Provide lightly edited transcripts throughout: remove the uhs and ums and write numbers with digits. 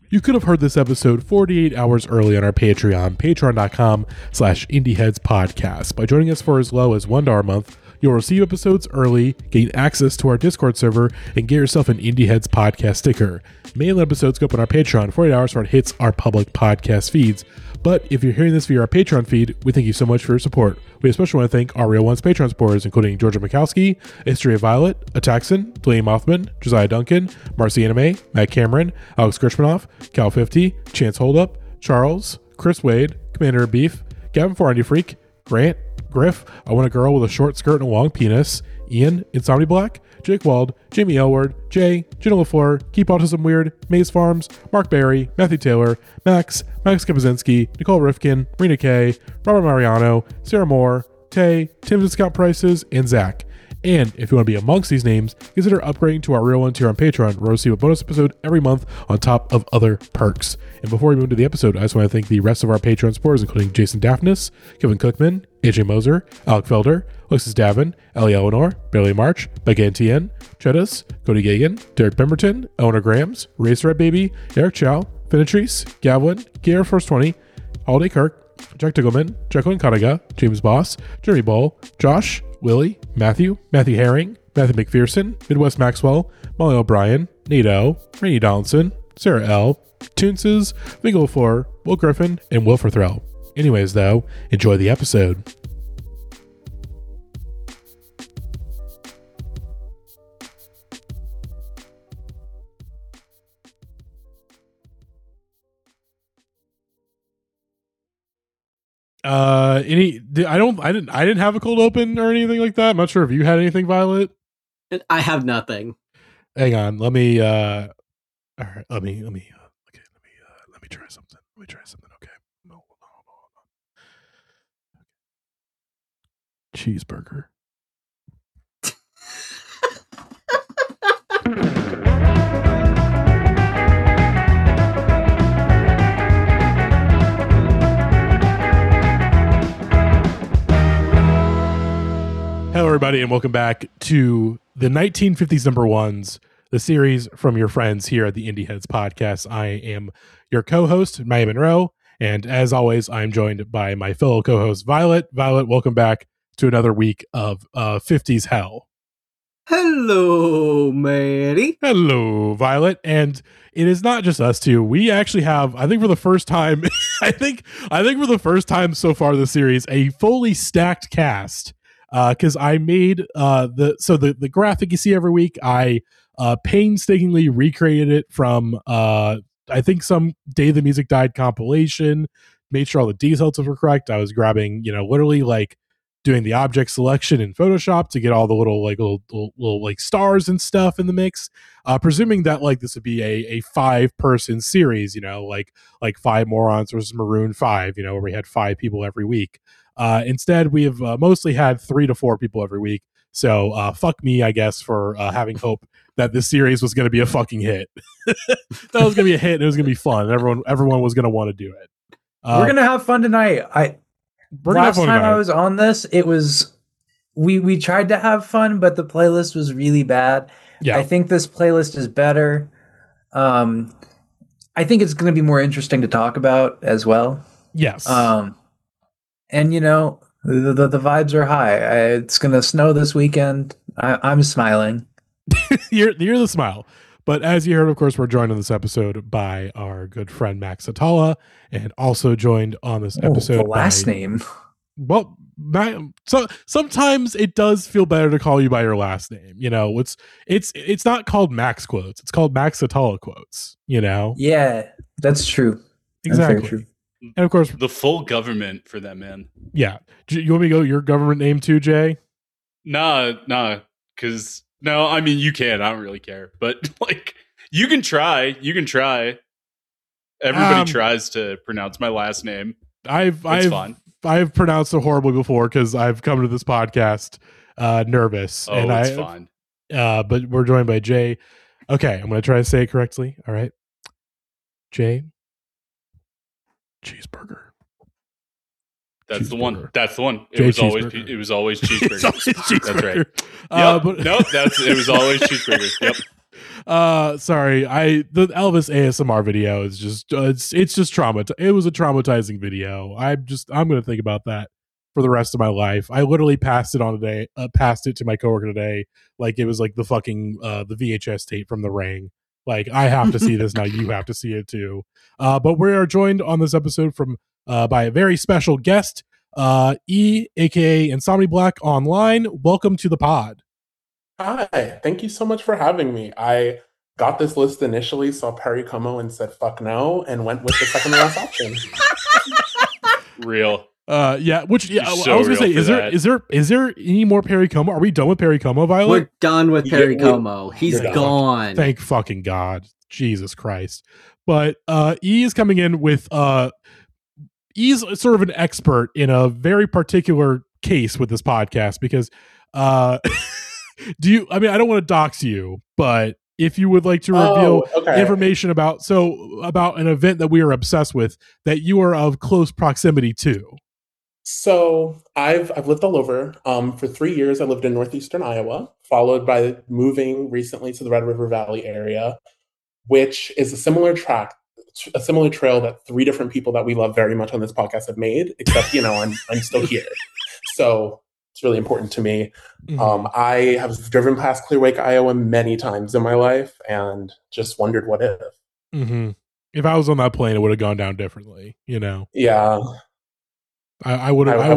You could have heard this episode 48 hours early on our Patreon, patreon.com/IndieHeadsPodcast. By joining us for as low as $1 a month, you'll receive episodes early, gain access to our Discord server, and get yourself an Indie Heads podcast sticker. Main episodes go up on our Patreon 48 hours before it hits our public podcast feeds. But if you're hearing this via our Patreon feed, we thank you so much for your support. We especially want to thank our Real Ones Patreon supporters, including Georgia Mikowski, History of Violet, Ataxin, Delaney Mothman, Josiah Duncan, Marcy Anime, Matt Cameron, Alex Gershmanoff, Cal 50, Chance Holdup, Charles, Chris Wade, Commander of Beef, Gavin Forandy Freak, Grant, Griff, I Want a Girl with a Short Skirt and a Long Penis, Ian, Insomni Black, Jake Wald, Jamie Elward, Jay, Jenna LaFleur, Keep Autism Weird, Maze Farms, Mark Barry, Matthew Taylor, Max Kapazinski, Nicole Rifkin, Rena Kay, Robert Mariano, Sarah Moore, Tay, Tim Discount Prices, and Zach. And if you want to be amongst these names, consider upgrading to our Real One tier on Patreon, where you'll receive a bonus episode every month on top of other perks. And before we move to the episode, I just want to thank the rest of our Patreon supporters, including Jason Daphnis, Kevin Cookman, AJ Moser, Alec Felder, Alexis Davin, Ellie Eleanor, Bailey March, Becca Etienne, Chedas, Cody Gagan, Derek Pemberton, Eleanor Grams, Razor Red Baby, Eric Chow, Finitrice, Gavlin, Gayer First 20, Holiday Kirk, Jack Tiggleman, Jacqueline Kadaga, James Boss, Jeremy Bull, Josh, Willie, Matthew Herring, Matthew McPherson, Midwest Maxwell, Molly O'Brien, Nato, Rainey Donaldson, Sarah L., Toonses, Vingle LaFleur, Will Griffin, and Wilfer Threll. Anyways, though, enjoy the episode. I didn't have a cold open or anything like that. I'm not sure if you had anything, Violet. I have nothing. Hang on, let me all right, let me try something. Okay. Hold on. Cheeseburger. Hello, everybody, and welcome back to the 1950s number ones, the series from your friends here at the Indie Heads Podcast. I am your co-host, Maya Monroe, and as always, I'm joined by my fellow co-host, Violet. Violet, welcome back to another week of 50s hell. Hello, Mary. Hello, Violet, and it is not just us two. We actually have, I think for the first time, I think for the first time so far this series, a fully stacked cast. Because I made the graphic you see every week, I painstakingly recreated it from I think some Day the Music Died compilation, made sure all the details were correct. I was grabbing, literally like doing the object selection in Photoshop to get all the little stars and stuff in the mix, presuming that like this would be a 5-person series, like Five Morons versus Maroon 5, where we had 5 people every week. Instead, we have mostly had 3 to 4 people every week. So fuck me, I guess, for having hope that this series was going to be a fucking hit. That was going to be a hit and it was going to be fun. Everyone was going to want to do it. We're going to have fun tonight. Last time I was on this, it was we tried to have fun, but the playlist was really bad. Yeah. I think this playlist is better. I think it's going to be more interesting to talk about as well. Yes. And the vibes are high. It's gonna snow this weekend. I'm smiling. You're the smile. But as you heard, of course, we're joined on this episode by our good friend Max Atala, and also joined on this episode. The last name. Well, so sometimes it does feel better to call you by your last name. It's not called Max Quotes. It's called Max Atala Quotes. Yeah, that's true. Exactly. That's very true. And of course, the full government for that man. Yeah. You want me to go your government name too, Jay? Nah. Because I mean, you can. I don't really care. But like, you can try. Everybody tries to pronounce my last name. It's fine. I've pronounced it horribly before because I've come to this podcast nervous. Oh, it's fine. But we're joined by Jay. Okay, I'm going to try to say it correctly. All right. Jay. Cheeseburger. That's the one. It Jay was always cheeseburger. That's right. But it was always cheeseburger. Yep. Sorry. The Elvis ASMR video is just it's just trauma. It was a traumatizing video. I'm gonna think about that for the rest of my life. I literally passed it to my coworker today, like it was like the fucking the VHS tape from The Ring. Like, I have to see this now. You have to see it too. But we are joined on this episode by a very special guest, E, aka Insomni Black Online. Welcome to the pod. Hi, thank you so much for having me. I got this list initially, saw Perry Como and said fuck no, and went with the second to last option. Real. Yeah, which So I was gonna say, is there any more Perry Como? Are we done with Perry Como, Violet? We're done with Perry Como. He's gone. Thank fucking God. Jesus Christ. But E is coming in with E's sort of an expert in a very particular case with this podcast because I don't want to dox you, but if you would like to reveal information about an event that we are obsessed with that you are of close proximity to. So I've lived all over. For 3 years, I lived in northeastern Iowa, followed by moving recently to the Red River Valley area, which is a similar trail that 3 different people that we love very much on this podcast have made, except, I'm still here. So it's really important to me. Mm-hmm. I have driven past Clear Lake, Iowa many times in my life and just wondered what if. Mm-hmm. If I was on that plane, it would have gone down differently, Yeah. I would have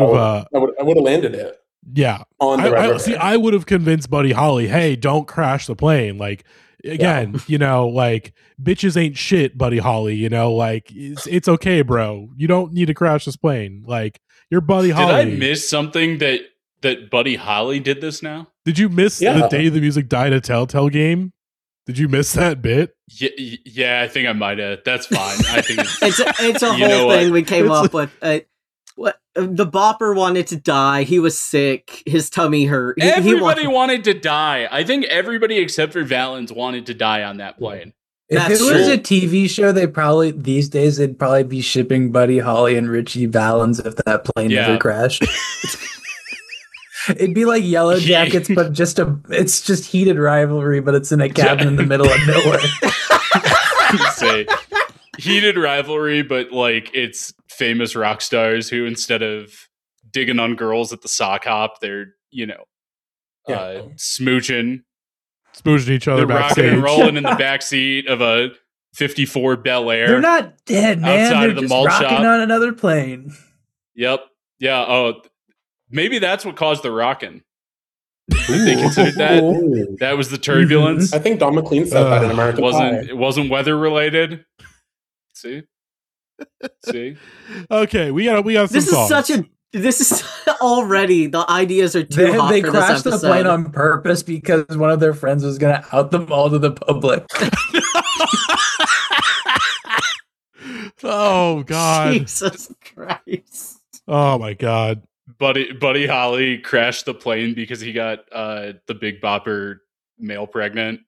landed it. Yeah. On the Red River. I would have convinced Buddy Holly, hey, don't crash the plane. Like, again, like, bitches ain't shit, Buddy Holly, like, it's okay, bro. You don't need to crash this plane. Like, you're Buddy Holly. Did I miss something that Buddy Holly did this now? Did you miss the Day the Music Died a Telltale game? Did you miss that bit? Yeah, I think I might have. That's fine. I think it's a whole thing we came up with. The Bopper wanted to die. He was sick. His tummy hurt. Everybody wanted to die. I think everybody except for Valens wanted to die on that plane. If it was a TV show, these days they'd probably be shipping Buddy Holly and Richie Valens if that plane never crashed. It'd be like Yellow Jackets, but it's just heated rivalry, but it's in a cabin in the middle of nowhere. Say heated rivalry, but like it's famous rock stars who instead of digging on girls at the sock hop, they're smooching each other. They're rocking and rolling in the backseat of a '54 Bel Air. They're not dead, man. Outside They're of the just malt rocking shop on another plane. Yep. Yeah. Oh, maybe that's what caused the rocking. They considered that. That was the turbulence. I think Don McLean said that in American Pie. It wasn't weather related. See. Okay, we got some songs. This is already the ideas are too hot They for crashed this the plane on purpose because one of their friends was going to out them all to the public. Oh God! Jesus Christ! Oh my God! Buddy Holly crashed the plane because he got the Big Bopper male pregnant.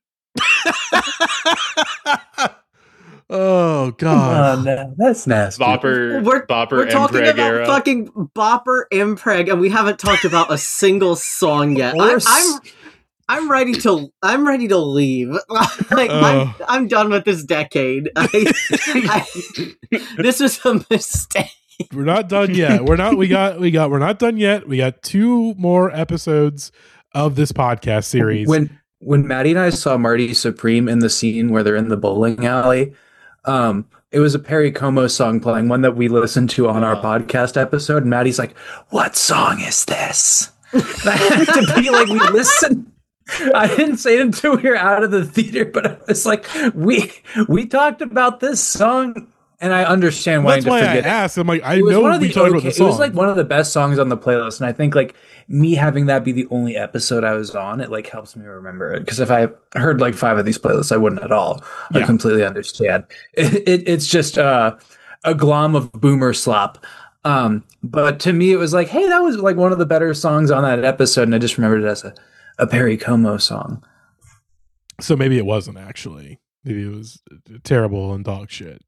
Oh God! No, that's nasty. Bopper we're talking Mpreg about era. fucking Bopper Mpreg, and we haven't talked about a single song yet. I'm ready to leave. I'm done with this decade. This was a mistake. We're not done yet. We're not done yet. We got 2 more episodes of this podcast series. When Maddie and I saw Marty Supreme in the scene where they're in the bowling alley, it was a Perry Como song playing, one that we listened to on our podcast episode. And Maddie's like, "What song is this?" And I had to be like, "We listen." I didn't say it until we were out of the theater, but I was like, "We talked about this song." And I understand why. That's why I asked. I'm like, I know we talked about the song. It was like one of the best songs on the playlist, and I think like me having that be the only episode I was on, it like helps me remember it. Because if I heard like 5 of these playlists, I wouldn't at all. I completely understand. It's just a glom of boomer slop. But to me, it was like, hey, that was like one of the better songs on that episode, and I just remembered it as a Perry Como song. So maybe it wasn't actually. Maybe it was terrible and dog shit.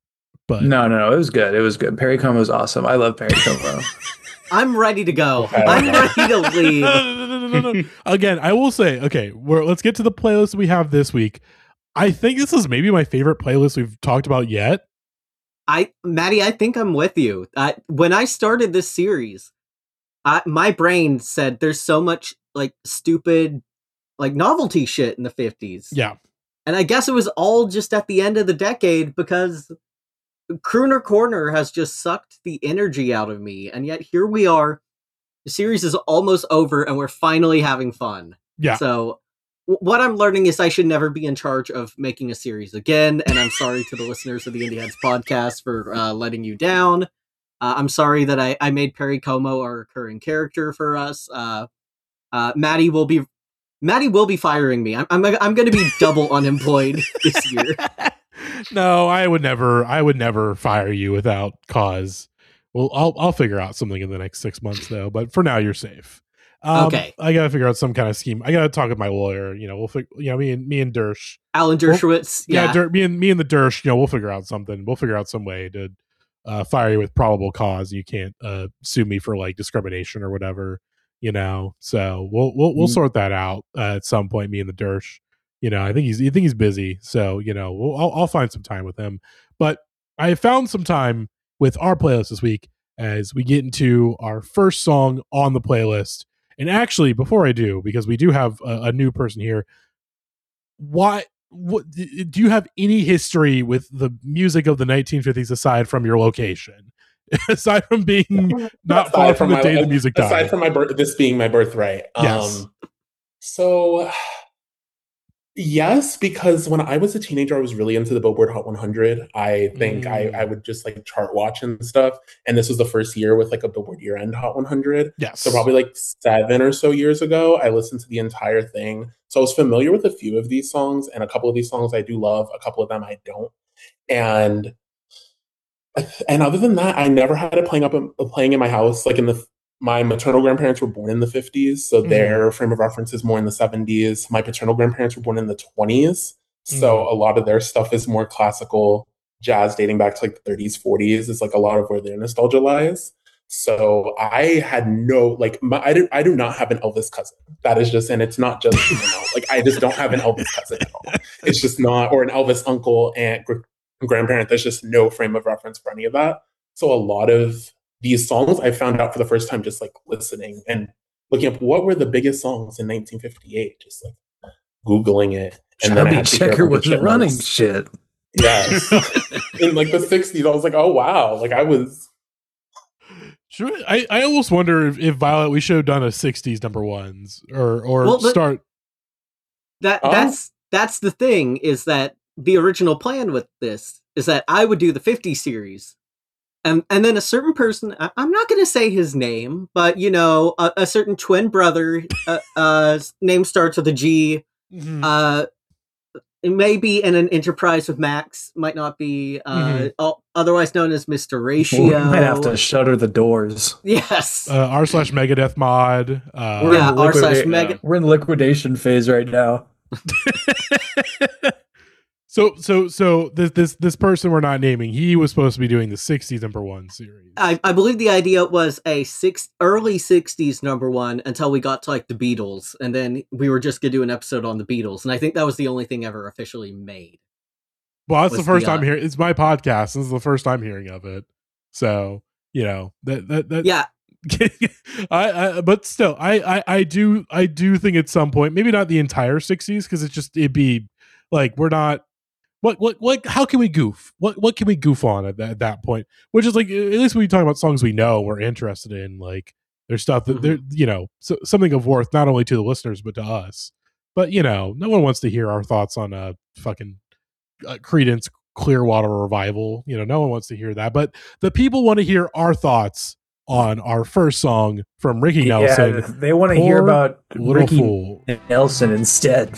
But no, it was good. It was good. Perry Como was awesome. I love Perry Como. I'm ready to go. I'm ready to leave. No. Again, I will say, okay, let's get to the playlist we have this week. I think this is maybe my favorite playlist we've talked about yet. Maddie, I think I'm with you. When I started this series, my brain said there's so much like stupid, like novelty shit in the 50s. Yeah. And I guess it was all just at the end of the decade because Crooner Corner has just sucked the energy out of me. And yet here we are. The series is almost over and we're finally having fun. Yeah. So what I'm learning is I should never be in charge of making a series again. And I'm sorry to the listeners of the Indie Heads podcast for letting you down. I'm sorry that I made Perry Como a recurring character for us. Maddie will be firing me. I'm going to be double unemployed this year. No, I would never fire you without cause. Well, I'll figure out something in the next 6 months though. But for now, you're safe. Okay. I gotta figure out some kind of scheme. I gotta talk with my lawyer. Me and Dersh, Alan Dershowitz. me and the Dersh. We'll figure out something. We'll figure out some way to fire you with probable cause. You can't sue me for like discrimination or whatever. So we'll sort that out at some point. Me and the Dersh. I think he's busy. So I'll find some time with him. But I found some time with our playlist this week as we get into our first song on the playlist. And actually, before I do, because we do have a new person here, what do you have any history with the music of the 1950s aside from your location? Aside from being not far from the day the music died. Aside from this being my birthright. Yes. So yes, because when I was a teenager, I was really into the Billboard Hot 100. I think I would just like chart watch and stuff. And this was the first year with like a Billboard year-end Hot 100. Yes. So probably like 7 or so years ago, I listened to the entire thing. So I was familiar with a few of these songs, and a couple of these songs I do love. A couple of them I don't. And other than that, I never had it playing in my house. Like my maternal grandparents were born in the 50s, so their frame of reference is more in the 70s. My paternal grandparents were born in the 20s, so a lot of their stuff is more classical jazz dating back to like the 30s, 40s is like a lot of where their nostalgia lies. So I had I do not have an Elvis cousin. That is just, and it's not just, like I just don't have an Elvis cousin at all. It's just not, or an Elvis uncle, aunt, grandparent. There's just no frame of reference for any of that. So a lot of these songs I found out for the first time just like listening and looking up what were the biggest songs in 1958, just like Googling it. And then I had to Checker was running shit. Yes. In like the 60s, I was like, oh wow. Like I was. Sure. I almost wonder if Violet, we should have done a 60s number ones or start. That's the thing, is that the original plan with this is that I would do the 50 series. And then a certain person, I'm not going to say his name, but, a certain twin brother, name starts with a G. Mm-hmm. It may be in an enterprise with Max, might not be, otherwise known as Mr. Ratio. We might have to shutter the doors. Yes. r/Megadeth mod. We're in liquidation phase right now. So this person we're not naming, he was supposed to be doing the 60s number one series. I believe the idea was a early 60s number one until we got to like the Beatles, and then we were just gonna do an episode on the Beatles, and I think that was the only thing ever officially made. Well, that's the first time hearing. It's my podcast. This is the first time hearing of it. So that yeah. But still, I do think at some point, maybe not the entire 60s, because it'd be like we're not. What how can we goof? What can we goof on at that point? Which is like, at least when we talk about songs we know we're interested in, like there's stuff that they're something of worth not only to the listeners but to us. But no one wants to hear our thoughts on a fucking Creedence Clearwater Revival. No one wants to hear that. But the people want to hear our thoughts on our first song from Ricky Nelson. Yeah, they want to hear about Ricky Fool. Nelson instead.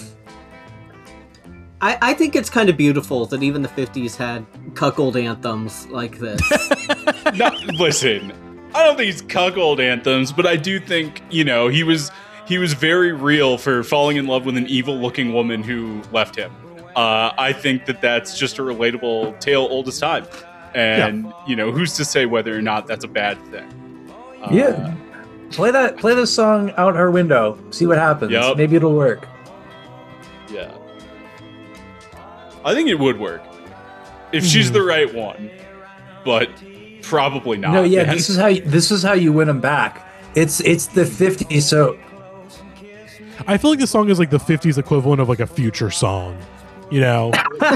I think it's kind of beautiful that even the 50s had cuckold anthems like this. No, listen, I don't think it's cuckold anthems, but I do think, he was very real for falling in love with an evil-looking woman who left him. I think that's just a relatable tale old as time. And who's to say whether or not that's a bad thing? Yeah. Play this song out her window. See what happens. Yep. Maybe it'll work. Yeah. I think it would work if she's the right one, but probably not. No, yeah, man. this is how you win them back. It's the 50s, so I feel like this song is like the 50s equivalent of like a Future song. You know?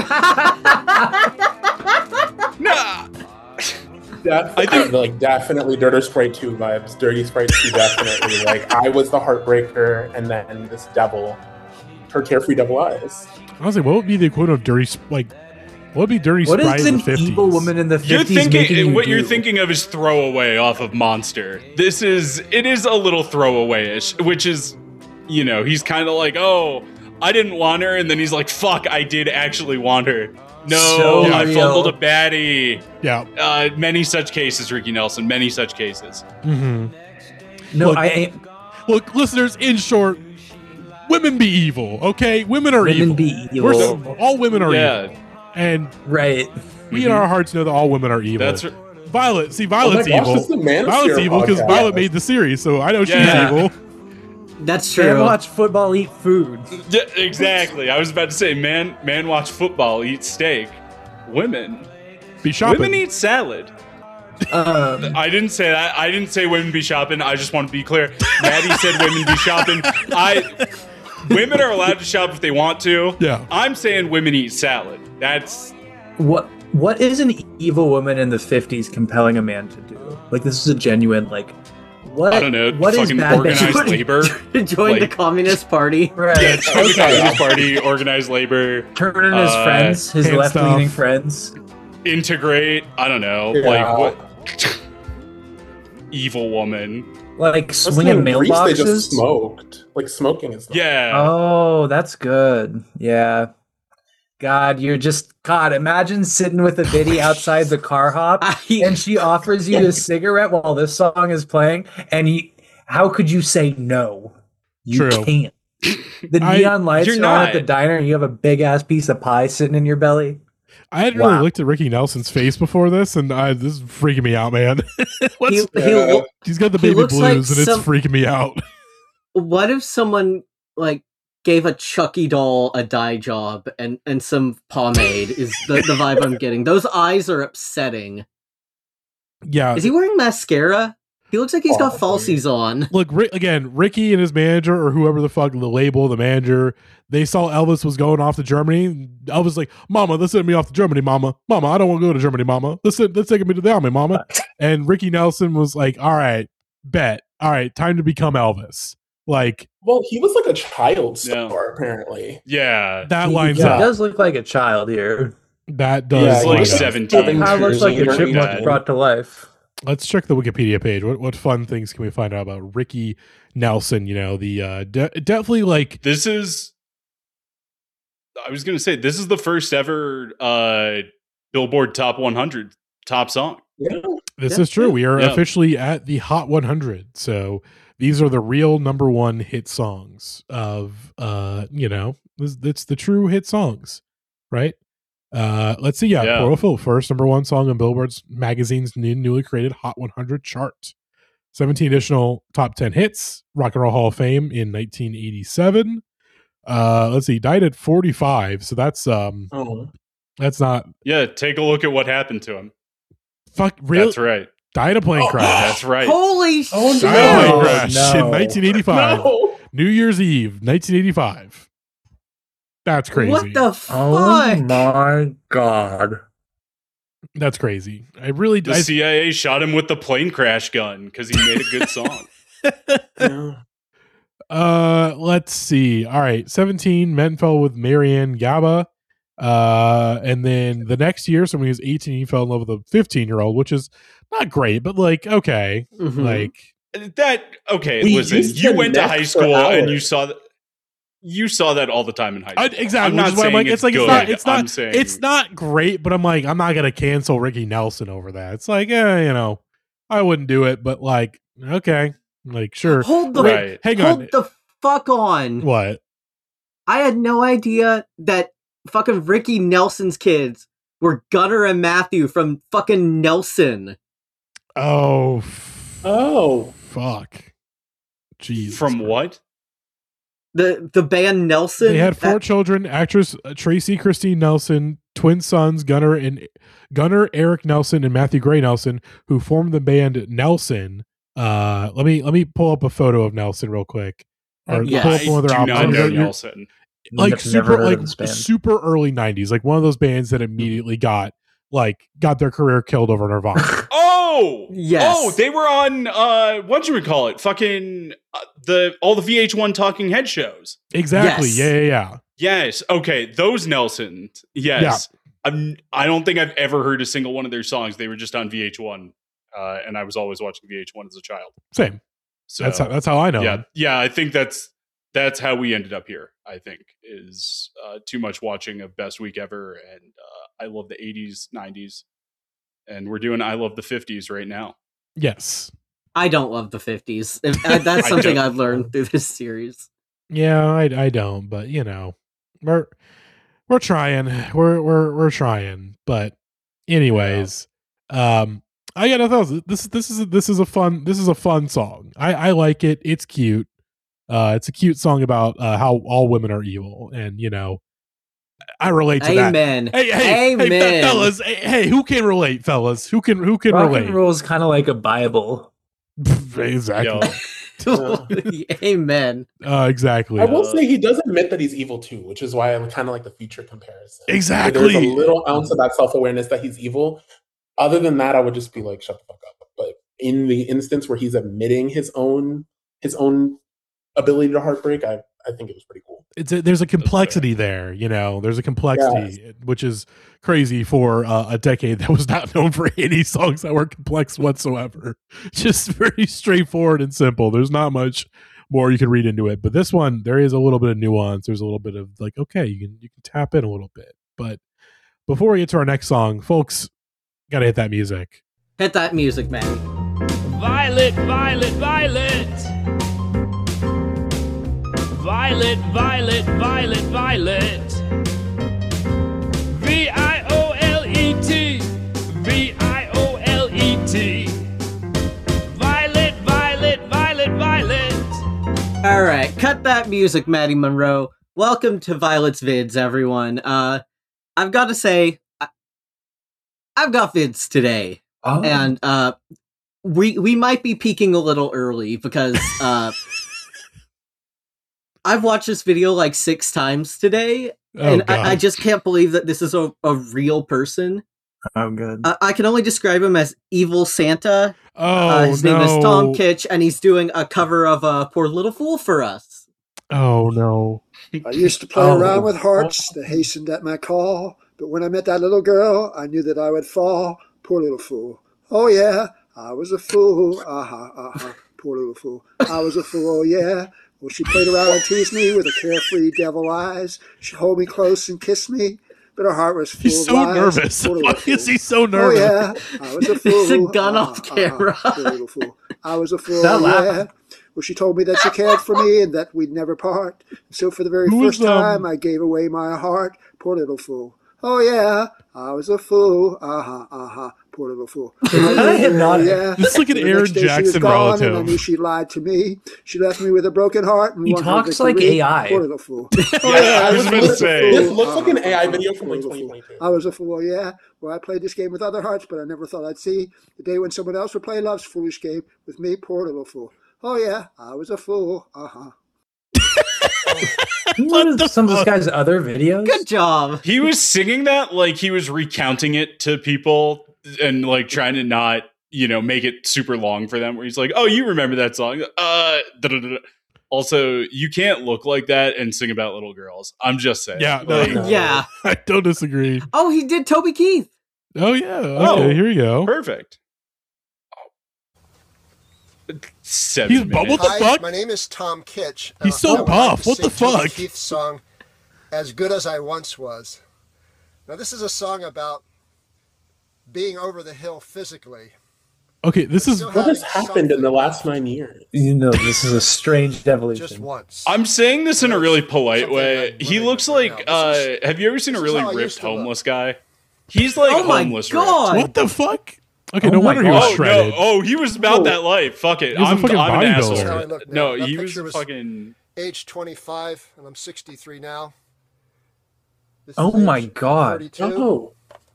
Nah. I think like definitely Dirty Sprite 2 vibes. Dirty Sprite 2 definitely. Like I was the heartbreaker, and then this devil, her carefree devil eyes. Honestly, what would be the equivalent of Dirty what would be Dirty what Sprite is in an the 50s? evil woman in the 50s You're thinking making what you you're do? thinking of is Throwaway off of Monster. It is a little throwaway-ish, which is, he's kind of like, oh, I didn't want her, and then he's like, fuck, I did actually want her. No, So I real. fumbled a baddie. Yeah. Many such cases, Ricky Nelson. Many such cases. Mm-hmm. No, Look, I ain't. Look, listeners, in short, women be evil, okay? Women are Women evil. be evil. All women are Yeah. evil. And Right. we in our hearts know that all women are evil. That's Violet. See, Oh my Violet's gosh, evil. this is the Manosphere Violet's evil because podcast. Violet made the series, so I know Yeah. she's evil. That's Man, true. watch football, eat food. Yeah, exactly. I was about to say, man watch football, eat steak. Women Be shopping. women eat salad. I didn't say that. I didn't say women be shopping. I just want to be clear. Maddie said women be shopping. Women are allowed to shop if they want to. Yeah. I'm saying women eat salad. That's What is an evil woman in the 50s compelling a man to do? Like, this is a genuine, like, what? I don't know. What is fucking bad organized bad- labor. Join the Like- Communist Party. Right. Join the Communist Party, organized labor, Turner and his friends, his hand left-leaning stuff. friends. integrate. I don't know. Yeah. Like what? Evil woman. Like, That's swinging when in Greece they just mailboxes. smoked. Like smoking is not. Yeah. Oh, that's good. Yeah. God, imagine sitting with a biddy outside the car hop and she offers you a cigarette while this song is playing, and how could you say no? You True. can't. The neon lights you're are on at the not. diner and you have a big ass piece of pie sitting in your belly. I hadn't Wow. really looked at Ricky Nelson's face before this, and this is freaking me out, man. He, What's, he lo- he's got the he baby looks blues, like and it's some- freaking me out. what if someone like gave a Chucky doll a dye job and some pomade is the vibe I'm getting. Those eyes are upsetting. Yeah. Is he wearing mascara? He looks like he's got Probably. falsies on. Look, again, Ricky and his manager, or whoever the fuck, the label, the manager, they saw Elvis was going off to Germany. Elvis was like, Mama, let's send me off to Germany, Mama. Mama, I don't want to go to Germany, Mama. Let's take me to the army, Mama. And Ricky Nelson was like, all right, bet. All right, time to become Elvis. Like, Well, he was like a child Yeah. star, apparently. Yeah. that lines He up. does look like a child here. That does. Yeah, He's he line like was up. 17. Seven Kind of looks years like a younger than chipmunk that. brought to life. Let's check the Wikipedia page. What fun things can we find out about Ricky Nelson? The definitely like This is. I was gonna say this is the first ever Billboard Top 100 top song. Yeah. this Yeah. is true. We are Yeah. officially at the Hot 100. So these are the real number one hit songs of it's the true hit songs, right? Let's see. Yeah, Yeah. Profile, first number one song on Billboard's magazine's newly created Hot 100 chart. 17 additional top 10 hits. Rock and Roll Hall of Fame in 1987. Let's see, died at 45. So that's Oh. not Yeah, take a look at what happened to him. real. That's right. Died a plane Oh, crash. That's right. Holy Oh, shit! Died a plane No. crash in No. 1985. No. New Year's Eve, 1985. That's crazy. What the fuck? Oh my god. That's crazy. I really The CIA shot him with the plane crash gun because he made a good song. Yeah. Let's see. All right, 17 men fell with Marianne Gaba. And then the next year, so when he was 18, he fell in love with a 15-year-old, which is not great, but like okay, Mhm. like That okay? We listen, used you to went to neck high for school and hours. you saw that. You saw that all the time in high school. exactly. I'm not which is why I'm saying like, it's like good. it's not I'm saying it's not great, but I'm like, I'm not gonna cancel Ricky Nelson over that. It's like, I wouldn't do it, but like, okay, like sure. Hold the Right. Hang hold on. the fuck on. What? I had no idea that fucking Ricky Nelson's kids were Gunnar and Matthew from fucking Nelson. Oh. Oh. Fuck. Jeez. From what? The band Nelson. They had 4 children: actress Tracy Christine Nelson, twin sons Gunnar, Eric Nelson, and Matthew Gray Nelson, who formed the band Nelson. Let me pull up a photo of Nelson real quick. Or Yes. pull up one of their I do not albums. know You're- Nelson. like Never super heard of like this band. super early 90s, like one of those bands that immediately got their career killed over Nirvana. Oh, Yes. Oh, they were on what you would call it? Fucking all the VH1 Talking Head shows. Exactly. Yes. Yeah. Yes. Okay, those Nelsons. Yes. I don't think I've ever heard a single one of their songs. They were just on VH1, and I was always watching VH1 as a child. Same. So That's how I know. yeah, them. yeah. I think that's how we ended up here. I think is too much watching of Best Week Ever, and I love the 80s, 90s, and we're doing I love the 50s right now. Yes. I don't love the 50s. That's something don't. I've learned through this series. Yeah, I don't, but we're trying. We're trying. But anyways, I got nothing else. This is a fun song. I like it. It's cute. It's a cute song about how all women are evil, and I relate to that. Amen. Hey, Amen. fellas. Hey, who can relate, fellas? Who can Rock relate? and roll is kind of like a Bible. Exactly. Amen. Exactly. I will say he does admit that he's evil too, which is why I kind of like the future comparison. Exactly. There's a little ounce of that self-awareness that he's evil. Other than that, I would just be like, shut the fuck up. But in the instance where he's admitting his own ability to heartbreak, I think it was pretty cool. There's a complexity there, There's a complexity, which is crazy for a decade that was not known for any songs that were complex whatsoever. Just very straightforward and simple. There's not much more you can read into it. But this one, there is a little bit of nuance. There's a little bit of okay, you can tap in a little bit. But before we get to our next song, folks, gotta hit that music. Hit that music, man. Violet, violet, violet. Violet, violet, violet, violet. V-I-O-L-E-T. V-I-O-L-E-T. Violet, violet, violet, violet. All right, cut that music, Maddie Monroe. Welcome to Violet's Vids, everyone. I've got to say, I've got vids today, Oh. and we might be peaking a little early because I've watched this video like 6 times today, and I just can't believe that this is a real person. Oh, good. I can only describe him as Evil Santa. His no. name is Tom Kitsch, and he's doing a cover of Poor Little Fool for us. Oh no. I used to play around with hearts that hastened at my call, but when I met that little girl, I knew that I would fall. Poor little fool. Oh yeah, I was a fool. Poor little fool. I was a fool, oh yeah. Well, she played around and teased me with her carefree devil eyes. She'd hold me close and kiss me, but her heart was full He's of so lies. nervous. Poor little Why is fool. he so Oh nervous? yeah, I was a fool. It's a gun off camera. Poor little fool. I was a fool, Stop yeah. laughing. Well, she told me that she cared for me and that we'd never part. So for the very Who first was, time, I gave away my heart. Poor little fool. Oh yeah, I was a fool. Poor little fool. Kinda hypnotic. This is like an And the Aaron next day she was Jackson gone, and I relative. knew she lied to me. She left me with a broken heart. And He won her talks like victory. AI. Poor little fool. I was gonna say. This looks like an AI video from like Poor little fool. 2022. I was a fool, yeah. Well, I played this game with other hearts, but I never thought I'd see the day when someone else would play love's foolish game with me. Poor little fool. Oh yeah, I was a fool. What are some of this guy's other videos? Good job. He was singing that like he was recounting it to people and like trying to not, make it super long for them. Where he's like, "Oh, you remember that song?" Da-da-da-da. Also, you can't look like that and sing about little girls. I'm just saying. Yeah, no, Like, no. Yeah. I don't disagree. Oh, he did Toby Keith. Oh yeah. Okay, Oh. here we go. perfect. 7 He's minutes. What the Hi, fuck? my name is Tom Kitsch. He's so I would buff. to What the sing Toby fuck? Keith's song, "As Good as I Once Was." Now, this is a song about being over the hill physically. Okay, this is Still What has having happened in the something, last 9 years? This is a strange evolution. just once. I'm saying this in a really polite Something way. I'm He living looks right like, now. This is have you ever seen a this is really how I ripped used to look. homeless guy? He's like Oh my homeless. God. What the fuck? Okay, Oh no my wonder he was Oh shredded. no! Oh, he was about that life. Fuck it. He was a I'm fucking an bodybuilder. asshole. That's how I look now. No, That he was picture was- fucking. Age 25, and I'm 63 now. This Oh is my age God. 32. Oh,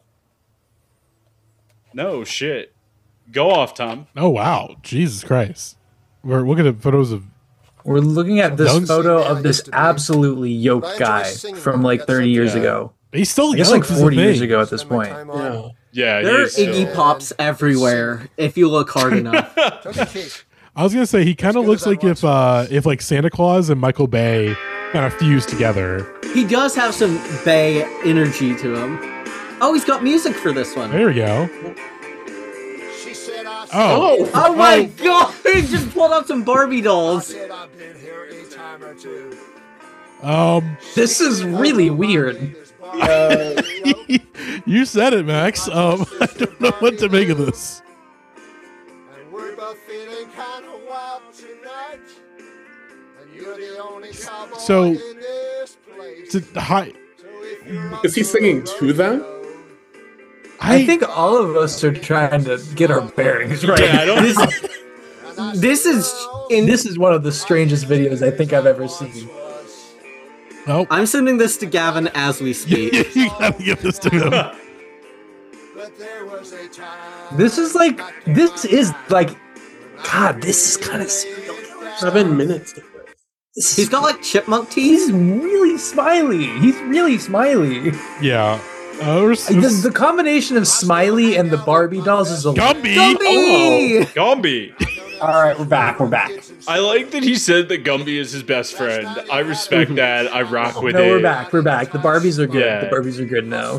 No shit. Go off, Tom. Oh wow, Jesus Christ! We're looking at photos of. We're looking at this Young- photo Yeah, I of this used to be. absolutely But I yoked enjoy guy singing from though. like That's 30 years something ago. He's still I guess young. like this is the 40 years thing. ago at this Spend my point. time on. Yeah, There are he's still- Iggy Pops everywhere if you look hard enough. Toby Keith. I was gonna say he kind of good looks as I like once was. if like Santa Claus and Michael Bay kind of fused together. He does have some Bay energy to him. Oh, he's got music for this one. There we go. She said I Oh, Oh my God! He just pulled out some Barbie dolls. said I've been here a time or two. This is really weird. You said it, Max. I don't know what to make of this. And we're both feeling kind of wild tonight. And you're the only cowboy So- in this place. Hi, So if you're is he singing to them? I think all of us are trying to get our bearings right. Yeah, I don't. This is in. This is one of the strangest videos I think I've ever seen. oh, I'm sending this to Gavin as we speak. you gotta give this to him. But there was a time. This is like, God, this is kind of serial killer. 7 minutes. He's got like chipmunk teeth. He's really smiley. He's really smiley. Yeah. The combination of smiley and the Barbie dolls is a Gumby. Gumby! Gumby. All right, we're back. We're back. I like that he said that Gumby is his best friend. I respect that. I rock with No, it. we're back. We're back. The Barbies are good. Yeah. The Barbies are good now.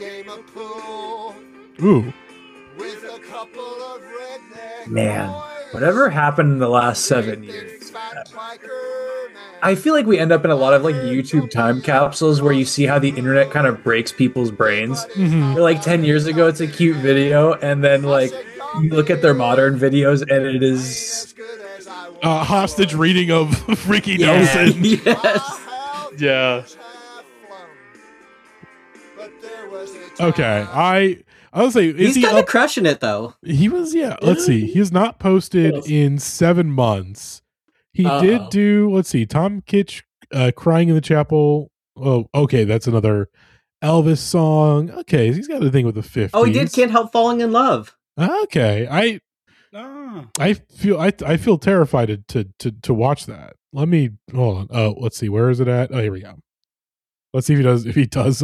Ooh. With a couple of redneck Man, boys. whatever happened in the last 7 years? I feel like we end up in a lot of like YouTube time capsules where you see how the internet kind of breaks people's brains. Where, like 10 years ago, it's a cute video, and then like you look at their modern videos, and it is Hostage reading of Ricky Yeah. Nelson. Yes. Yeah. Okay, I would say is He's he kind of up? crushing it though. He was, yeah. Let's see. He's not posted in 7 months. He did do. Let's see. Tom Kitsch, "Crying in the Chapel." Oh, okay, that's another Elvis song. Okay, he's got a thing with the 50s. Oh, he did "Can't Help Falling in Love." Okay, I feel terrified to watch that. Let me hold on. Oh, let's see. Where is it at? Oh, here we go. Let's see if he does.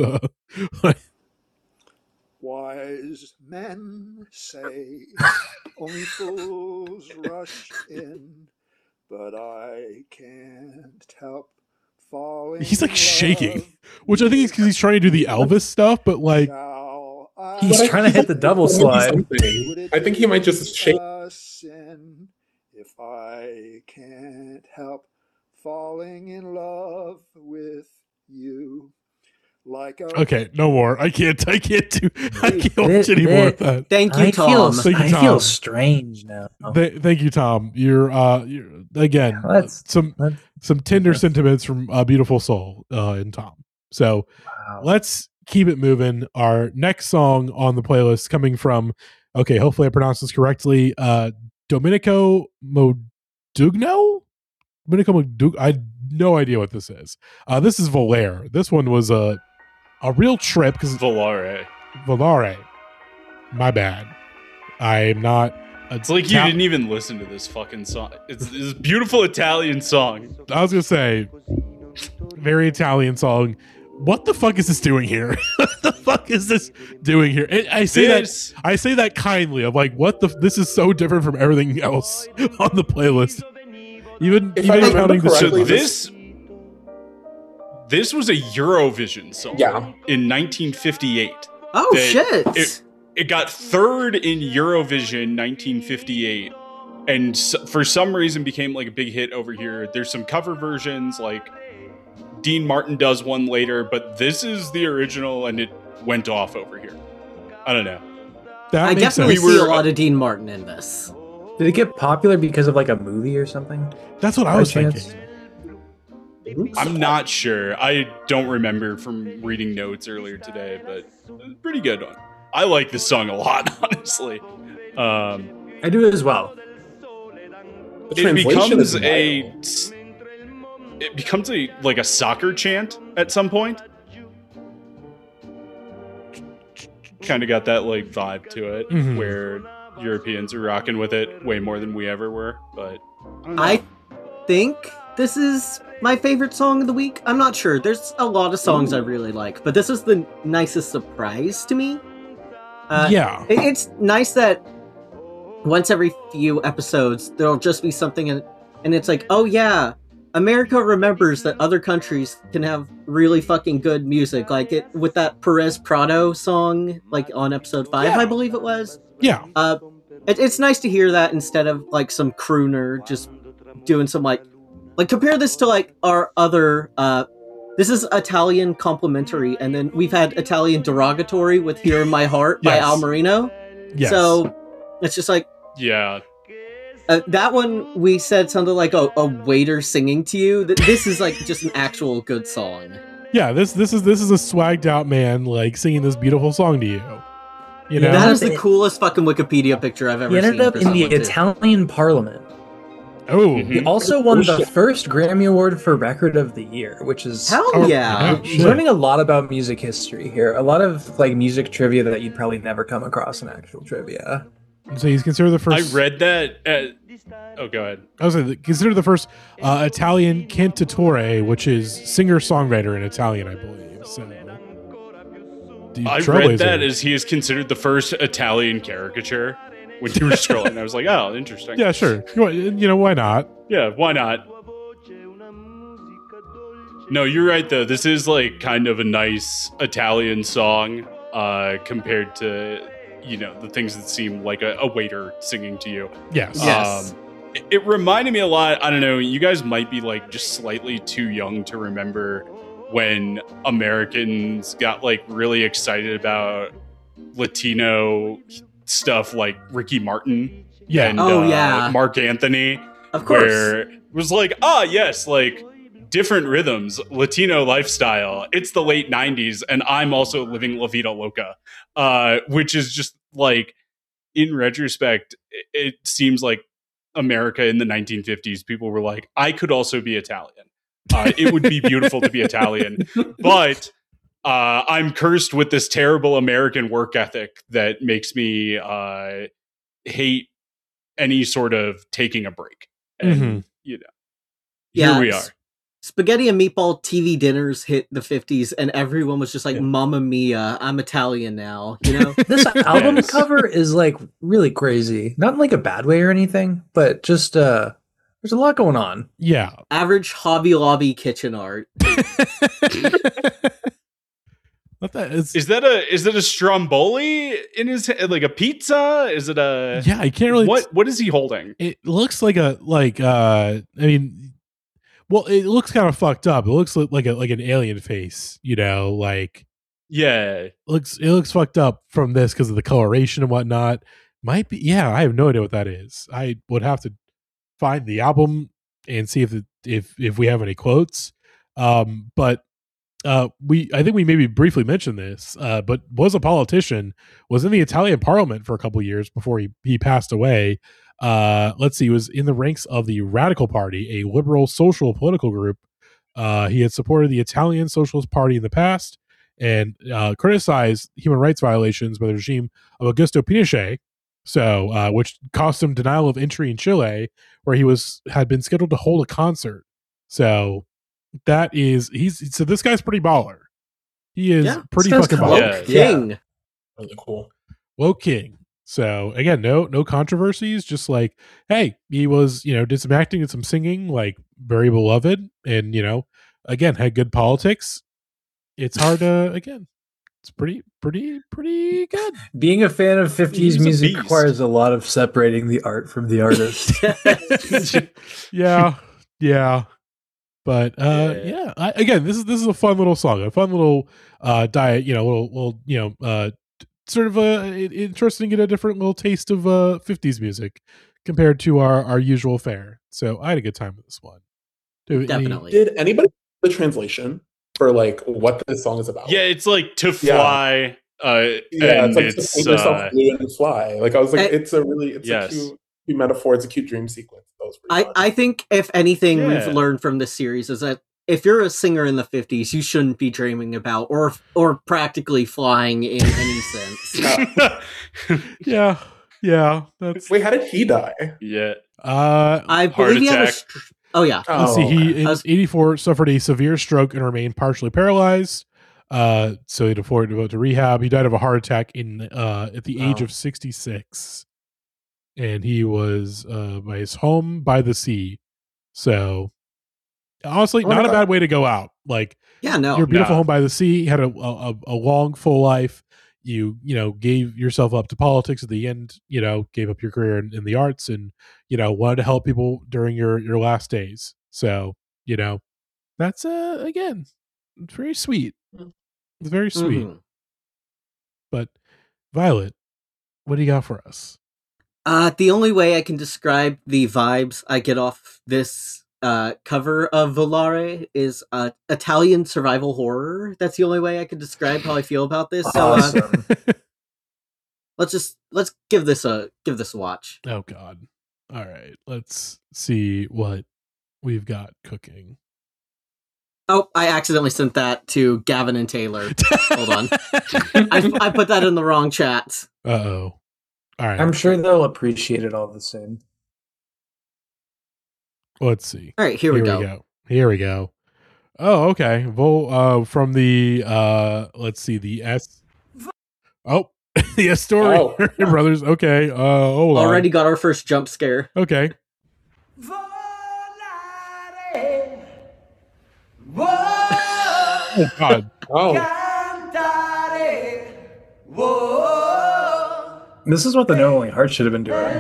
Wise men say only fools rush in, but I can't help falling. He's like in shaking, love. which I think is because he's trying to do the Elvis stuff, but like, Shall He's I trying to hit the double slide. would it I think he might just be shake. a sin if I can't help falling in love with you. Like a okay, no more. I can't watch any more of that. Thank you, I Tom. Thank you, I Tom. feel strange now. Thank you, Tom. You're again Let's- some tender sentiments from a beautiful soul in Tom. So Wow. let's keep it moving. Our next song on the playlist coming from, okay, hopefully I pronounced this correctly, Domenico Modugno? Domenico Modugno? I had no idea what this is. This is Volare. This one was a real trip because Volare. Volare. My bad. I'm not. It's like you didn't even listen to this fucking song. It's this beautiful Italian song. I was gonna say, very Italian song. What the fuck is this doing here? What the fuck is this doing here? I say that kindly. Of like, what the? This is so different from everything else on the playlist. Even If I remember counting the correctly, shit. This was a Eurovision song. Yeah. In 1958. Oh That- shit! It got third in Eurovision 1958, and for some reason became like a big hit over here. There's some cover versions, like Dean Martin does one later, but this is the original, and it went off over here. I don't know. That I makes definitely sense. We see a were- lot of Dean Martin in this. Did it get popular because of like a movie or something? That's what I By was chance? thinking. I'm not sure. I don't remember from reading notes earlier today, but pretty good one. I like this song a lot, honestly. I do as well. The It becomes a like a soccer chant at some point. Kind of got that like vibe to it, where Europeans are rocking with it way more than we ever were. But I think this is my favorite song of the week. I'm not sure. There's a lot of songs I really like, but this is the nicest surprise to me. It's nice that once every few episodes there'll just be something and it's like, oh yeah, America remembers that other countries can have really fucking good music, like it with that Perez Prado song, like on episode 5, I believe it was. Yeah. It's nice to hear that instead of like some crooner just doing some like compare this to like our other. This is Italian complimentary, and then we've had Italian derogatory with "Here in My Heart" by Al Marino. Yes. So it's just like that one we said something like a waiter singing to you. This is like just an actual good song. Yeah, this is a swagged out man like singing this beautiful song to you. You know, that is the coolest fucking Wikipedia picture I've ever seen. He ended up in the Italian Parliament. Oh, he also won the first Grammy Award for Record of the Year, which is learning a lot about music history here. A lot of like music trivia that you'd probably never come across in actual trivia. So he's considered the first. I read that. Go ahead. I was considered the first Italian cantautore, which is singer-songwriter in Italian, I believe. So I read that as he is considered the first Italian caricature. When you were scrolling, I was like, "Oh, interesting." Yeah, sure. You know, why not? Yeah, why not? No, you're right though. This is like kind of a nice Italian song compared to the things that seem like a waiter singing to you. Yes. It reminded me a lot. I don't know. You guys might be like just slightly too young to remember when Americans got like really excited about Latino stuff like Ricky Martin and Mark Anthony, of course, where it was like, yes, like different rhythms, Latino lifestyle. It's the late 90s and I'm also living La Vida Loca, which is just like, in retrospect, it seems like America in the 1950s, people were like, I could also be Italian. It would be beautiful to be Italian, but I'm cursed with this terrible American work ethic that makes me hate any sort of taking a break. And, here we are. Spaghetti and meatball TV dinners hit the 50s, and everyone was just like, Mamma Mia, I'm Italian now, you know? This album cover is like really crazy. Not in like a bad way or anything, but just there's a lot going on. Yeah. Average Hobby Lobby kitchen art. Is that a Stromboli in his head, like a pizza? Is it a? Yeah, I can't really. What is he holding? It looks like I mean, well, it looks kind of fucked up. It looks like an alien face, like. Yeah, it looks fucked up from this because of the coloration and whatnot. Might be. Yeah, I have no idea what that is. I would have to find the album and see if we have any quotes. But. I think we maybe briefly mentioned this, but was a politician, was in the Italian parliament for a couple of years before he passed away. Let's see, he was in the ranks of the Radical Party, a liberal social political group. He had supported the Italian Socialist Party in the past and criticized human rights violations by the regime of Augusto Pinochet, which cost him denial of entry in Chile, where he had been scheduled to hold a concert. So this guy's pretty baller. He is pretty fucking baller. King. Really cool. Woke king. So again, no controversies, just like, hey, he was, did some acting and some singing, like very beloved, and again, had good politics. It's hard to it's pretty good. Being a fan of 50s music requires a lot of separating the art from the artist. Yeah. But again, this is a fun little song, a fun little diet, sort of interesting, get a different little taste of 50s music compared to our usual fare. So I had a good time with this one. Definitely. Did anybody the translation for like what this song is about? Yeah, it's like to fly. Yeah, and it's like to paint yourself blue and fly. Like I was like, it's a cute metaphor. It's a cute dream sequence. That was pretty fun. I think if anything we've learned from this series is that if you're a singer in the 50s, you shouldn't be dreaming about or practically flying in any sense. Yeah. That's. Wait, how did he die? Yeah. I believe he had Let's see. He in 84 suffered a severe stroke and remained partially paralyzed. So he had to go to rehab. He died of a heart attack at the age of 66, and he was by his home by the sea. So honestly, not a bad way to go out. Like, your beautiful home by the sea. Had a long, full life. You gave yourself up to politics at the end. Gave up your career in the arts, and wanted to help people during your last days. So that's again very sweet. It's very sweet. Mm-hmm. But Violet, what do you got for us? The only way I can describe the vibes I get off this cover of Volare is Italian survival horror. That's the only way I can describe how I feel about this. Awesome. So let's give this a watch. Oh God! All right, let's see what we've got cooking. Oh, I accidentally sent that to Gavin and Taylor. Hold on. I put that in the wrong chat. Uh-oh. All right. I'm sure they'll appreciate it all the same. Let's see. All right, here we go. Here we go. Oh, okay. From the let's see, the S. Oh, the S story brothers. Okay. Hold on. Already got our first jump scare. Okay. Oh God! Oh. This is what the No Only Heart should have been doing.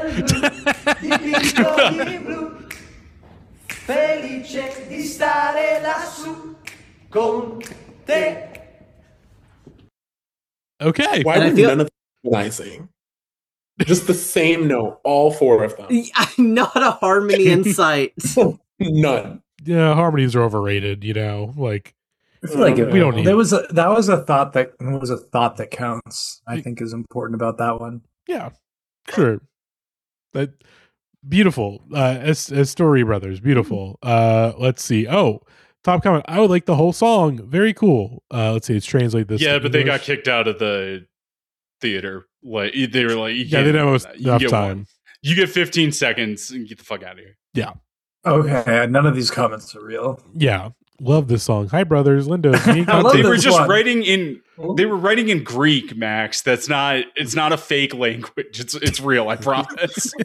Okay. Why did none of them I sing? Just the same note, all four of them. Not a harmony in sight. None. Yeah, harmonies are overrated. Like I feel like we don't need. That was a thought that counts. I think is important about that one. Yeah, sure. That beautiful. As Story Brothers, beautiful. Let's see. Oh, top comment. I would like the whole song. Very cool. Let's see. Let's translate this. Yeah, but they got kicked out of the theater. Like they were like, they didn't have enough time. You get 15 seconds and get the fuck out of here. Yeah. Okay, none of these comments are real. Yeah, love this song. Hi, brothers, Lindo. They were just writing in. They were writing in Greek, Max. That's not. It's not a fake language. It's real. I promise.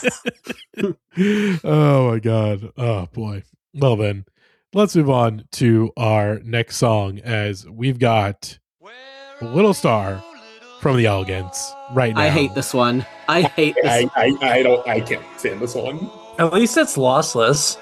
Oh my God. Oh boy. Well then, let's move on to our next song, as we've got Little Star from the Elegants right now. I hate this one. I hate this. I can't stand this one. At least it's lossless.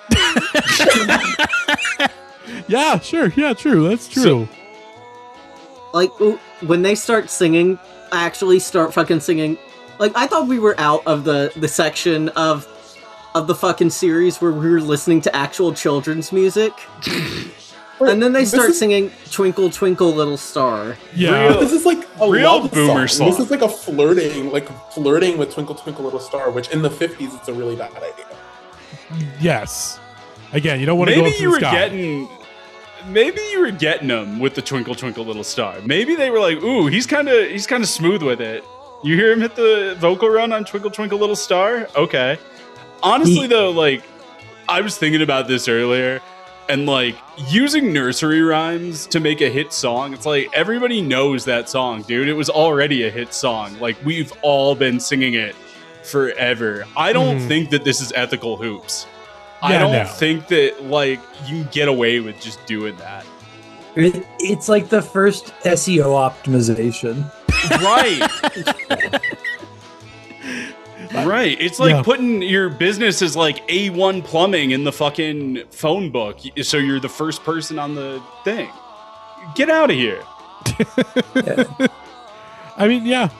Yeah, sure. Yeah, true. That's true. So, when they start singing, actually start fucking singing. I thought we were out of the section of the fucking series where we were listening to actual children's music. And then they start singing "Twinkle Twinkle Little Star." Yeah, this is like a real love boomer song. This is like a flirting with "Twinkle Twinkle Little Star," which in the 50s it's a really bad idea. Yes. Again, you don't want to go up to the sky. Maybe you were getting them with the "Twinkle Twinkle Little Star." Maybe they were like, "Ooh, he's kind of smooth with it." You hear him hit the vocal run on "Twinkle Twinkle Little Star." Okay. Honestly, though, I was thinking about this earlier. And using nursery rhymes to make a hit song, it's like everybody knows that song, dude. It was already a hit song. We've all been singing it forever. I don't think that this is ethical hoops. Yeah, I don't think that you can get away with just doing that. It's like the first SEO optimization. Right. Right. It's like putting your business as A1 plumbing in the fucking phone book. So you're the first person on the thing. Get out of here. I mean, yeah.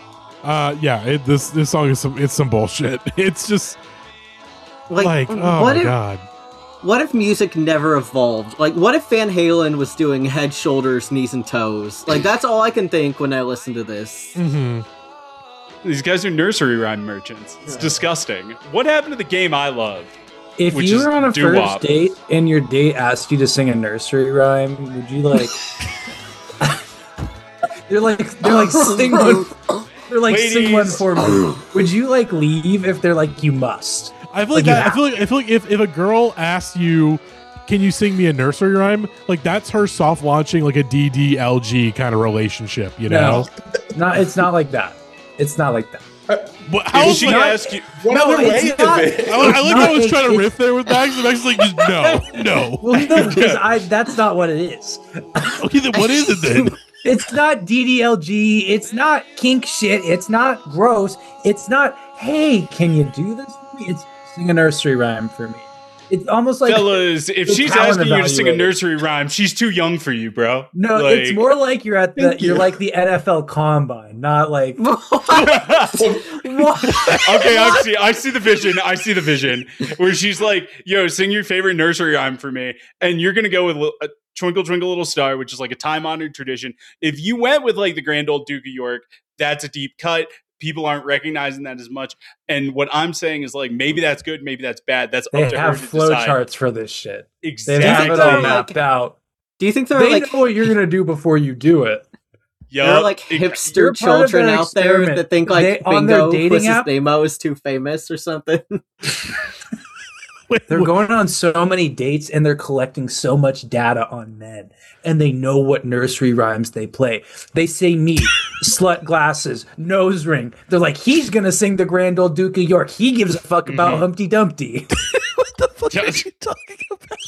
This song is some bullshit. It's just oh my God. what if music never evolved? Like, what if Van Halen was doing head, shoulders, knees, and toes? Like, that's all I can think when I listen to this. Mm-hmm. These guys are nursery rhyme merchants. It's disgusting. What happened to the game I love? If Which you is were on a doo-wop. first date and your date asked you to sing a nursery rhyme, would you like? they're like sing one. They're like sing one for me. Would you like leave if they're like you must? I feel like, you I feel like if a girl asks you, "Can you sing me a nursery rhyme?" Like that's her soft launching like a DDLG kind of relationship, you know? No, it's not like that. It's not like that. But how If is she like, asks you, What other way is it? I like how I was trying to riff there with Max, and Max is like, just no. Well, no, because that's not what it is. Okay, then what is it then? It's not DDLG. It's not kink shit. It's not gross. It's not, hey, can you do this for me? It's sing a nursery rhyme for me. It's almost like fellas, if the she's talent asking you to sing a evaluator. nursery rhyme, she's too young for you, bro. No, Like- it's more like you're at the you're like the NFL Combine, not like Okay, I see the vision. I see the vision where she's like, "Yo, sing your favorite nursery rhyme for me," and you're gonna go with "Twinkle Twinkle Little Star," which is like a time-honored tradition. If you went with like the Grand Old Duke of York, that's a deep cut. People aren't recognizing that as much. And what I'm saying is like, maybe that's good, maybe that's bad. That's they up to her have to flow decide. charts for this shit. They Exactly. have it all they're, mapped out. Do you think there are They like know what you're gonna do before you do it. there are like You're hipster part of children that out there experiment. that think like They- on their Bingo dating Puss's app- Nemo is too famous or something? Wait, They're going on so many dates and they're collecting so much data on men, and they know what nursery rhymes they play. They say me, slut glasses, nose ring. They're like, he's gonna sing the Grand Old Duke of York. He gives a fuck about Humpty Dumpty. what are you talking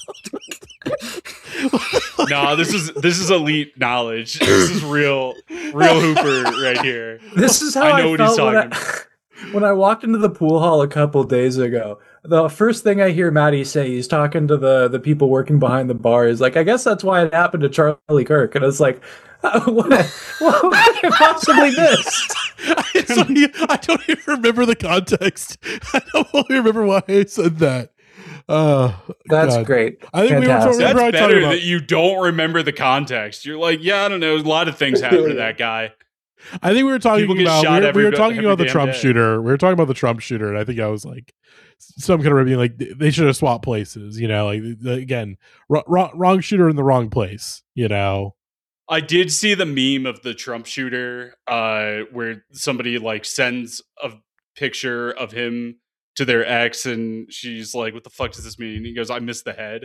about? No, this is elite knowledge. This is real Hooper right here. This is how I I, know what he's felt talking when I walked into the pool hall a couple days ago. The first thing I hear Maddie say, he's talking to the people working behind the bar, is like, I guess that's why it happened to Charlie Kirk. And I was like, what could I possibly miss? I don't even remember the context. I don't even remember why I said that. That's God. great. I think Fantastic. we were That's probably talking better about. that you don't remember the context. You're like, yeah, I don't know. A lot of things happen to that guy. I think we were talking People get about shot we every were talking every about the damn Trump day. shooter. We were talking about the Trump shooter, and I think I was like some kind of review, like they should have swapped places. You know, like again, wrong shooter in the wrong place. You know, I did see the meme of the Trump shooter where somebody like sends a picture of him to their ex and she's like, what the fuck does this mean? And he goes, I missed the head.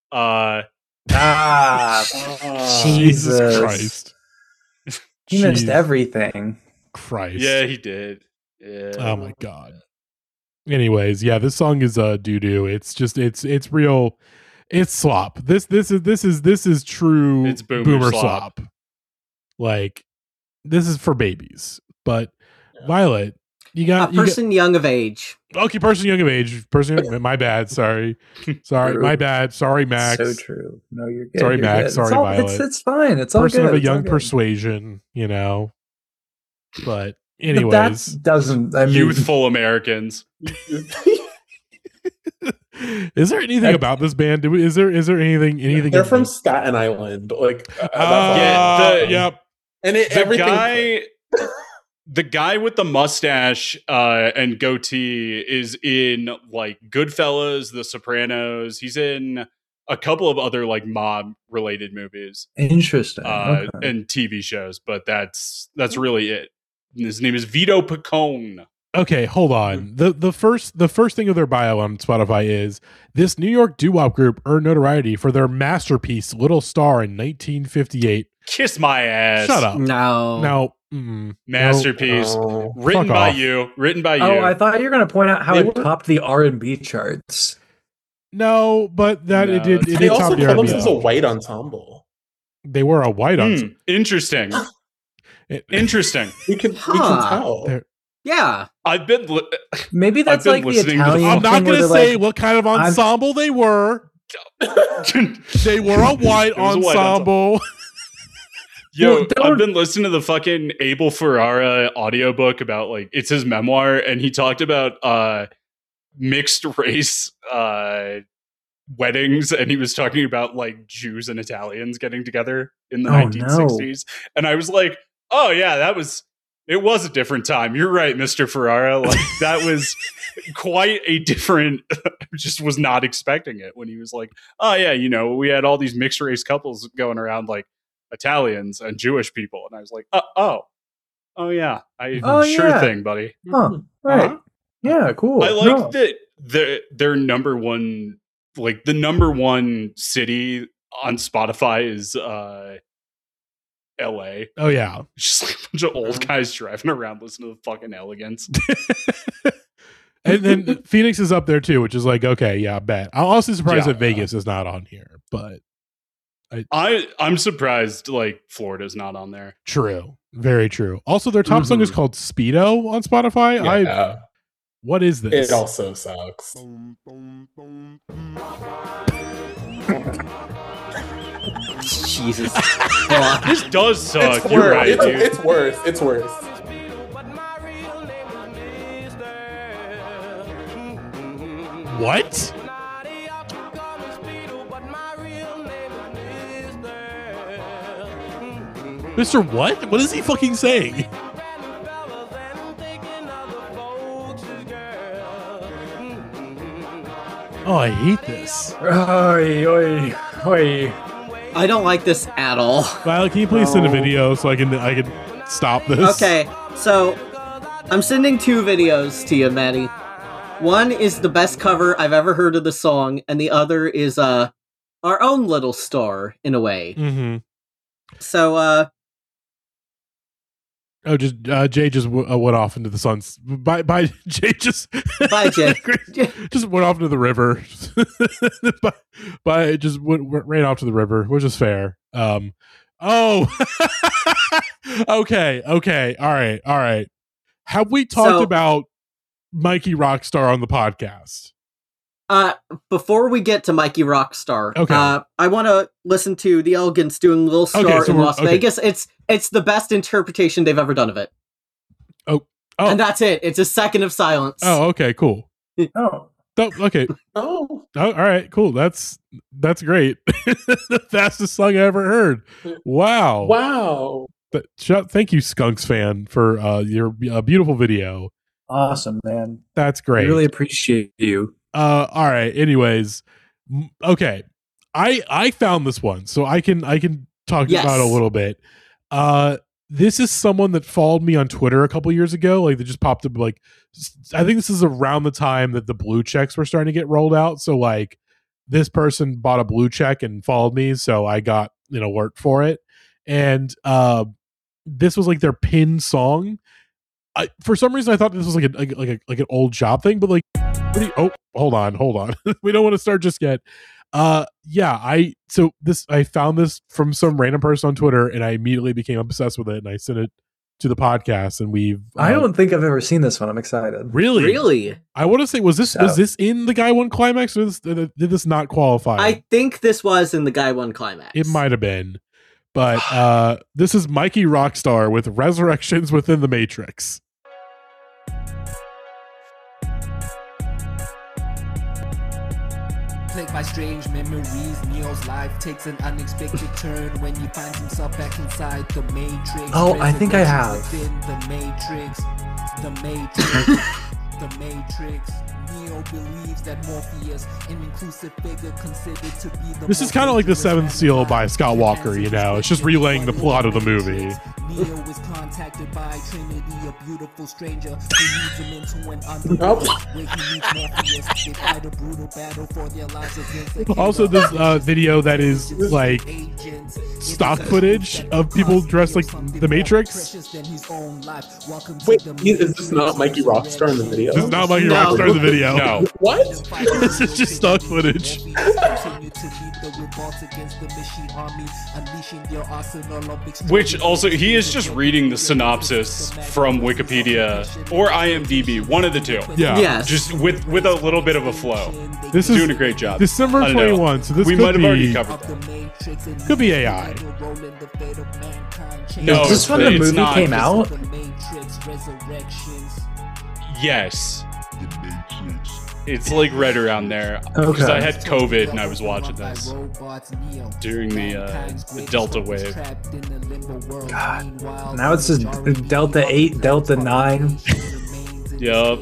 Jesus Christ. He missed Jeez. everything. Christ. Yeah, he did. Yeah. Oh my god. Anyways, yeah, this song is doo-doo. It's just it's real. It's slop. This is true It's boomer boomer slop. slop. Like this is for babies. But Violet, you A got person young of age. okay, person young of age. Person my bad, sorry. Sorry, my bad. Sorry, Max. So true. No, you're good. Sorry, You're Max. good. Sorry, it's all, Violet. It's fine. It's all Person good. of a It's all young good. persuasion, you know. But But anyways, that doesn't. I mean, Youthful Americans. is there anything about this band? Is there anything? They're from Staten Island. Like, Yep. and it, The everything. guy with the mustache and goatee is in like Goodfellas, The Sopranos. He's in a couple of other like mob related movies interesting. Okay. and TV shows, but that's really it. His name is Vito Picone. Okay, hold on. The first thing of their bio on Spotify is this New York doo-wop group earned notoriety for their masterpiece Little Star in 1958. Kiss my ass. Shut up. No. No. Masterpiece. Oh. Written Fuck by off. you. Written by you. Oh, I thought you were going to point out how They it were- topped the R&B charts. No, but that No, it did. It They did also top the call R&B. themselves a white ensemble. They were a white on. Interesting. Interesting. We can Huh. tell. They're- Yeah. I've been Maybe that's I've been like the listening to the- Italian I'm not thing where going to they're say like, what kind of ensemble they were. They were a white It was a white ensemble. Yo, Well, don't- I've been listening to the fucking Abel Ferrara audiobook about like it's his memoir, and he talked about mixed race weddings, and he was talking about like Jews and Italians getting together in the Oh, 1960s. And I was like, oh yeah, it was a different time. You're right, Mr. Ferrara. Like that was quite a different, just was not expecting it when he was like, oh yeah, you know, we had all these mixed race couples going around like Italians and Jewish people. And I was like, oh yeah, sure yeah. thing, buddy. Huh. Right. Uh-huh. Yeah, cool. I like that their number one, like the number one city on Spotify is LA. Oh yeah. Just like a bunch of old guys driving around listening to the fucking Elegance. And then Phoenix is up there too, which is like, okay, yeah, I bet. I'm also surprised Yeah. that Vegas is not on here, but I'm surprised like Florida's not on there. true. Very true. Also, their top song is Mhm. called Speedo on Spotify. Yeah. What is this? It also sucks. Jesus. Fuck. This does suck. It's You're worse. right, dude. It's worse. It's worse. What? Mr. What? What is he fucking saying? Oh, I hate this. Oy, oy, oy. I don't like this at all. Violet, can you please send a video so I can stop this? Okay, so I'm sending two videos to you, Maddie. One is the best cover I've ever heard of the song, and the other is our own little star, in a way. Mm-hmm. So, Oh, just Jay just went off into the sun's. Bye, Jay. Just Bye, Jay. just went off into the river. Bye. Just ran off to the river, which is fair. Oh. Okay. All right. Have we talked about Mikey Rockstar on the podcast? Before we get to Mikey Rockstar, Okay. I want to listen to the Elegance doing Little Star Okay, so in we're- Las okay. Vegas. It's the best interpretation they've ever done of it. Oh. And that's it. It's a second of silence. Oh, okay, cool. Oh. Oh, okay. Oh. Oh, all right, cool. That's great. The fastest song I ever heard. Wow. Wow. But thank you, Skunks fan, for your beautiful video. Awesome, man. That's great. I really appreciate you. All right. Anyways, okay. I found this one, so I can talk Yes. about it a little bit. This is someone that followed me on Twitter a couple years ago. Like they just popped up. Like I think this is around the time that the blue checks were starting to get rolled out. So like this person bought a blue check and followed me, so I got an alert for it. And this was like their pin song. For some reason, I thought this was like an old job thing, but like, hold on. We don't want to start just yet. I found this from some random person on Twitter, and I immediately became obsessed with it, and I sent it to the podcast, and we've. I don't think I've ever seen this one. I'm excited. Really? I want to say, was this in the Guy One Climax, or did this not qualify? I think this was in the Guy One Climax. It might have been, but this is Mikey Rockstar with Resurrections Within the Matrix. Plagued by strange memories, Neo's life takes an unexpected turn when he finds himself back inside the Matrix. Oh, I think I have. Within the Matrix, the Matrix, the Matrix. Neo believes that Morpheus, an inclusive figure considered to be the. This is kind of like the Seventh Seal by Scott Walker, you know. It's just relaying the plot of the movie. Neo is contacted by Trinity, a beautiful stranger who leads him into an underworld where he meets Morpheus. They fight a brutal battle for their lives against the Also, this video that is like stock footage of people dressed like the Matrix. Wait, is this not Mikey Rockstar in the video? This is not Mikey No. Rockstar in the video. No. What? This is just stock footage. Which also, he is just reading the synopsis from Wikipedia or IMDb, one of the two. Yeah. Yes. Just with a little bit of a flow. This is Doing a great job. December I don't know. 21, so this we could might have already be covered that. could be AI. No, Is this when the it's movie not. came out? Yes. It's like right around there. Because I had COVID and I was watching this during the Delta wave. God. Now it's just Delta 8, Delta 9. Yup.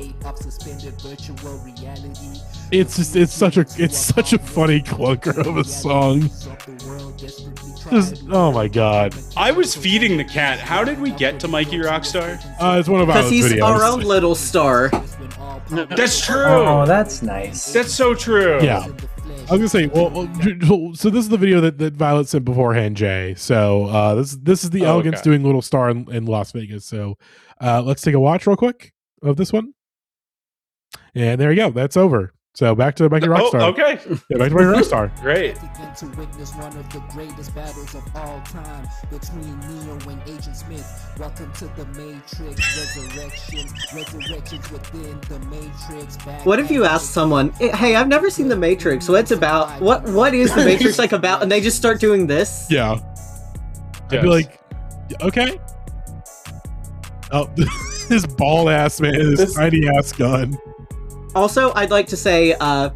It's such a funny clunker of a song. Just, oh my god. I was feeding the cat. How did we get to Mikey Rockstar? It's one of our videos. Because he's our own little star. That's true. Oh, that's nice. That's so true. Yeah. I was gonna say, so this is the video that Violet sent beforehand, Jay. So this is the Elegance doing Little Star in Las Vegas. So let's take a watch real quick of this one. And there you go. That's over. So back to Mikey Rockstar. Okay. Yeah, back to Mikey Rockstar. Great. To witness one of the greatest battles of all time between Neo and Agent Smith. Welcome to the Matrix. Resurrections within the Matrix. What if you ask someone, "Hey, I've never seen the Matrix. What's about? What is the Matrix like about?" And they just start doing this. Yeah. I'd be like, okay. Oh, this bald ass man, this tiny ass gun. Also, I'd like to say,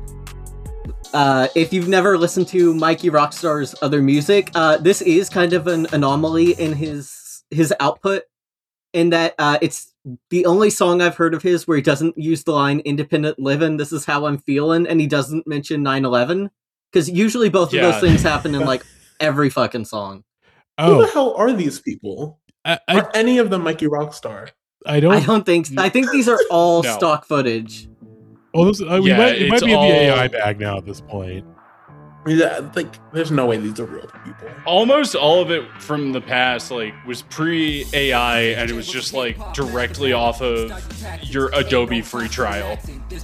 if you've never listened to Mikey Rockstar's other music, this is kind of an anomaly in his output, in that it's the only song I've heard of his where he doesn't use the line "independent living, this is how I'm feeling," and he doesn't mention 9/11, because usually both of those things happen in like every fucking song. Who the hell are these people? Are any of them Mikey Rockstar? I don't think. I think these are all stock footage. Well, it might be in the AI bag now at this point. Yeah, like there's no way these are real people. Almost all of it from the past was pre-AI, and it was just directly off of your Adobe free trial.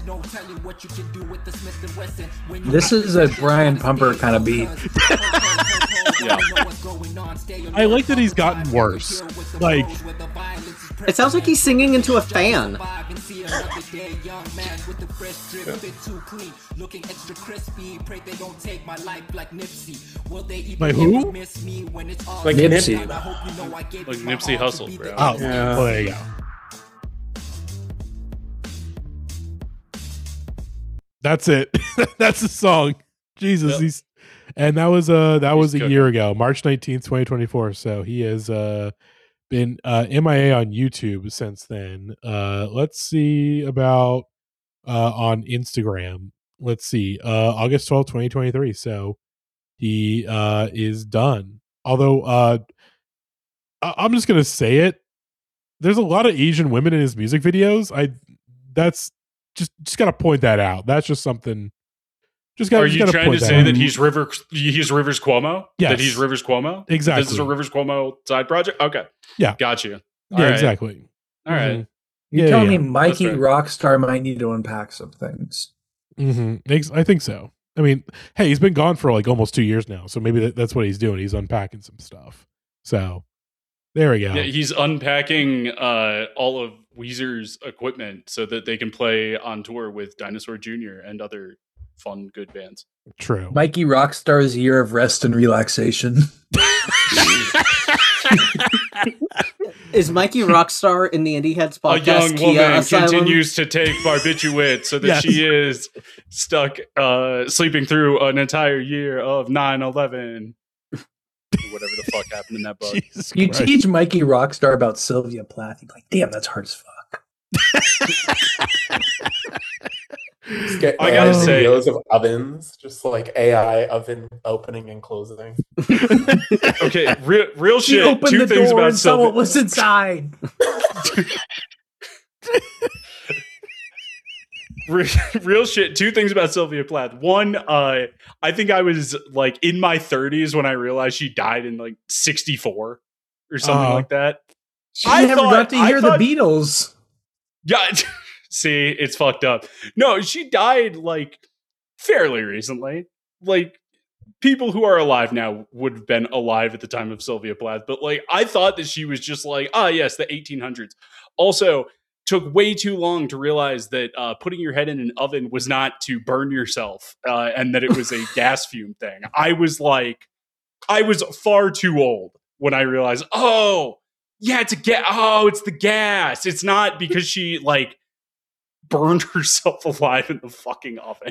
This is a Brian Pumper kind of beat. Yeah. I like that he's gotten worse. It sounds like he's singing into a fan. Like who? Like Nipsey. Like Nipsey Hussle, bro. Oh, yeah. Well, there you go. That's it. That's the song. Jesus, and that was a year ago, March 19th, 2024. So he has been MIA on YouTube since then. Let's see about on Instagram. Let's see, August 12th, 2023. So he is done. Although I'm just gonna say it. There's a lot of Asian women in his music videos. That's just gotta point that out. That's just something. Are you trying to say that he's Rivers Cuomo? Yes. That he's Rivers Cuomo? Exactly. This is a Rivers Cuomo side project? Okay. Yeah. Got you. Yeah, exactly. All right. You're telling me Mikey Rockstar might need to unpack some things. Mm-hmm. I think so. I mean, hey, he's been gone for almost 2 years now, so maybe that's what he's doing. He's unpacking some stuff. So there we go. Yeah, he's unpacking all of Weezer's equipment so that they can play on tour with Dinosaur Jr. and other fun, good bands. True. Mikey Rockstar's year of rest and relaxation. Is Mikey Rockstar in the Indie Heads podcast? A young Kia woman Asylum? continues to take barbiturate so that she is stuck sleeping through an entire year of 9/11. Whatever the fuck happened in that book. You teach Mikey Rockstar about Sylvia Plath. You're like, damn, that's hard as fuck. I gotta say, videos of ovens, just like AI oven opening and closing. Okay, real She shit. opened Two the things door about and saw what was inside. Real shit. Two things about Sylvia Plath. One, I think I was in my 30s when I realized she died in 64 or something like that. I never got to hear the Beatles. Yeah. See, it's fucked up. No, she died fairly recently. People who are alive now would have been alive at the time of Sylvia Plath, but I thought that she was just yes, the 1800s. Also, took way too long to realize that putting your head in an oven was not to burn yourself, and that it was a gas fume thing. I was far too old when I realized, it's the gas. It's not because she burned herself alive in the fucking oven.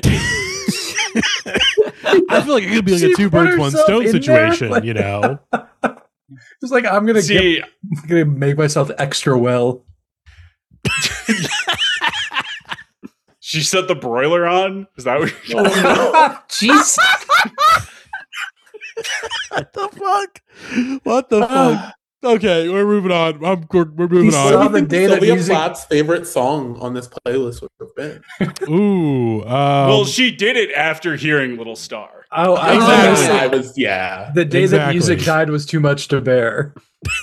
I feel like it could be like She a two put birds, one herself stone in there, situation, like- you know? It's like I'm gonna make myself extra well. She set the broiler on? Is that what you're Jeez. What the fuck? What the fuck? Okay, we're moving on. We're moving saw on. the day that Sylvia music- Plath's favorite song on this playlist would have been. Ooh. Well, she did it after hearing Little Star. Oh, I was Exactly. gonna say, I was, yeah. the day that Exactly. music died was too much to bear.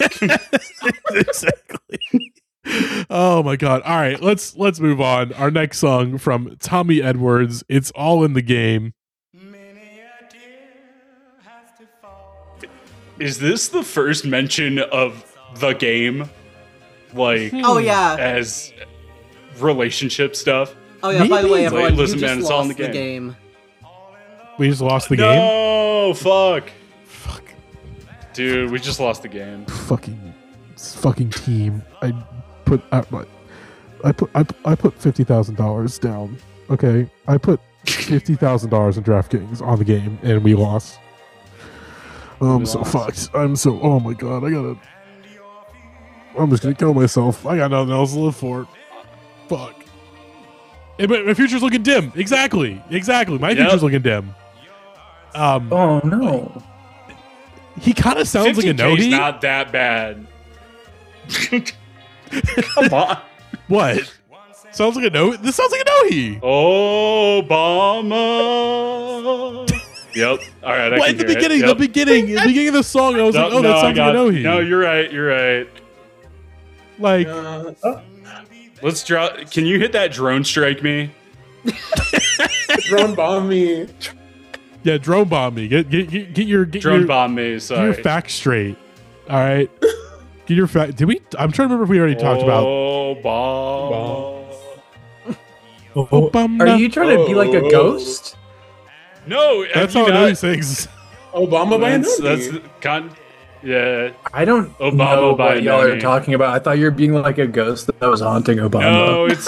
Exactly. Oh my god. All right, let's move on. Our next song from Tommy Edwards, It's All in the Game. Is this the first mention of the game? Like, Oh yeah. as relationship stuff? Oh yeah. By the way, Maybe. everyone, Like, you listen, just man, it's all in lost the the game. game. We just lost the game. No, fuck. Fuck. Dude, we just lost the game. Fucking team. I put $50,000 down. Okay, I put $50,000 in DraftKings on the game, and we lost. Oh, I'm so fucked. Oh my god, I'm just gonna kill myself. I got nothing else to live for. Fuck. Hey, but my future's looking dim. Exactly. My future's looking dim. Oh no. He kind of sounds like a 50K is Nohi. not that bad. Come on. What? Sounds like a no. This sounds like a Nohi. Obama. Yep. All right. What, the beginning of the song, I was like, oh, that sounds like a Nohi. No, you're right. Like, Let's draw. Can you hit that drone strike me? Drone bomb me. yeah, drone bomb me. Get your Drone bomb me. Get your Sorry. facts straight. All right. Get your fact. Did we? I'm trying to remember if we already talked about. Obama. Obama. Are you trying to be like a ghost? No, That's have how you I know he not- sings. Obama by That's Nohi. yeah. I don't Obama know by what y'all are Noni. talking about. I thought you were being like a ghost that was haunting Obama. No, it's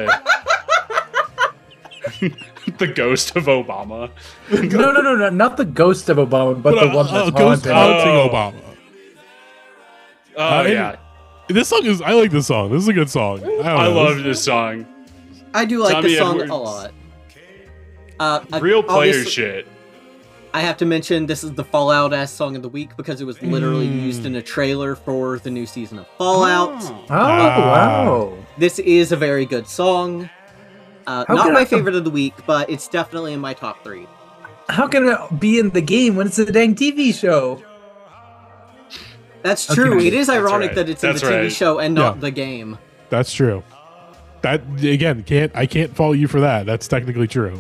the ghost of Obama. No, not the ghost of Obama, but the one that's Ghost haunting. haunting Oh. Obama. Oh and- yeah, This song is. I like this song. This is a good song. I love this song. I do like Tommy this song Edwards. a lot. Real player obviously- shit. I have to mention this is the Fallout ass song of the week because it was literally Mm. used in a trailer for the new season of Fallout. Oh, Ah. wow. This is a very good song. Not can my I- favorite of the week, but it's definitely in my top 3. How can it be in the game when it's a dang TV show? That's Okay. true. It is That's ironic right. that it's in That's the TV right. show and not Yeah. the game. That's true. That again, I can't follow you for that. That's technically true.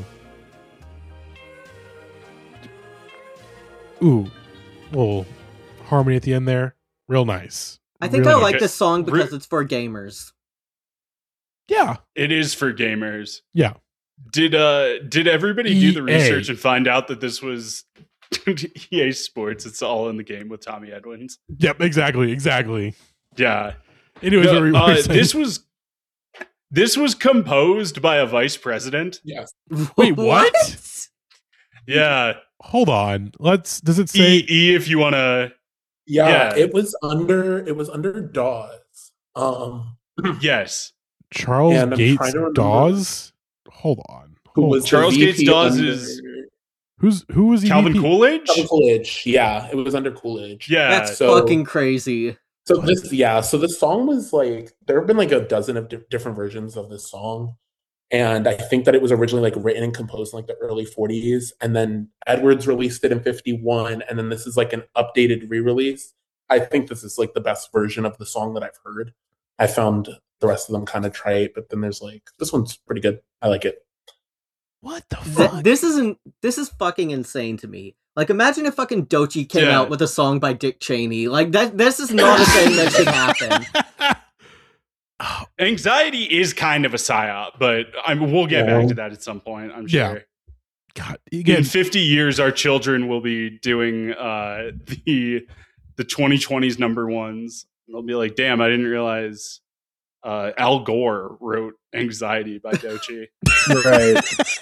Ooh, little harmony at the end there, real nice. I think Real I like Okay. this song because it's for gamers. Yeah, It is for gamers. yeah. Did everybody do the EA. research and find out that this was EA Sports? It's all in the game with Tommy Edwards. Yep, exactly. Yeah. Anyways, No, what were you saying? this was composed by a vice president. Yes. Wait, what? Yeah. Hold on. Does it say? E if you want to. Yeah, Yeah. it was under Dawes. Yes. Charles And I'm Gates trying to remember- Dawes. Hold on. Who Hold was on. Charles the Gates VP Dawes under- is- Who was the Calvin VP? Coolidge? Calvin Coolidge. Yeah, it was under Coolidge. Yeah. That's so- fucking crazy. So this song was like there have been like a dozen of different versions of this song, and I think that it was originally like written and composed in like the early 40s, and then Edwards released it in 51, and then this is like an updated re-release. I think this is like the best version of the song that I've heard. I found the rest of them kind of trite, but then there's like this one's pretty good. I like it. What the fuck? This is fucking insane to me. Like, imagine if fucking Doechii came Yeah. out with a song by Dick Cheney. Like, this is not a thing that should happen. Anxiety is kind of a psyop, but we'll get back to that at some point, I'm sure. Yeah. God, In again, 50 years, our children will be doing the 2020s number ones. They'll be like, damn, I didn't realize Al Gore wrote "Anxiety" by Doechii. Right.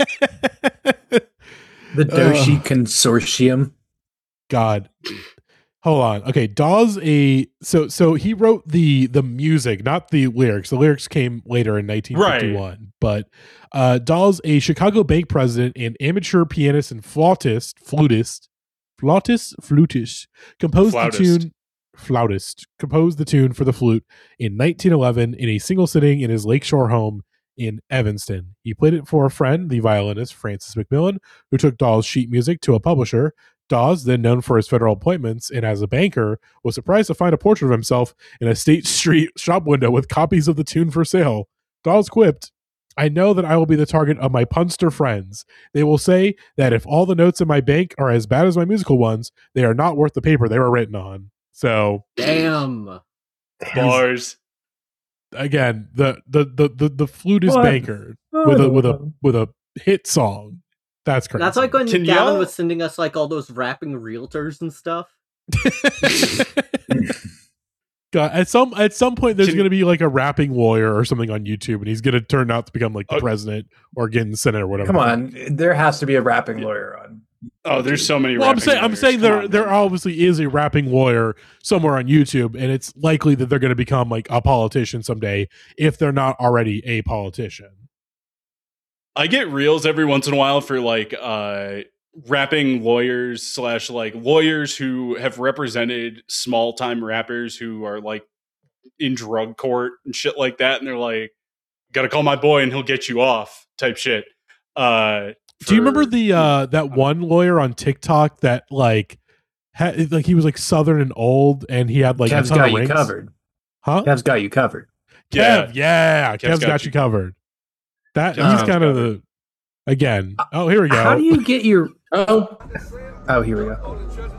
The Doechii Consortium. God. Hold on. Okay, Dawes so he wrote the music, not the lyrics. The lyrics came later in 1951. Right. But Dawes, a Chicago bank president and amateur pianist and flutist, composed the tune for the flute in 1911 in a single sitting in his Lakeshore home in Evanston. He played it for a friend, the violinist Francis McMillan, who took Dawes' sheet music to a publisher. Dawes, then known for his federal appointments and as a banker, was surprised to find a portrait of himself in a State Street shop window with copies of the tune for sale. Dawes quipped, "I know that I will be the target of my punster friends. They will say that if all the notes in my bank are as bad as my musical ones, they are not worth the paper they were written on." So, damn bars. Again, the flutist banker with a hit song. That's crazy. That's like when Gavin was sending us like all those rapping realtors and stuff. God, at some point there's going to be like a rapping lawyer or something on YouTube, and he's going to turn out to become like the president or get in the Senate or whatever. Come on, there has to be a rapping lawyer on. Oh, there's so many. Well, I'm saying there obviously is a rapping lawyer somewhere on YouTube, and it's likely that they're going to become like a politician someday if they're not already a politician. I get reels every once in a while for like rapping lawyers / like lawyers who have represented small time rappers who are like in drug court and shit like that, and they're like, "Gotta call my boy and he'll get you off" type shit. Do you remember the that one lawyer on TikTok that like he was like Southern and old, and he had like Kev's got you covered, huh? Kev's got you covered. Kev's got you covered. That he's kind of the again. Oh, here we go. How do you get your? Oh, here we go.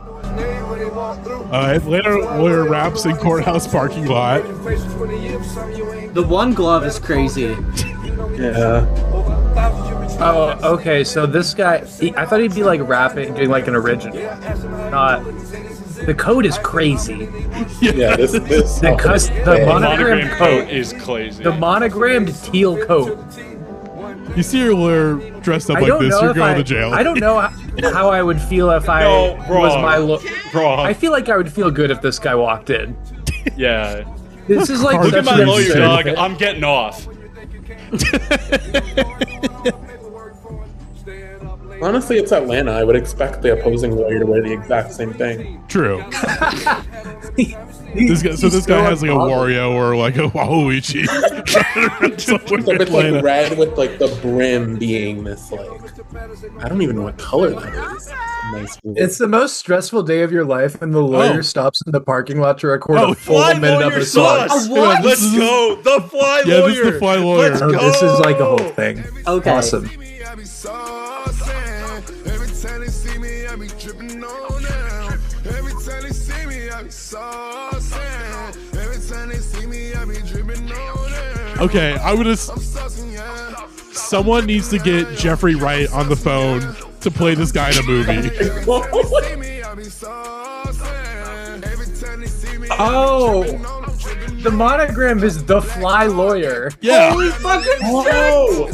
Atlanta lawyer raps in courthouse parking lot. The one glove is crazy. Yeah. Oh, okay. So this guy, I thought he'd be like rapping, doing like an original. Not. The code is crazy. Yeah, this the monogram coat is crazy. The monogrammed teal coat. You see your lawyer dressed up like this, you're going to jail. I don't know how I would feel if I was my lawyer. I feel like I would feel good if this guy walked in. Yeah. This is like look at my lawyer, dog. I'm getting off. Honestly, it's Atlanta. I would expect the opposing lawyer to wear the exact same thing. True. This guy has like a Wario or like a Waluigi. With like red with like the brim being this like I don't even know what color that is. Nice. It's the most stressful day of your life, and the lawyer stops in the parking lot to record a full minute of a song. Let's go. The fly lawyer. Yeah, this is the fly lawyer. Let's go. This is like a whole thing. Okay. Awesome. Okay, I'm gonna. Someone needs to get Jeffrey Wright on the phone to play this guy in a movie. Oh, the monogram is the fly lawyer. Yeah. Holy fucking Whoa.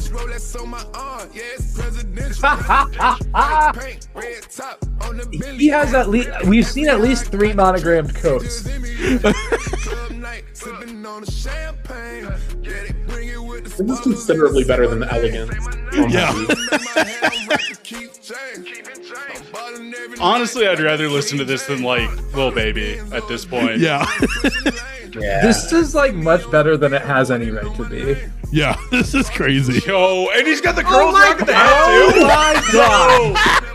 He has at least. We've seen at least 3 monogrammed coats. This is considerably better than the Elegance. Yeah. Honestly, I'd rather listen to this than like Lil Baby at this point. Yeah. Yeah. This is like much better than it has any right to be. Yeah, this is crazy. Yo, and he's got the girls rocking the hat too. Oh my god!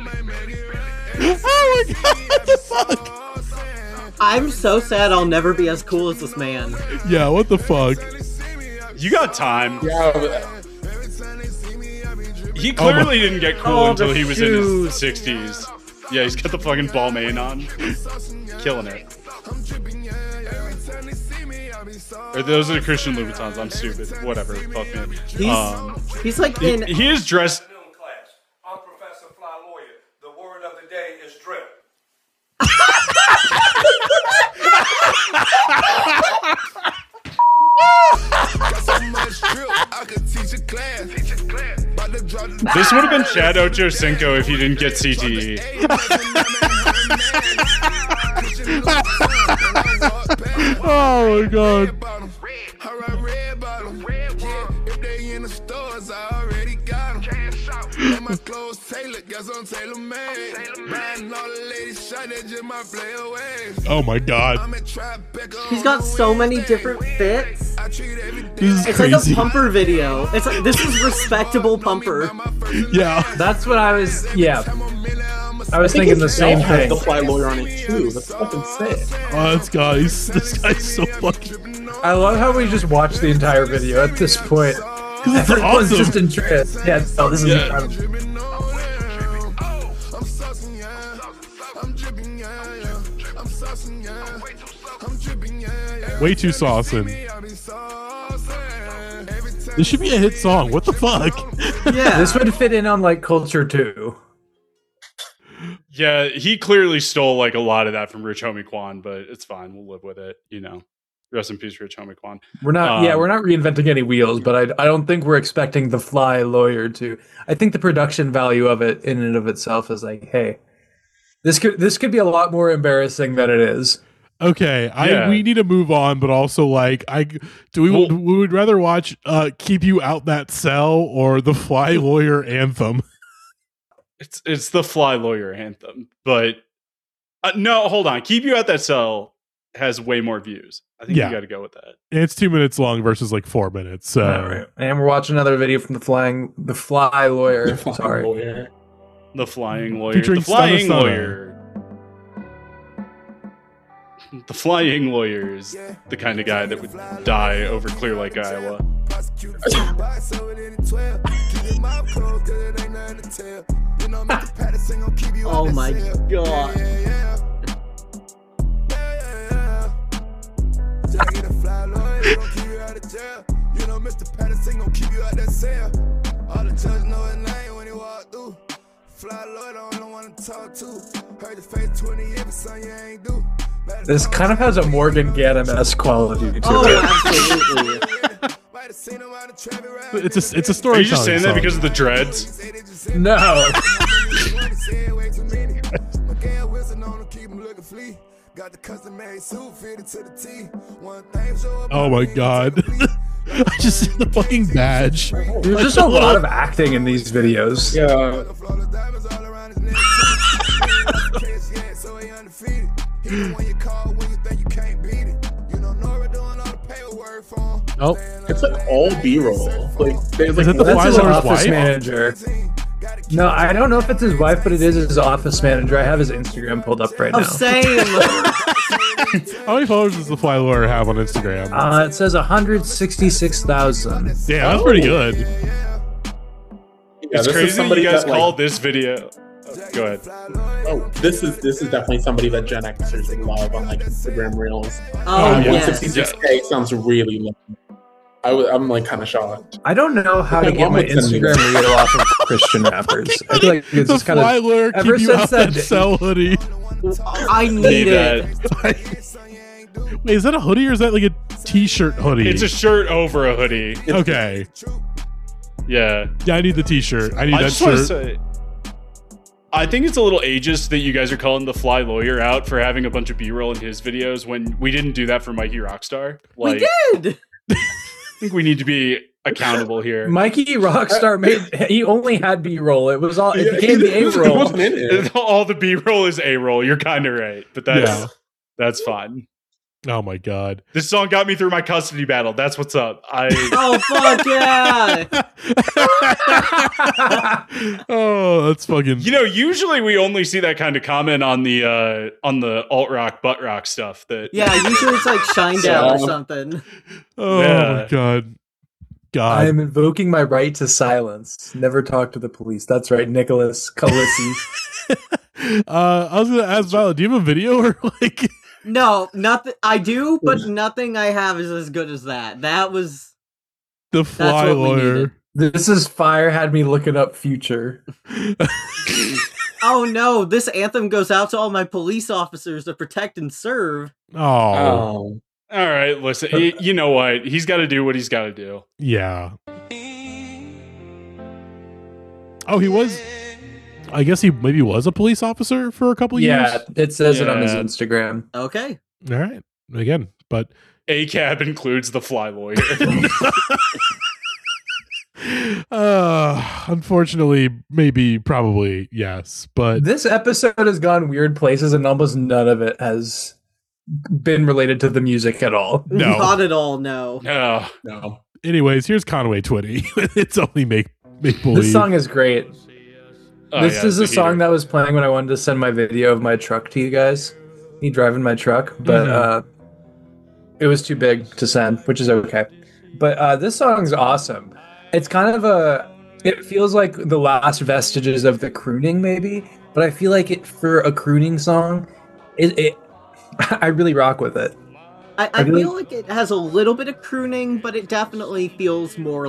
Oh my god! What the fuck? I'm so sad I'll never be as cool as this man. Yeah, what the fuck? You got time. Yeah. He clearly didn't get cool until he was in his 60s. Yeah, he's got the fucking Balmain on. Killing it. Or those are the Christian Louboutins. I'm stupid. Whatever. Fuck me. He's like in. He is dressed. I'm Professor Fly Lawyer. The word of the day is drip. This would have been Chad Ochocinco if you didn't get CTE. Oh my god. Oh my god. He's got so many different fits. This is It's crazy. like a Pumper video. It's like, this is respectable Pumper. Yeah. That's what I was. Yeah. I was think thinking the his same belt has thing. The Fly Lawyer on it too. That's fucking sick. Oh, this guy's so fucking. I love how we just watched the entire video at this point. It's Everyone's awesome. just entranced. Yeah, oh, this is incredible. Way too saucing. This should be a hit song. What the fuck? Yeah. This would fit in on like Culture 2. Yeah, he clearly stole like a lot of that from Rich Homie Quan, but it's fine. We'll live with it. You know, rest in peace, Rich Homie Quan. We're not. We're not reinventing any wheels, but I don't think we're expecting the Fly Lawyer to. I think the production value of it in and of itself is like, hey, this could be a lot more embarrassing than it is. Okay, Yeah. we need to move on, but also like, we would rather watch "Keep You Out That Cell" or the Fly Lawyer anthem. It's the Fly Lawyer anthem, but no, hold on. Keep You Out That Cell has way more views. I think Yeah. you got to go with that. And it's 2 minutes long versus like 4 minutes. So All right. And we're watching another video from the Fly Lawyer. The Fly Sorry. Lawyer. The Flying Lawyer. Featuring The Flying Stunna Stunna. Lawyer. The Flying Lawyer is the kind of guy that would die over Clear Lake, Iowa. Oh my god. This kind of has a Morgan Ganem-esque quality to it. Oh, absolutely. it's a story. Are you just saying that because of the dreads? No. Oh my god. I just see the fucking badge. There's just a lot of acting in these videos. Yeah. Oh, It's like all B-roll. Like there's Is like it the That's his Fly Lawyer's office wife? manager. No, I don't know if it's his wife, but it is his office manager. I have his Instagram pulled up right Oh, now. same. how many followers does the Fly Lawyer have on Instagram? It says 166,000. Yeah, that's pretty good. Yeah, It's this is crazy that somebody you guys that, like- called this video. Go ahead. Oh, this is definitely somebody that Gen Xers would love on like Instagram Reels. Oh, yeah. yes. 166K sounds really low. I'm like kind of shocked. I don't know how to Okay, get one my would send me Instagram that. reel off of Christian rappers. I feel like it's The just kind Fly of Lawyer, ever keep you since out that that- cell hoodie. I need it. Wait, is that a hoodie or is that like a t-shirt hoodie? It's a shirt over a hoodie. Okay. Yeah. Yeah, I need the t-shirt. I need I that just want to shirt. say, I think it's a little ageist that you guys are calling the Fly Lawyer out for having a bunch of B-roll in his videos when we didn't do that for Mikey Rockstar. Like, We did. I think we need to be accountable here. Mikey Rockstar he only had B-roll. It was all it became the It A-roll. wasn't in it. All the B-roll is A-roll. You're kind of right, but that's fine. Oh my god. This song got me through my custody battle. That's what's up. Oh, fuck yeah. Oh, that's fucking. You know, usually we only see that kind of comment on the alt rock, butt rock stuff. That Yeah, usually it's like Shinedown or something. Oh Yeah. my god. God. I am invoking my right to silence. Never talk to the police. That's right, Nicholas Calisi. I was gonna ask Violet, do you have a video or like? No, nothing. I do, but nothing I have is as good as that. That was The Fly what we Lawyer. needed. This is fire had me looking up Future. Oh no, this anthem goes out to all my police officers to protect and serve. Oh, Oh. all right, listen. You know what? He's got to do what he's got to do. yeah. Oh, he was. I guess he maybe was a police officer for a couple of years. Yeah, it says it on his Instagram. Okay. All right. Again, but ACAB includes the fly lawyer. unfortunately, maybe, probably, yes. But This episode has gone weird places, and almost none of it has been related to the music at all. no. Not at all, no. Oh, No. Anyways, here's Conway Twitty. It's only make believe. This song is great. oh, This yeah, is a it's song heater. that was playing when I wanted to send my video of my truck to you guys. Me driving my truck, but it was too big to send, which is okay. But this song's awesome. It's kind of it feels like the last vestiges of the crooning, maybe, but I feel like it for a crooning song, I really rock with it. I feel like it has a little bit of crooning, but it definitely feels more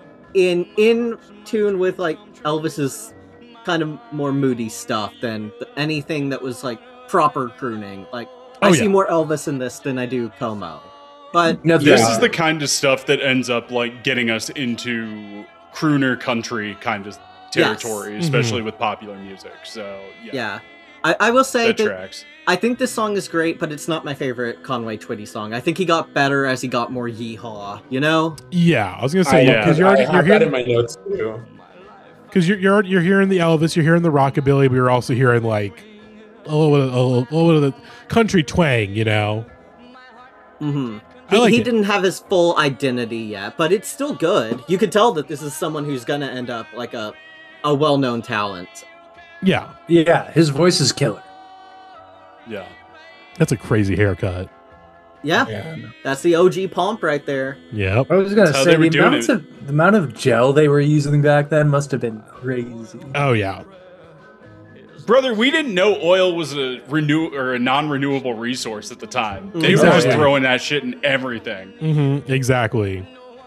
in tune with like Elvis's kind of more moody stuff than anything that was like proper crooning. Like I see more Elvis in this than I do Como. But No, This yeah. is the kind of stuff that ends up like getting us into crooner country kind of territory, especially with popular music. So yeah. I will say that that tracks. I think this song is great, but it's not my favorite Conway Twitty song. I think he got better as he got more yeehaw, you know? Yeah, I was gonna say yeah. because I you're have that in hearing my notes too. because you're hearing the Elvis, you're hearing the rockabilly, but you're also hearing like a little bit of the country twang, you know. Mm-hmm. I like he it. didn't have his full identity yet, but it's still good. You could tell that this is someone who's gonna end up like a well-known talent. Yeah, Yeah, his voice is killer. Yeah. that's a crazy haircut. Yeah, Yeah. that's the OG Pomp right there. Yep. I was gonna That's how say they were the doing amount of gel they were using back then must have been crazy. Oh yeah. Brother, we didn't know oil was a non-renewable resource at the time. They were Exactly. just throwing that shit in everything. Mm-hmm. Exactly.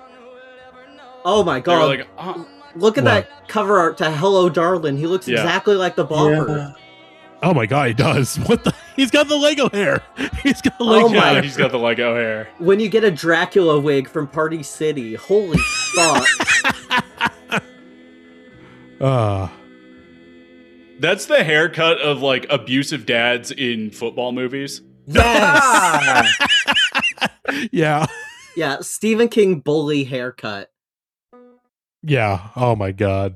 Oh my They were god! like, Look at What? that cover art to "Hello, Darlin'." He looks Yeah. exactly like the bopper. Yeah. Oh my god, he does. What the? He's got the Lego hair. He's got the Oh Lego my- yeah, hair. he's got the Lego hair. When you get a Dracula wig from Party City, holy fuck! That's the haircut of like abusive dads in football movies. Yes, Yeah. yeah, Stephen King bully haircut. Yeah. Oh my god.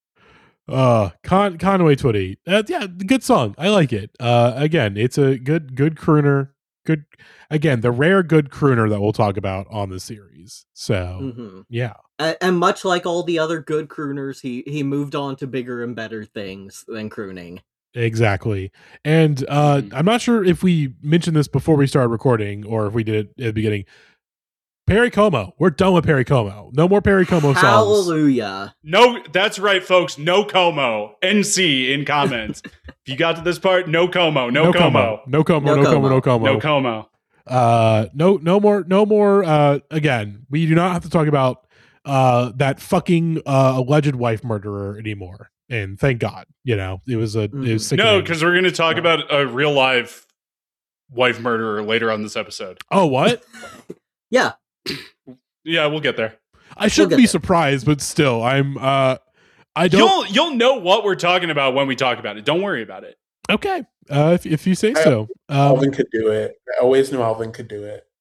Conway Twitty. Yeah, good song. I like it. Again, it's a good crooner. Good. Again, the rare good crooner that we'll talk about on the series. So Hmm. yeah. And much like all the other good crooners, he moved on to bigger and better things than crooning. Exactly. And I'm not sure if we mentioned this before we started recording or if we did it at the beginning. Perry Como. We're done with Perry Como. No more Perry Como songs. Hallelujah! No, that's right, folks. No Como. NC in comments. If you got to this part, no Como. No Como. No Como. No No Como. Como. No Como. No Como. No more. Again, we do not have to talk about that fucking alleged wife murderer anymore. And thank God, it was it was sickening. No, because we're going to talk about a real life wife murderer later on this episode. Oh, what? Yeah, Yeah, we'll get there. I shouldn't get be there. surprised, but still, I don't. You'll know what we're talking about when we talk about it. Don't worry about it. Okay, if you say so. Alvin could do it. I always knew Alvin could do it.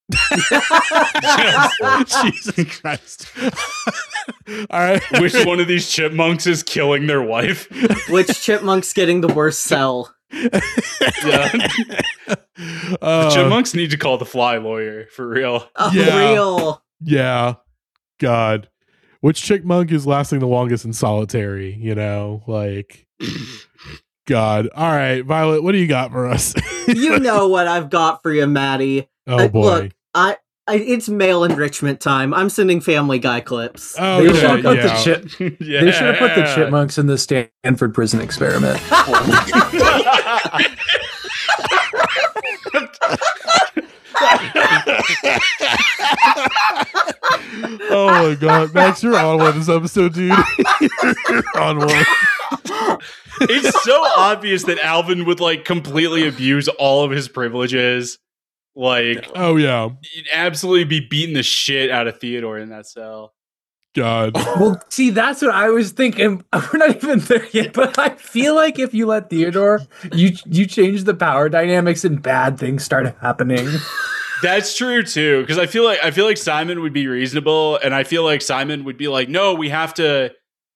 Jesus Christ! All right, Which one of these chipmunks is killing their wife? which chipmunk's getting the worst cell? Yeah. The chipmunks need to call the fly lawyer for real. Yeah. Real. Yeah, God, which chipmunk is lasting the longest in solitary? Like, God. All right, Violet, what do you got for us? You know what I've got for you, Maddie. Oh boy. Look, it's male enrichment time. I'm sending Family Guy clips. Oh, They okay, should have put yeah. They should have put the chipmunks in the Stanford prison experiment. Oh my God, Max, you're on one this episode, dude. You're on one. It's so obvious that Alvin would like completely abuse all of his privileges. Like, Oh yeah. he'd absolutely be beating the shit out of Theodore in that cell. God. Well, see, that's what I was thinking. We're not even there yet, but I feel like if you let Theodore, you change the power dynamics and bad things start happening. That's true too, because I feel like Simon would be reasonable, and I feel like Simon would be like, no, we have to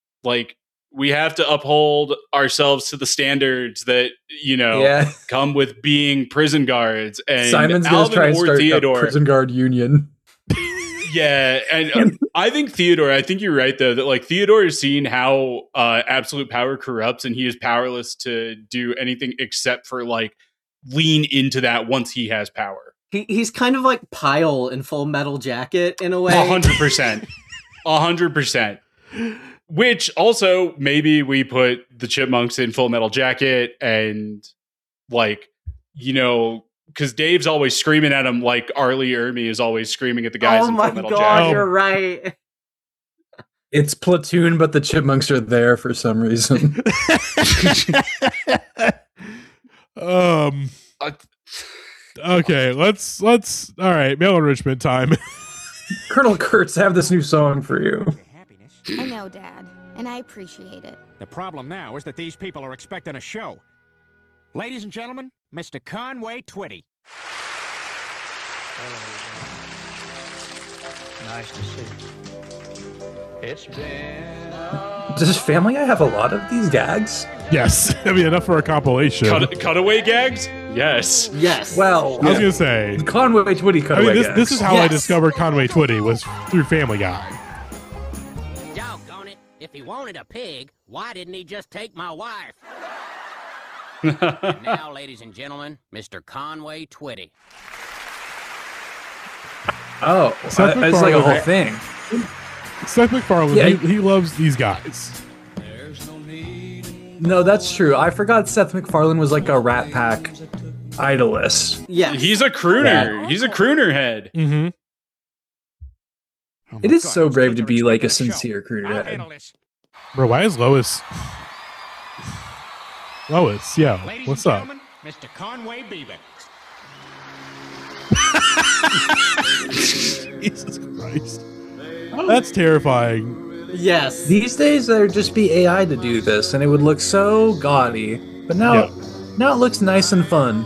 uphold ourselves to the standards that come with being prison guards. And Simon's gonna try and start a prison guard union. Yeah, and I think you're right though, that like Theodore has seen how absolute power corrupts, and he is powerless to do anything except for like lean into that once he has power. He's kind of like Pyle in Full Metal Jacket in a way. 100%. 100%. Which also, maybe we put the Chipmunks in Full Metal Jacket and like, because Dave's always screaming at him like Arlie Ermy is always screaming at the guys in Full Metal Jacket. Oh my god, you're right. It's Platoon, but the Chipmunks are there for some reason. Okay, let's all right, mail enrichment time. Colonel Kurtz, I have this new song for you. I know, Dad, and I appreciate it. The problem now is that these people are expecting a show. Ladies and gentlemen, Mr. Conway Twitty. Nice to see you. It's been... Does Family Guy have a lot of these gags? Yes. I mean, enough for a compilation. Cutaway gags? Yes. Yes. Well, I was going to say... Conway Twitty cutaway gags. This is how I discovered Conway Twitty, was through Family Guy. Doggone it. If he wanted a pig, why didn't he just take my wife? And now, ladies and gentlemen, Mr. Conway Twitty. Oh, it's like a whole thing. Seth MacFarlane, he loves these guys. No, that's true. I forgot Seth MacFarlane was like a Rat Pack idolist. Yeah, he's a crooner. Yeah. He's a crooner head. Mm-hmm. It is so brave to be like a sincere crooner head. Bro, why is Lois? Lois, yeah. Ladies What's and up? gentlemen, Mr. Conway Beaver. Jesus Christ. That's terrifying. Yes. These days there'd just be AI to do this and it would look so gaudy. But now it looks nice and fun.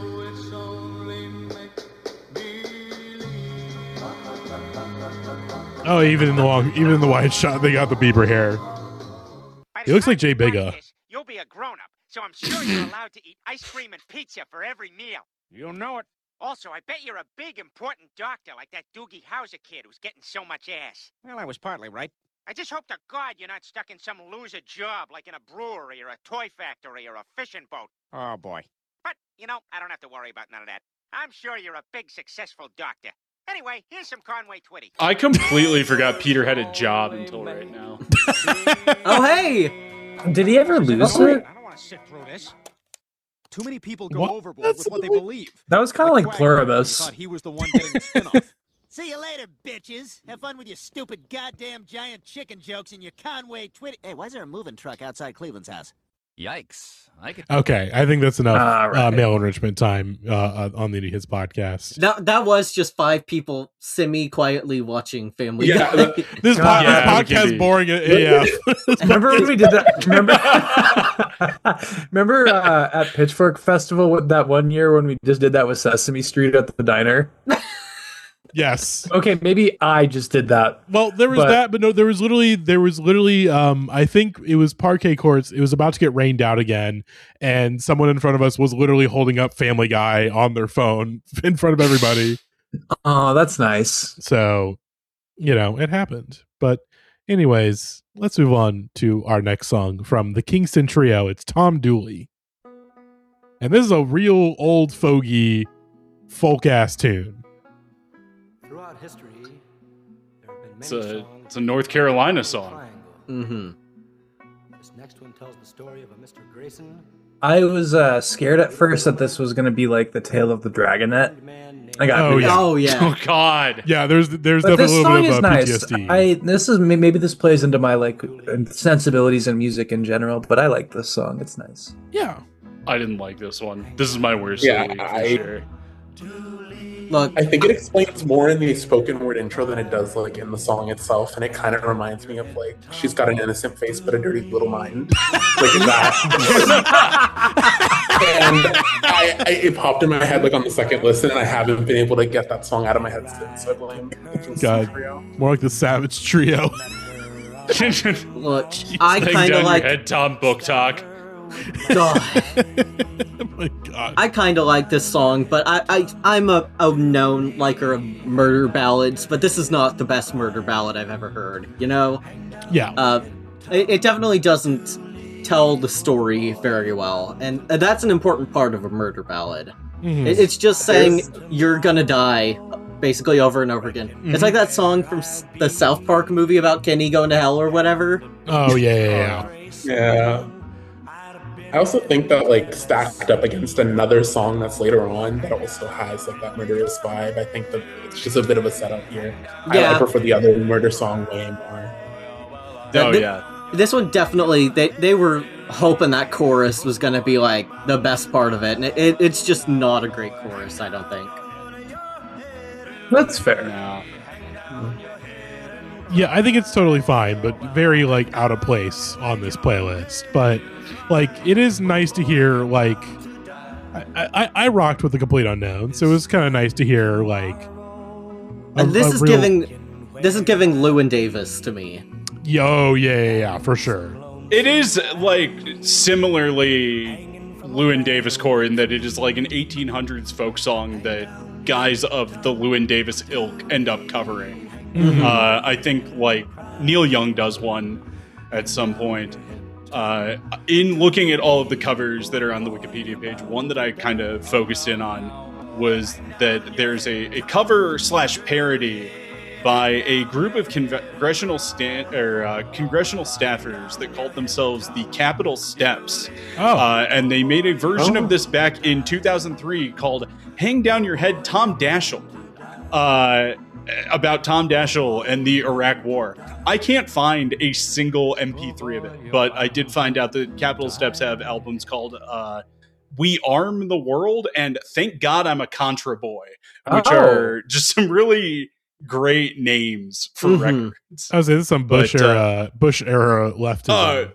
Oh, even in the wide shot, they got the Bieber hair. He looks like Jay Bigga. You'll be a grown-up, so I'm sure you're allowed to eat ice cream and pizza for every meal. You'll know it. Also, I bet you're a big, important doctor like that Doogie Howser kid who's getting so much ass. Well, I was partly right. I just hope to God you're not stuck in some loser job like in a brewery or a toy factory or a fishing boat. Oh, boy. But, I don't have to worry about none of that. I'm sure you're a big, successful doctor. Anyway, here's some Conway Twitty. I completely forgot Peter had a job until right now. Oh, hey! Did he ever lose it? I don't want to sit through this. Too many people go overboard with what they believe. That was kind of like Pluribus. Thought he was the one getting the spin-off. See you later, bitches. Have fun with your stupid goddamn giant chicken jokes and your Conway Twitty. Hey, why is there a moving truck outside Cleveland's house? Yikes. Okay, I think that's enough mail enrichment time on the Hits podcast. That was just 5 people semi-quietly watching Family Guy. This podcast is boring AF. Remember when we did that? Remember at Pitchfork Festival that one year when we just did that with Sesame Street at the diner? Yes. Okay, maybe I just did that. Well, there was that, but no, there was literally I think it was parquet courts. It was about to get rained out again, and someone in front of us was literally holding up Family Guy on their phone in front of everybody. Oh, that's nice. So, it happened. But anyways, let's move on to our next song from the Kingston Trio. It's Tom Dooley. And this is a real old fogey folk ass tune. Throughout history, there have been many It's a North Carolina song. Mm-hmm. This next one tells the story of a Mr. Grayson. I was scared at first that this was going to be like the Tale of the Dragonette. I got Oh yeah. Oh God. Yeah, there's but definitely this a little song bit is of nice. PTSD. Maybe this plays into my like sensibilities in music in general, but I like this song. It's nice. Yeah. I didn't like this one. This is my worst Yeah, for sure. Look, I think it explains more in the spoken word intro than it does like in the song itself, and it kind of reminds me of like she's got an innocent face but a dirty little mind, like that. And it popped in my head like on the second listen, and I haven't been able to get that song out of my head since. So I blame God, more like the Savage Trio. Look, I kind of like head, Tom Book Talk. God. Oh my God. I kind of like this song, but I'm a known liker of murder ballads, but this is not the best murder ballad I've ever heard, you know? Yeah. It definitely doesn't tell the story very well, and that's an important part of a murder ballad. Mhm. It's just saying you're gonna die, basically over and over again. It's like that song from the South Park movie about Kenny going to hell or whatever. Oh, yeah. Yeah. I also think that like stacked up against another song that's later on that also has like that murderous vibe, I think that it's just a bit of a setup here. Yeah. I prefer the other murder song way more. This one definitely, they were hoping that chorus was going to be like the best part of it, and it's just not a great chorus, I don't think. That's fair. Yeah, I think it's totally fine, but very like out of place on this playlist. But like, it is nice to hear like I rocked with The Complete Unknown, so it was kind of nice to hear like. And this is giving Llewyn Davis to me. Yo, yeah, for sure. It is like similarly Llewyn Davis core in that it is like an 1800s folk song that guys of the Llewyn Davis ilk end up covering. Mhm. I think like Neil Young does one at some point. In looking at all of the covers that are on the Wikipedia page, one that I kind of focused in on was that there's a cover / parody by a group of congressional staffers that called themselves the Capitol Steps. And they made a version of this back in 2003 called Hang Down Your Head, Tom Daschle. About Tom Daschle and the Iraq War. I can't find a single MP3 of it, but I did find out that Capitol Steps have albums called We Arm the World and Thank God I'm a Contra Boy, which are just some really great names for records. I was saying this is some Bush era leftism.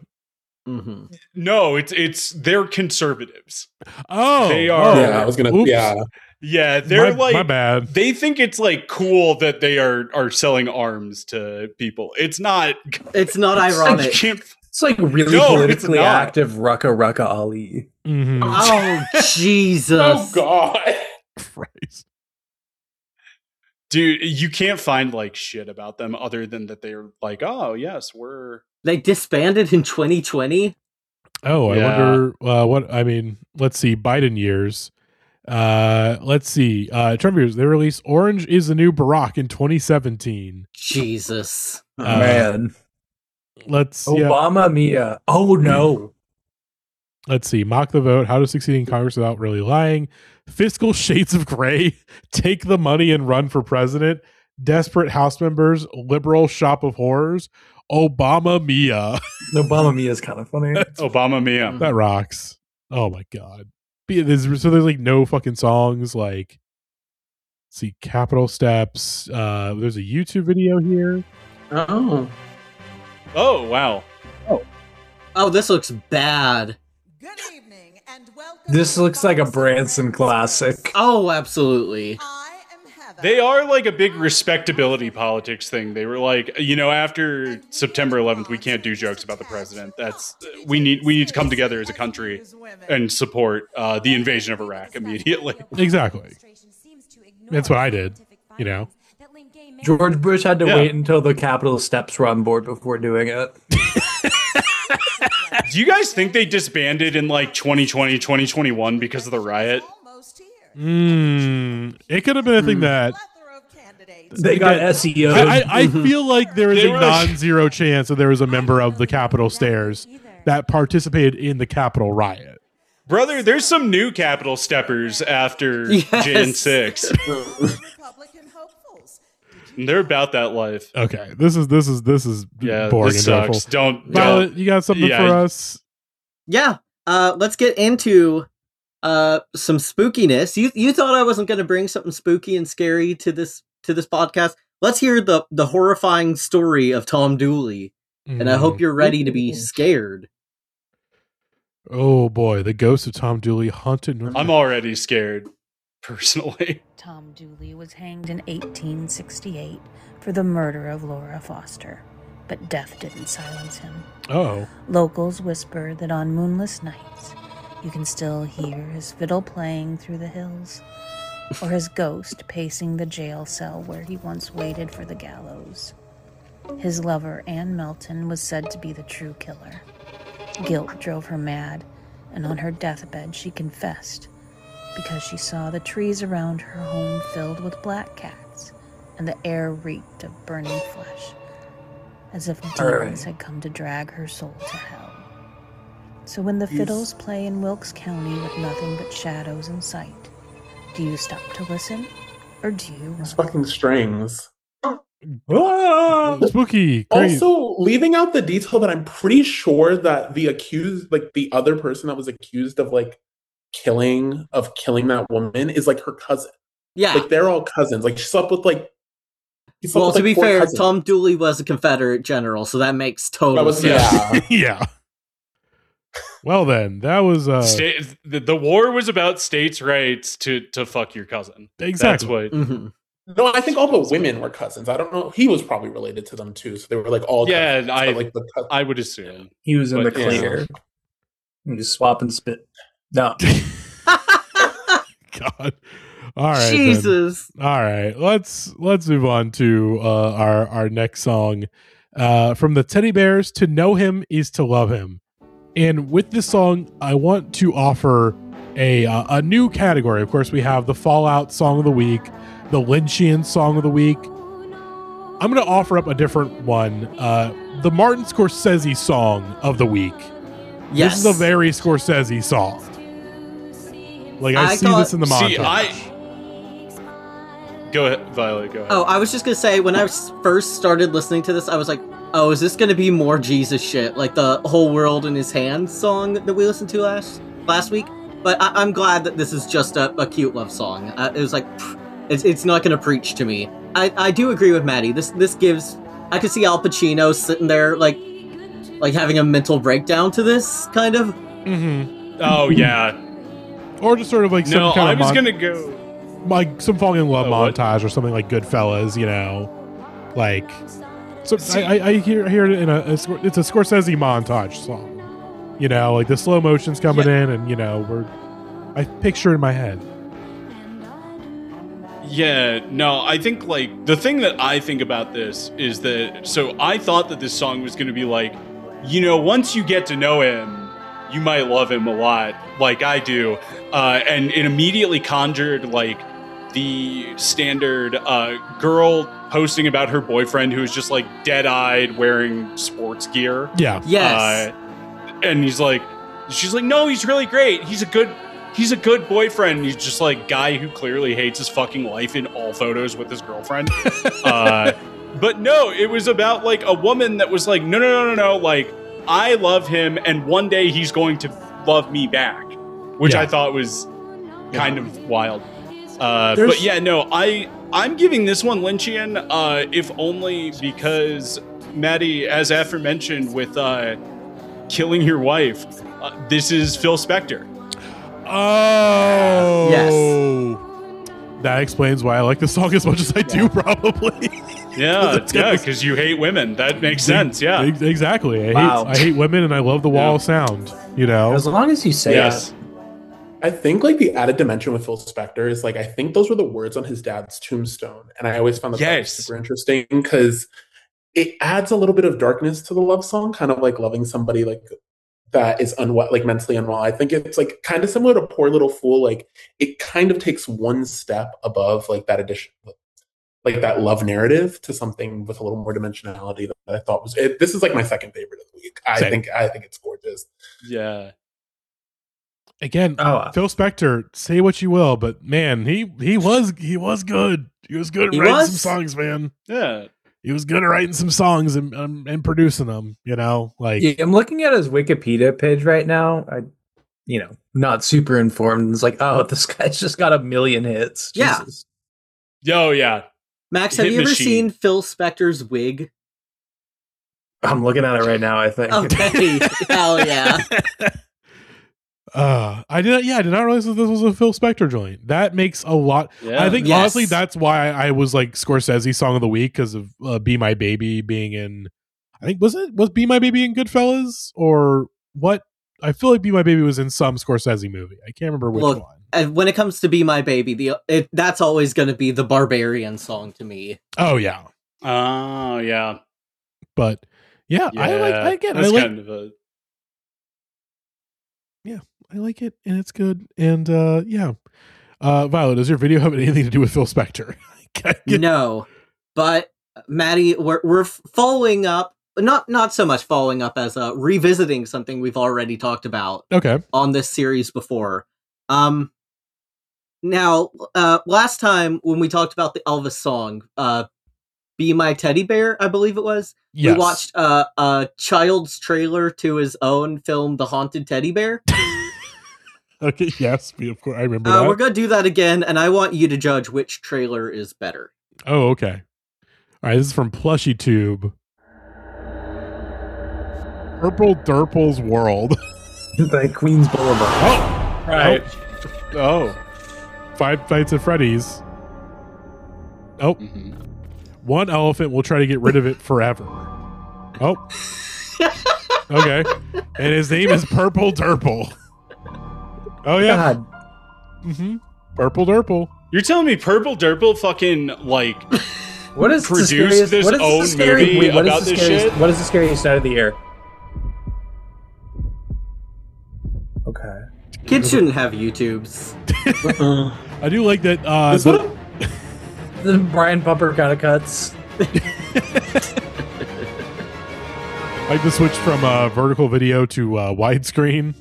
No, they're conservatives. Oh, they are. Yeah, I was gonna. Oops. Yeah, they're my bad. They think it's like cool that they are selling arms to people. It's not. It's not ironic. It's like really politically active Rucka Ali. Mm-hmm. Oh Jesus! Oh God! Christ. Dude, you can't find like shit about them other than that they're like, oh yes, They disbanded in 2020. Oh, I wonder what. I mean, let's see. Biden years. Let's see. Trump years. They released "Orange Is the New Barack" in 2017. Jesus, man. Let's Obama Mia. Oh no. Let's see. "Mock the Vote," "How to Succeed in Congress Without Really Lying," "Fiscal Shades of Gray," "Take the Money and Run for President," "Desperate House Members," "Liberal Shop of Horrors," "Obama Mia." Obama Mia is kind of funny. Obama Mia. That rocks. Oh my God. So there's like no fucking songs. Like, let's see, Capitol Steps. There's a YouTube video here. Oh wow. Oh, this looks bad. This looks like a Branson classic. Oh, absolutely. They are like a big respectability politics thing. They were like, after September 11th, we can't do jokes about the president. We need to come together as a country and support the invasion of Iraq immediately. Exactly. That's what I did. George Bush had to wait until the Capitol Steps were on board before doing it. Do you guys think they disbanded in like 2020, 2021 because of the riot? It could have been a thing that they got SEO. I feel like there is a non-zero chance that there was a member of the Capitol Stairs that participated in the Capitol riot. Brother, there's some new Capitol steppers after Jan 6. They're about that life. Okay, this is boring this and dreadful. sucks. Don't Violet, you got something for us? Yeah. Let's get into some spookiness. You thought I wasn't going to bring something spooky and scary to this podcast. Let's hear the horrifying story of Tom Dooley, and I hope you're ready to be scared. Oh boy, the ghost of Tom Dooley haunted North. I'm already scared, personally. Tom Dooley was hanged in 1868 for the murder of Laura Foster, but death didn't silence him. Oh. Locals whisper that on moonless nights, you can still hear his fiddle playing through the hills, or his ghost pacing the jail cell where he once waited for the gallows. His lover, Ann Melton, was said to be the true killer. Guilt drove her mad, and on her deathbed she confessed, because she saw the trees around her home filled with black cats, and the air reeked of burning flesh, as if demons had come to drag her soul to hell. So when the fiddles play in Wilkes County with nothing but shadows in sight, do you stop to listen, or do you... It's fucking strings. Spooky. Great. Also, leaving out the detail that I'm pretty sure that the accused, like the other person that was accused of like killing that woman is like her cousin. Yeah. Like they're all cousins. Like she slept with like... Well, to be fair, Tom Dooley was a Confederate general, so that makes total sense. Yeah. Yeah. Well then, that was the war was about states' rights to fuck your cousin. Exactly. That's what. No, I think all the women were cousins. I don't know. He was probably related to them too, so they were like all cousins. I would assume he was in the clear. You just swap and spit. No. God. All right. Jesus. Then. All right. Let's move on to our next song. From the Teddy Bears, To Know Him is to Love Him. And with this song, I want to offer a new category. Of course, we have the Fallout Song of the Week, the Lynchian Song of the Week. I'm going to offer up a different one. The Martin Scorsese Song of the Week. Yes. This is a very Scorsese song. Like, I see this in the montage. Go ahead, Violet, go ahead. Oh, I was just going to say, when I first started listening to this, I was like, oh, is this going to be more Jesus shit? Like the Whole World in His Hands song that we listened to last week? But I'm glad that this is just a cute love song. It was like, it's not going to preach to me. I do agree with Maddie. This gives... I could see Al Pacino sitting there, like having a mental breakdown to this, kind of. Mm-hmm. Oh, yeah. Or just sort of like some kind of... I was going to go... Like some falling in love montage or something like Goodfellas, you know? Like... So I hear it in it's a Scorsese montage song, you know, like the slow motion's coming in, and you know I picture it in my head. Yeah, no, I think like the thing that I think about this is that so I thought that this song was going to be like, you know, once you get to know him, you might love him a lot, like I do, and it immediately conjured like the standard girl posting about her boyfriend who is just like dead-eyed wearing sports gear. Yeah. Yes. And she's like, no, he's really great. He's a good boyfriend. He's just like guy who clearly hates his fucking life in all photos with his girlfriend. But no, it was about like a woman that was like, no. Like, I love him and one day he's going to love me back, which I thought was kind of wild. But yeah, no, I'm giving this one Lynchian, if only because Maddie, as aforementioned with killing your wife, this is Phil Spector. Oh, yes. That explains why I like the song as much as I do, probably. Yeah, because you hate women. That makes sense. Yeah, exactly. I hate women, and I love the wall of sound. You know, as long as you say it. I think like the added dimension with Phil Spector is like I think those were the words on his dad's tombstone, and I always found that super interesting because it adds a little bit of darkness to the love song, kind of like loving somebody like that is unwell, like mentally unwell. I think it's like kind of similar to Poor Little Fool. Like it kind of takes one step above like that addition, like that love narrative to something with a little more dimensionality that I thought was. This is like my second favorite of the week. I think it's gorgeous. Yeah. Again, Phil Spector, say what you will, but man, he was good. He was good at writing some songs, man. Yeah. He was good at writing some songs and producing them, you know? Like I'm looking at his Wikipedia page right now. not super informed. It's like, oh, this guy's just got 1 million hits. Yeah. Jesus. Oh, yeah. Max, have Hit you ever machine. seen Phil Spector's wig? I'm looking at it right now, I think. Okay. Hell yeah. I did not realize that this was a Phil Spector joint. That makes a lot. Yeah. I think Yes. honestly that's why I was like Scorsese song of the week, because of Be My Baby being in. I think was Be My Baby in Goodfellas or what? I feel like Be My Baby was in some Scorsese movie. I can't remember which Look, one. and when it comes to Be My Baby, that's always going to be the Barbarian song to me. Oh yeah, Oh, yeah. but yeah, I like That's kind of a... I like it and it's good and Violet, does your video have anything to do with Phil Spector? No, but Maddie, we're following up. Not so much following up as revisiting something we've already talked about. Okay. On this series before. Now, last time when we talked about the Elvis song, Be My Teddy Bear, I believe it was. Yes. We watched a child's trailer to his own film, The Haunted Teddy Bear. Okay, yes, of course, I remember that. We're going to do that again, and I want you to judge which trailer is better. Oh, okay. All right, this is from Plushy Tube. Purple Durple's World. By Queens Boulevard. Oh! Right. Oh. Five Nights at Freddy's. Oh. Mm-hmm. One elephant will try to get rid of it forever. Oh. Okay. And his name is Purple Durple. Oh, yeah. God. Mm-hmm. Purple Durple. You're telling me Purple Durple fucking, like, what is produced this own movie about this shit? What is the scariest night of the year? Okay. Kids shouldn't have YouTubes. I do like that. The Brian Pumper kind of cuts. I like to switch from vertical video to widescreen.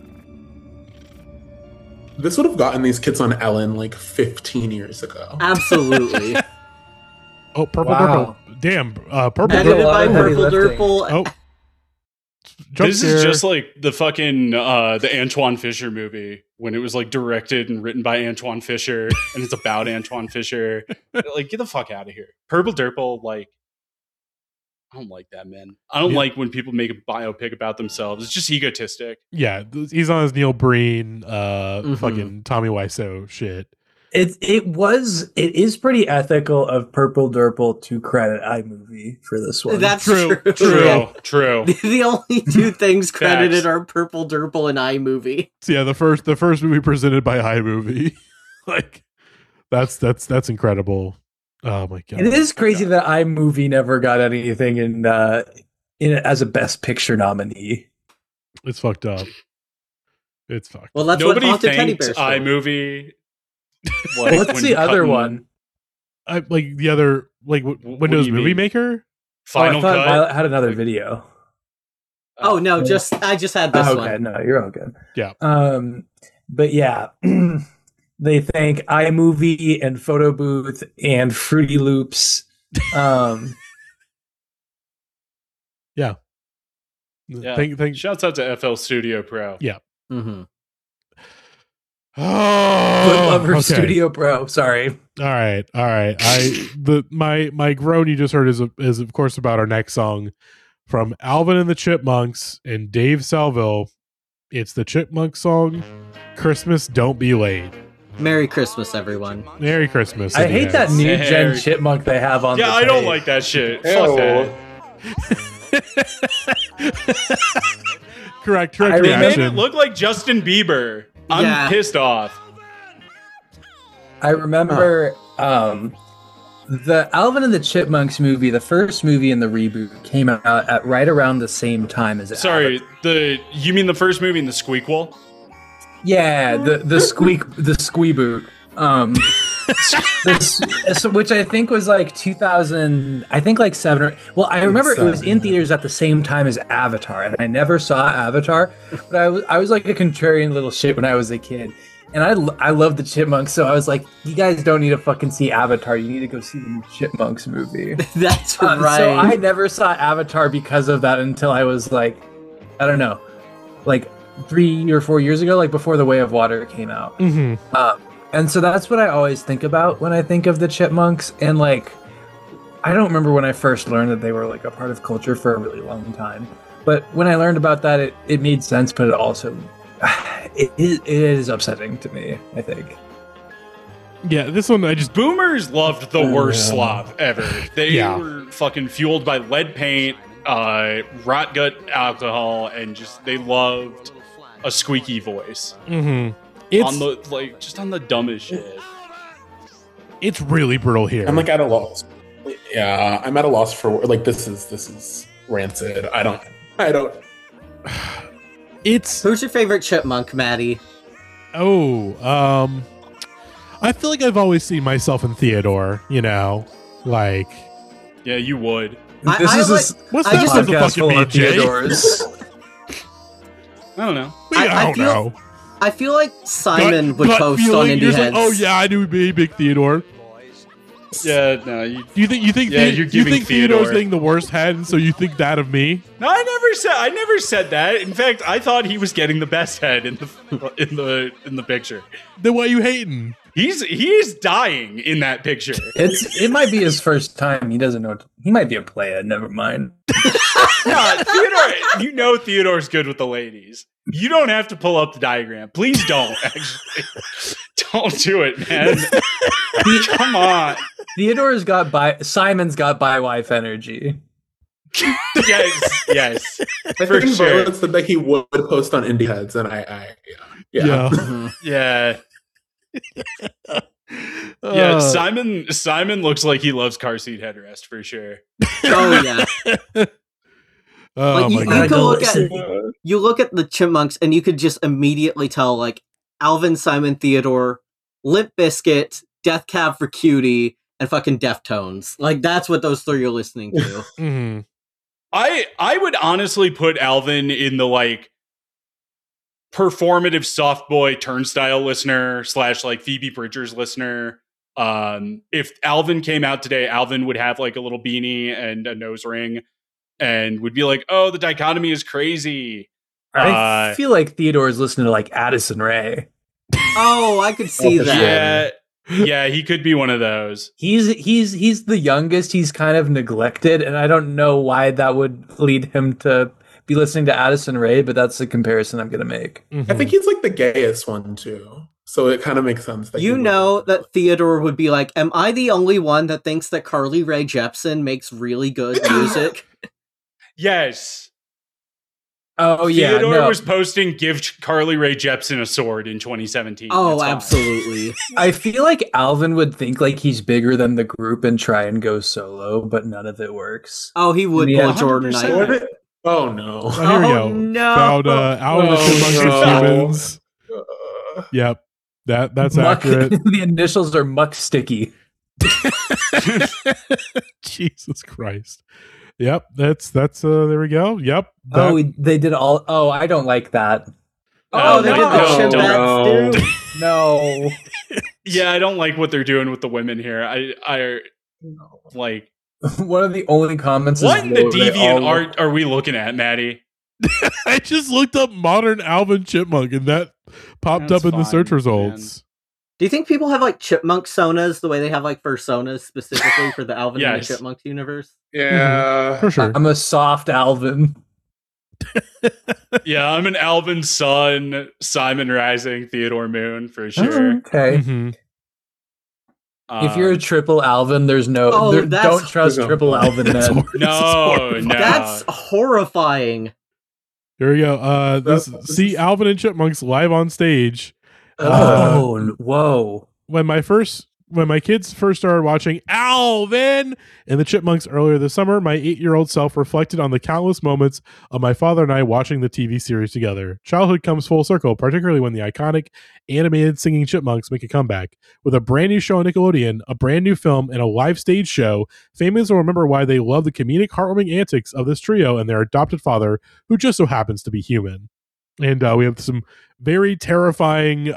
This would have gotten these kids on Ellen like 15 years ago. Absolutely. Oh, Purple Wow. Durple. Damn. Purple Edited Durple. by Purple lifting. Durple. Oh. Jump This scare. is just like the fucking the Antoine Fisher movie when it was like directed and written by Antoine Fisher and it's about Antoine Fisher. Like, get the fuck out of here. Purple Durple, like, I don't like that, man. I don't like when people make a biopic about themselves. It's just egotistic. Yeah, he's on his Neil Breen, fucking Tommy Wiseau shit. It is pretty ethical of Purple Durple to credit iMovie for this one. That's True. true. The only two things credited are Purple Durple and iMovie. So yeah, the first movie presented by iMovie. Like that's incredible. Oh my god. It is crazy that iMovie never got anything in as a Best Picture nominee. It's fucked up. It's fucked. Well, that's Nobody what Haunted Teddy thanked Bear's for. iMovie. What's the other one? Like the other Windows do you Movie mean? Maker. Final I thought Cut. Violet had another video. Oh no, I just had this okay, one. no, you're all good. Yeah. But yeah, they thank iMovie and Photo Booth and Fruity Loops. Yeah. Yeah. Thank Shouts out to FL Studio Pro. Yeah. Mm-hmm. Oh, Lover okay. Studio Pro. Sorry. All right. My groan you just heard is of course about our next song from Alvin and the Chipmunks and Dave Salville. It's the Chipmunk song, "Christmas Don't Be Late." Merry Christmas, everyone. Merry Christmas. I hate that new gen chipmunk they have on. Yeah, the I don't page. like that shit. Ew. Fuck that. Correct They made it reaction. look like Justin Bieber. I'm Yeah. pissed off. I remember the Alvin and the Chipmunks movie, the first movie in the reboot, came out at right around the same time as it. Sorry, you mean the first movie in the Squeakquel? Yeah, the Squeeboot. Which I think was like 2000, I think like 7 or well, I remember it was in theaters at the same time as Avatar, and I never saw Avatar, but I was like a contrarian little shit when I was a kid, and I love the Chipmunks, so I was like, you guys don't need to fucking see Avatar, you need to go see the new Chipmunks movie. That's right. So I never saw Avatar because of that until I was like, I don't know, like 3 or 4 years ago, like before The Way of Water came out. And so that's what I always think about when I think of the Chipmunks. And like, I don't remember when I first learned that they were like a part of culture for a really long time. But when I learned about that, it made sense, but it also, it is upsetting to me, I think. Yeah, this one Boomers loved the worst slop ever. They were fucking fueled by lead paint, rot gut alcohol, and just they loved a squeaky voice. It's on the dumbest shit. It's really brutal here. I'm like at a loss. Yeah, I'm at a loss for like this is rancid. I don't. It's who's your favorite chipmunk, Maddie? I feel like I've always seen myself in Theodore. You know, like yeah, you would. What's that supposed to fucking be, Jay? I don't know. I don't know. I feel like Simon would post on Indie Heads. Like, oh yeah, I knew he'd be big Theodore. Yeah, no. You think Theodore's getting the worst head, and so you think that of me? No, I never said that. In fact, I thought he was getting the best head in the picture. Then why are you hating? He's dying in that picture. It might be his first time. He doesn't know. He might be a playa. Never mind. No, Theodore. Theodore's good with the ladies. You don't have to pull up the diagram. Please don't. Actually, don't do it, man. Come on. Theodore's got Simon's got bi-wife energy. yes. I think Bartlett said that he would post on Indie Heads, and yeah. Simon looks like he loves car seat headrest for sure. Oh yeah. Oh, you look at the Chipmunks and you could just immediately tell like Alvin, Simon, Theodore, Limp Bizkit, Death Cab for Cutie, and fucking Deftones. Like that's what those three are listening to. I would honestly put Alvin in the like performative soft boy Turnstile listener / like Phoebe Bridgers listener. If Alvin came out today, Alvin would have like a little beanie and a nose ring and would be like, oh, the dichotomy is crazy. I feel like Theodore is listening to like Addison Rae. Oh, I could see that. Yeah, he could be one of those. He's the youngest. He's kind of neglected, and I don't know why that would lead him to be listening to Addison Rae, but that's the comparison I'm going to make. I think he's like the gayest one too. So it kind of makes sense. That that Theodore would be like, am I the only one that thinks that Carly Rae Jepsen makes really good music? Yes. Oh, yeah. Theodore was posting "Give Carly Rae Jepsen a sword" in 2017. Oh, absolutely. I feel like Alvin would think like he's bigger than the group and try and go solo, but none of it works. Oh, he would pull Jordan Knight. Oh no! Oh, here we go. No. Found out of the Chipmunks humans. Yep, that's Muck, accurate. The initials are Muck Sticky. Jesus Christ. Yep, that's there we go. Yep. They did all. Oh, I don't like that. Oh, they did the Chipettes too. No. Yeah, I don't like what they're doing with the women here. I like. One of the only comments what is in the deviant art are we looking at, Maddie? I just looked up modern Alvin Chipmunk and that popped up in the search results. Man. Do you think people have like chipmunk sonas the way they have like fursonas specifically for the Alvin and the Chipmunks universe? Yeah, for sure. I'm a soft Alvin. Yeah, I'm an Alvin Sun, Simon Rising, Theodore Moon for sure. Oh, okay. If you're a triple Alvin, there's no. Don't trust triple Alvin men. No. That's horrifying. There we go. See Alvin and Chipmunks live on stage. Whoa! When my kids first started watching Alvin and the Chipmunks earlier this summer, my 8-year-old self reflected on the countless moments of my father and I watching the TV series together. Childhood comes full circle, particularly when the iconic animated singing Chipmunks make a comeback. With a brand new show on Nickelodeon, a brand new film, and a live stage show, families will remember why they love the comedic, heartwarming antics of this trio and their adopted father, who just so happens to be human. And we have some very terrifying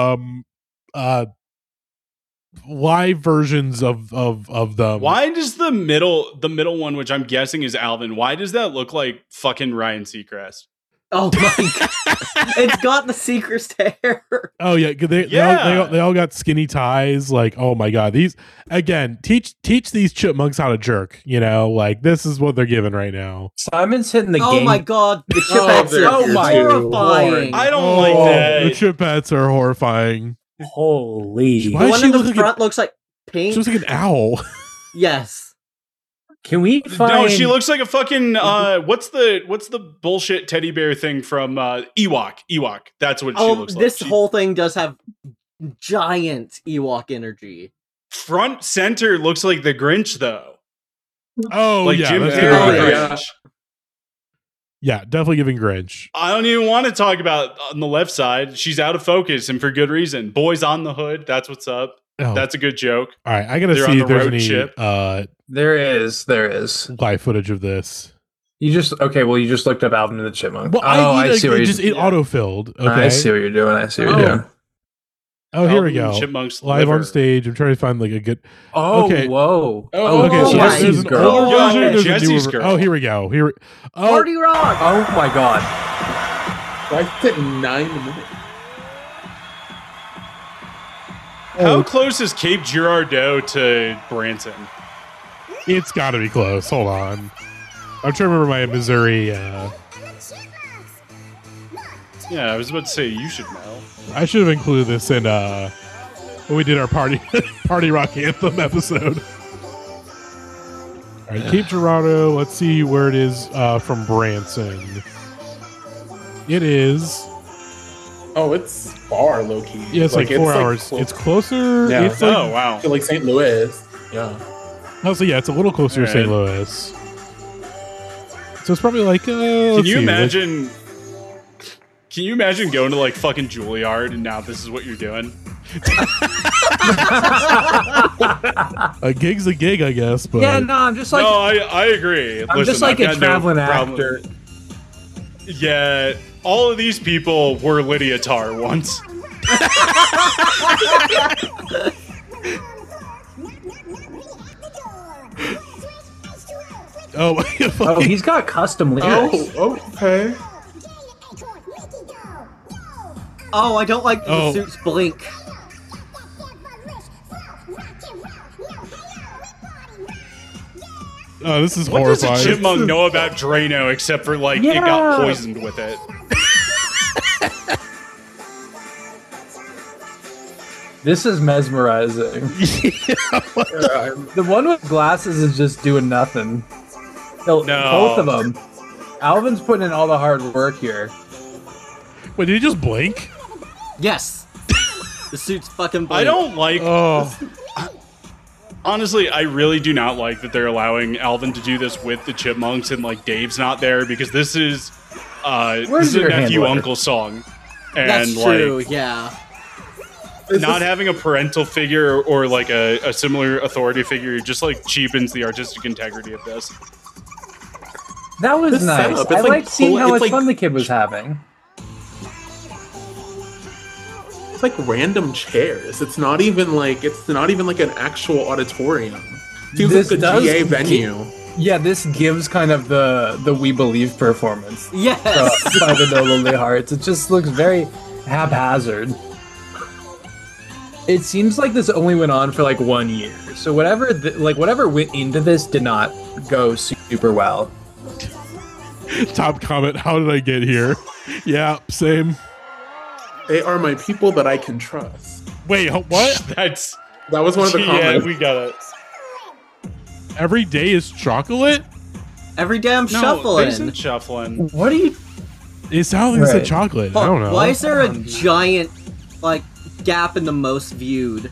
live versions of them. Why does the middle one, which I'm guessing is Alvin, why does that look like fucking Ryan Seacrest? Oh my god. It's got the Seeker's hair. Oh yeah, they all got skinny ties. Like, oh my god, these again. Teach these chipmunks how to jerk. You know, like this is what they're given right now. Simon's hitting the game. Oh my god, the chipettes are horrifying. I don't like that. The chipettes are horrifying. Holy! The one in the front looks like pink. She looks like an owl. Yes. Can we find? No, she looks like a fucking what's the bullshit teddy bear thing from Ewok? Ewok. That's what she looks like. This whole thing does have giant Ewok energy. Front center looks like the Grinch though. Oh, like yeah, Jim that's Carrey good. Grinch. Yeah, definitely giving Grinch. I don't even want to talk about on the left side. She's out of focus and for good reason. Boys on the hood. That's what's up. Oh. That's a good joke. All right, I gotta They're see on if the there's road any ship. There is live footage of this. You just looked up Alvin and the Chipmunk. Well, I see what it autofilled. Okay, I see what you're doing. Oh, here we go. Chipmunks live liver. on stage. I'm trying to find like a good. Oh, okay. whoa. Okay, so Jesse's there's an girl. older version, there's a Jesse's newer- girl. Oh, here we go. Party Rock! Oh my god. I said 9 minutes. How close is Cape Girardeau to Branson? It's got to be close. Hold on. I'm trying to remember my Missouri. Yeah, I was about to say you should know. I should have included this in when we did our party rock anthem episode. All right, Cape Girardeau. Let's see where it is from Branson. It is. Oh, it's far low key. Yeah, it's like 4 hours. It's closer. Yeah. It's like, Oh wow. to like St. Louis. Yeah. Oh, so yeah, it's a little closer to All St. right. Louis. So it's probably like. Can you imagine? Can you imagine going to like fucking Juilliard and now this is what you're doing? A gig's a gig, I guess. But Yeah, no, I'm just like no, I agree. I'm just like a traveling actor. Yeah, all of these people were Lydia Tarr once. Oh, Oh, he's got custom lyrics. Oh, okay. Oh, I don't like the Oh. suits blink. oh, this is What does a horrifying. chipmunk know about Drano except for like it got poisoned with it? This is mesmerizing. The one with glasses is just doing nothing. No. Both of them. Alvin's putting in all the hard work here. Wait, did he just blink? Yes. The suits fucking blink. I don't like. Oh, Honestly, I really do not like that they're allowing Alvin to do this with the chipmunks and like Dave's not there because this is Where's a your nephew handler? uncle song, and That's like true, yeah. not having a parental figure or like a similar authority figure just like cheapens the artistic integrity of this. That was The nice. setup, I it's like liked seeing cool- how it's much like- fun the kid was having. It's like random chairs. It's not even like an actual auditorium. Feels This like a does GA give- venue. Yeah, this gives kind of the We Believe performance. Yes. By the No Lonely Hearts. It just looks very haphazard. It seems like this only went on for like 1 year. So whatever went into this did not go super well. top comment. How did I get here? Yeah, same. They are my people that I can trust. Wait, what? That was one of the Yeah, comments. we got it. Every day is chocolate? Every damn No, shuffling. this isn't shuffling. What do you? It sounds like it said Right. chocolate. I don't know. Why is there a giant, like, gap in the most viewed?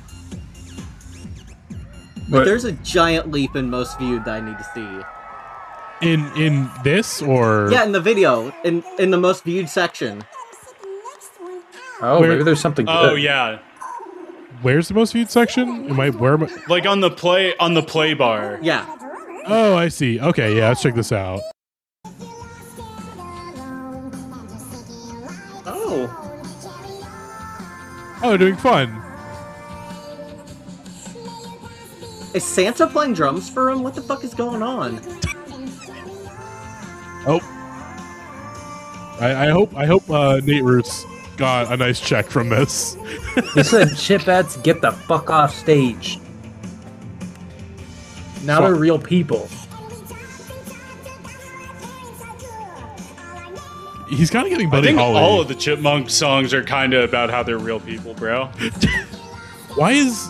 What? There's a giant leap in most viewed that I need to see. In this or Yeah, in the video, in the most viewed section. Oh, Where- maybe there's something. Oh good. yeah, where's the most viewed section? Where am I? like on the play bar. Yeah. Oh, I see. Okay, yeah, let's check this out. Oh. Oh, they're doing fun. Is Santa playing drums for him? What the fuck is going on? Oh. I hope Nate Roots got a nice check from this. He said Chipettes get the fuck off stage. Now they're real people. He's kind of getting I Buddy think Holly. all of the Chipmunk songs are kind of about how they're real people, bro. Why is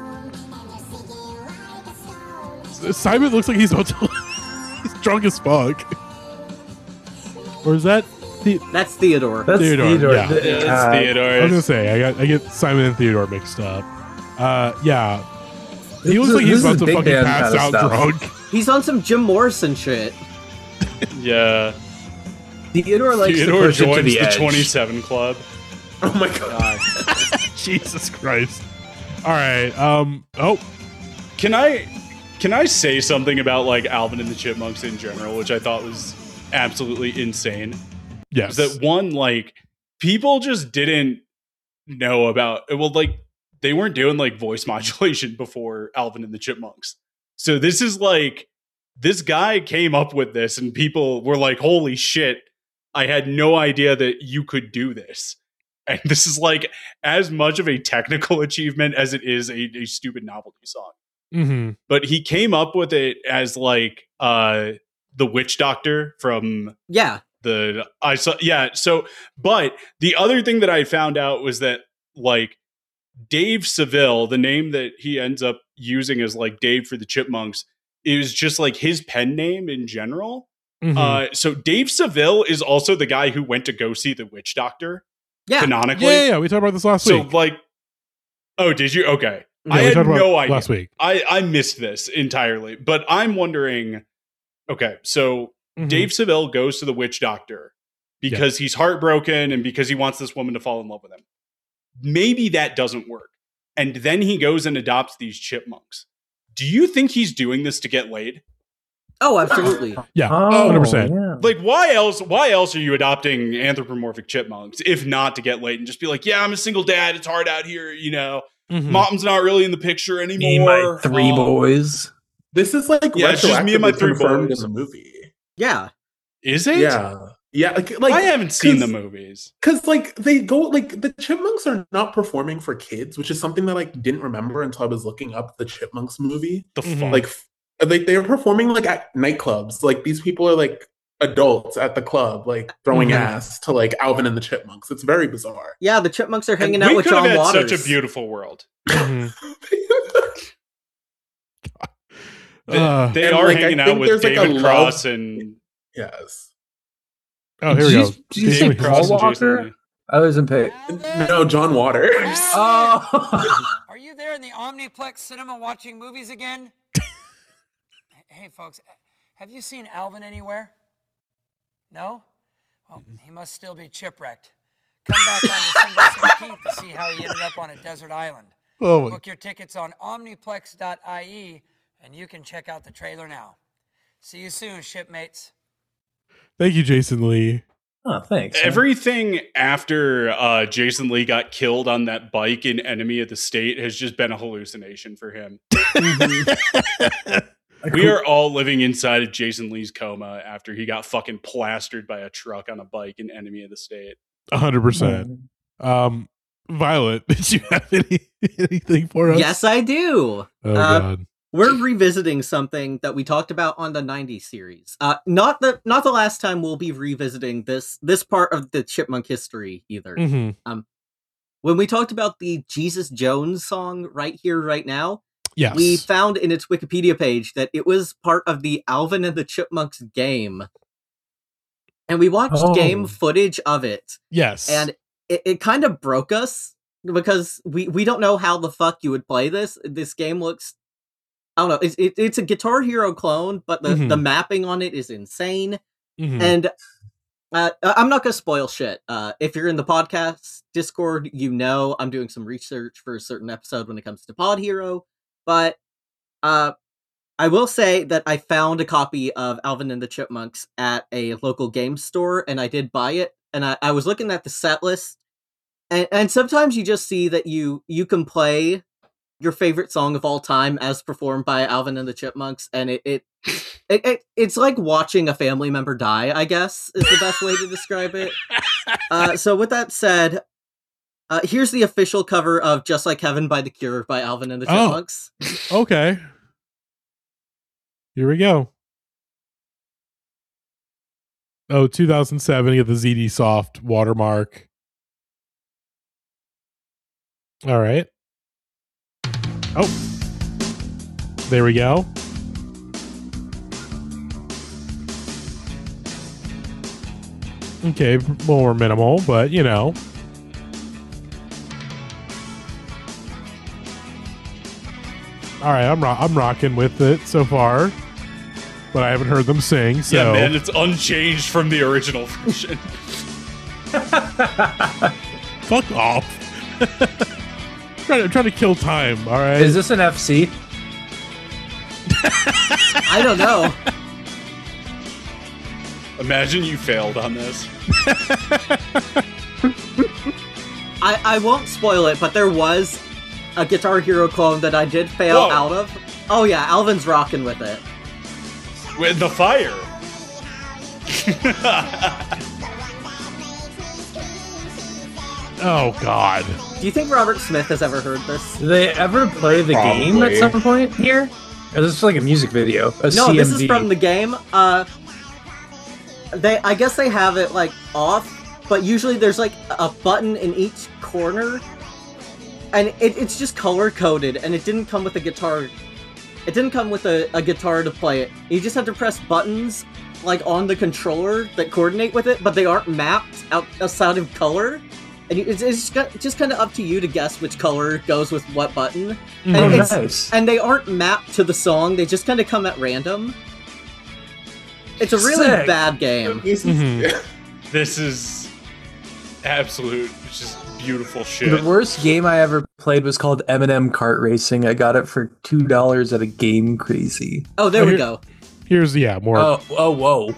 Simon looks like he's about to he's drunk as fuck. Or is that That's Theodore. That's Theodore. Yeah. It's Theodore. I was gonna say I get Simon and Theodore mixed up. Yeah. He looks like he's about to fucking pass out drunk. He's on some Jim Morrison shit. Yeah. Theodore likes to Theodore push it to joins the the edge. 27 Club. Oh my god. Jesus Christ. All right. Can I say something about like Alvin and the Chipmunks in general, which I thought was absolutely insane? Yes. That one, like, people just didn't know about, well, like, they weren't doing like voice modulation before Alvin and the Chipmunks. So this is like, this guy came up with this and people were like, holy shit, I had no idea that you could do this. And this is like as much of a technical achievement as it is a stupid novelty song. Mm-hmm. But he came up with it as like the witch doctor from so but the other thing that I found out was that like Dave Seville, the name that he ends up using as like Dave for the Chipmunks, is just like his pen name in general. Mm-hmm. So Dave Seville is also the guy who went to go see the witch doctor. Yeah. Canonically. Yeah. We talked about this last week. So like, oh, did you? Okay. Yeah, I we had talked about no it idea. last week. I missed this entirely, but I'm wondering, okay, so Dave Seville goes to the witch doctor because he's heartbroken and because he wants this woman to fall in love with him. Maybe that doesn't work. And then he goes and adopts these chipmunks. Do you think he's doing this to get laid? Oh, absolutely. Yeah, 100%. Like, why else are you adopting anthropomorphic chipmunks if not to get laid and just be like, yeah, I'm a single dad. It's hard out here, you know. Mom's not really in the picture anymore. Me and my three boys. This is like it's just me and my three confirmed boys in the movie. Yeah. Is it? Yeah. Like I haven't seen the movies. Because like they go like the chipmunks are not performing for kids, which is something that I didn't remember until I was looking up the Chipmunks movie. The fuck? Like they were performing like at nightclubs. Like these people are like adults at the club, like throwing ass to like Alvin and the Chipmunks. It's very bizarre. Yeah, the Chipmunks are hanging out with John had Waters. Such a beautiful world. Mm-hmm. They are like, hanging I out think with there's, like, David a Cross love- and Yes. Oh, here we go. Did you say David Cross Paul and Jason Walker? Lee. I was in pay. No, John Waters. Oh. Are you there in the Omniplex cinema watching movies again? Hey, folks, have you seen Alvin anywhere? No? Well, he must still be chipwrecked. Come back on December 16th to see how he ended up on a desert island. Oh. Book your tickets on omniplex.ie, and you can check out the trailer now. See you soon, shipmates. Thank you, Jason Lee. Oh, thanks. Everything after Jason Lee got killed on that bike in Enemy of the State has just been a hallucination for him. We are all living inside of Jason Lee's coma after he got fucking plastered by a truck on a bike in Enemy of the State. 100%. Violet, did you have anything for us? Yes, I do. Oh, God. We're revisiting something that we talked about on the 90s series. Not the last time we'll be revisiting this part of the Chipmunk history either. Mm-hmm. When we talked about the Jesus Jones song Right Here, Right Now, yes, we found in its Wikipedia page that it was part of the Alvin and the Chipmunks game. And we watched game footage of it. Yes. And it kind of broke us because we don't know how the fuck you would play this. This game looks, I don't know, it's a Guitar Hero clone, but the mapping on it is insane. Mm-hmm. And I'm not going to spoil shit. If you're in the podcast Discord, you know I'm doing some research for a certain episode when it comes to Pod Hero. But I will say that I found a copy of Alvin and the Chipmunks at a local game store, and I did buy it. And I was looking at the set list, and sometimes you just see that you can play your favorite song of all time as performed by Alvin and the Chipmunks, and it's like watching a family member die, I guess, is the best way to describe it. So with that said, here's the official cover of Just Like Heaven by The Cure by Alvin and the Chipmunks. Okay. Here we go. Oh, 2007, you get the ZD Soft watermark. All right. Oh. There we go. Okay, more minimal, but you know. All right, I'm rocking with it so far, but I haven't heard them sing. So yeah, man, it's unchanged from the original version. Fuck off! I'm trying to kill time. All right, is this an FC? I don't know. Imagine you failed on this. I won't spoil it, but there was a Guitar Hero clone that I did fail out of. Oh yeah, Alvin's rocking with it. With the fire. Oh God. Do you think Robert Smith has ever heard this? Do they ever play the game at some point here? Or is this like a music video? No, CMV? This is from the game. I guess they have it like off, but usually there's like a button in each corner, and it's just color coded, and it didn't come with a guitar. It didn't come with a guitar to play it. You just have to press buttons like on the controller that coordinate with it, but they aren't mapped outside of color. And it's just kind of up to you to guess which color goes with what button. And, nice. And they aren't mapped to the song. They just kind of come at random. It's a really bad game. This is absolute, just beautiful shit. The worst game I ever played was called Eminem Kart Racing. I got it for $2 at a Game Crazy. Oh, there we go. Here's more. Whoa.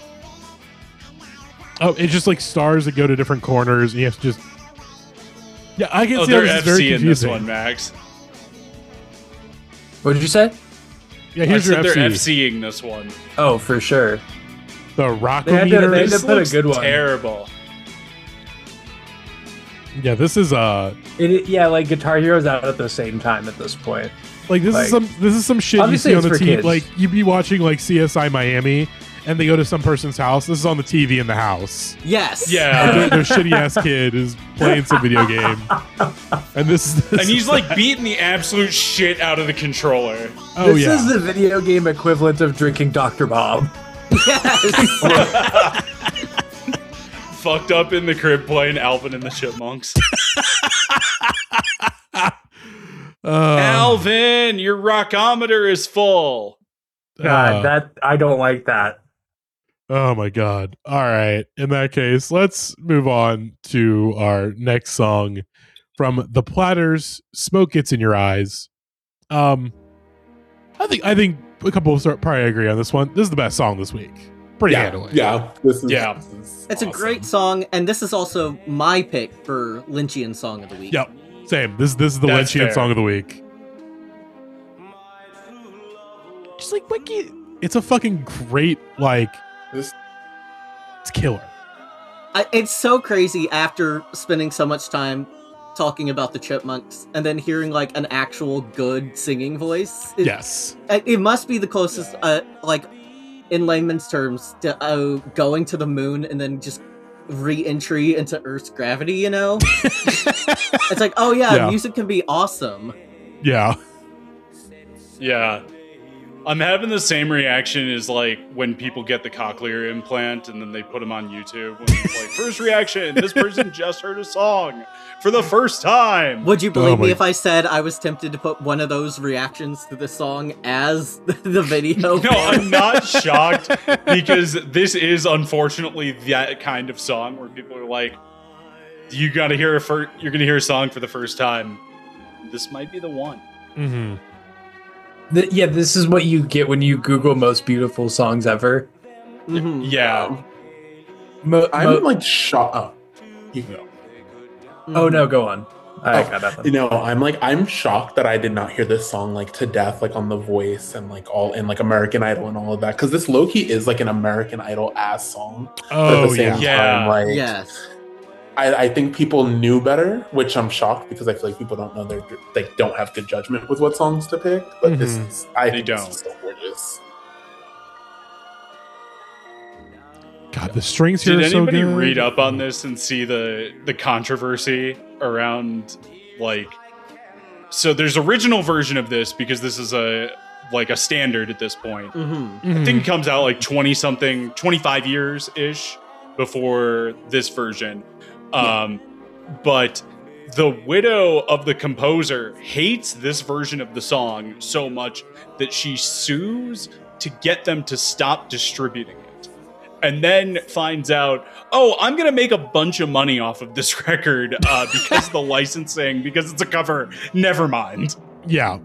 Oh, it's just like stars that go to different corners, and you have to just. Yeah, I can see they're how this is very FC in this confusing. one, Max. What did you say? Yeah, here's your they're FC. FCing this one. Oh, for sure. The rock They had to put a good one. Terrible. Yeah, this is yeah, like Guitar Hero's out at the same time at this point. Like this is some shit you see on the TV. Like you'd be watching like CSI Miami, and they go to some person's house. This is on the TV in the house. Yes. Yeah. Their shitty ass kid is playing some video game, and this and he's like beating the absolute shit out of the controller. Oh this is the video game equivalent of drinking Dr. Bob. Yes. Fucked up in the crib playing Alvin and the Chipmunks. Alvin, your rockometer is full. God, I don't like that. Oh my God. All right. In that case, let's move on to our next song from The Platters, Smoke Gets in Your Eyes. I think a couple of probably agree on this one. This is the best song this week. Pretty handily. Yeah. This is It's a great song, and this is also my pick for Lynchian Song of the Week. Yep. Same. This is the That's Lynchian fair. Song of the Week. Just like it's a fucking great it's killer. It's so crazy after spending so much time talking about the Chipmunks and then hearing like an actual good singing voice. Yes. It must be the closest, like in layman's terms, to going to the moon and then just re-entry into Earth's gravity, you know? It's like, oh yeah, music can be awesome. Yeah. Yeah. I'm having the same reaction as like when people get the cochlear implant and then they put them on YouTube. When it's like, first reaction, this person just heard a song for the first time. Would you believe me if I said I was tempted to put one of those reactions to the song as the video? No, I'm not shocked because this is unfortunately that kind of song where people are like, you're gonna hear a song for the first time. This might be the one. Mm-hmm. This is what you get when you Google most beautiful songs ever. Mm-hmm. Yeah. I'm like shocked. You go. Oh no, go on. I got nothing. You know, I'm shocked that I did not hear this song like to death, like on The Voice and like all in like American Idol and all of that, because this low-key is like an American Idol ass song. But at the same time, like, yes. I think people knew better, which I'm shocked because I feel like people don't know they don't have good judgment with what songs to pick. But this is this is so gorgeous. God, the strings here Did are so anybody good. read up on this and see the controversy around, like, so there's original version of this because this is a standard at this point. I think it comes out like 25 years ish before this version. But the widow of the composer hates this version of the song so much that she sues to get them to stop distributing it. And then finds out, oh, I'm going to make a bunch of money off of this record because of the licensing, because it's a cover. Never mind. Yeah.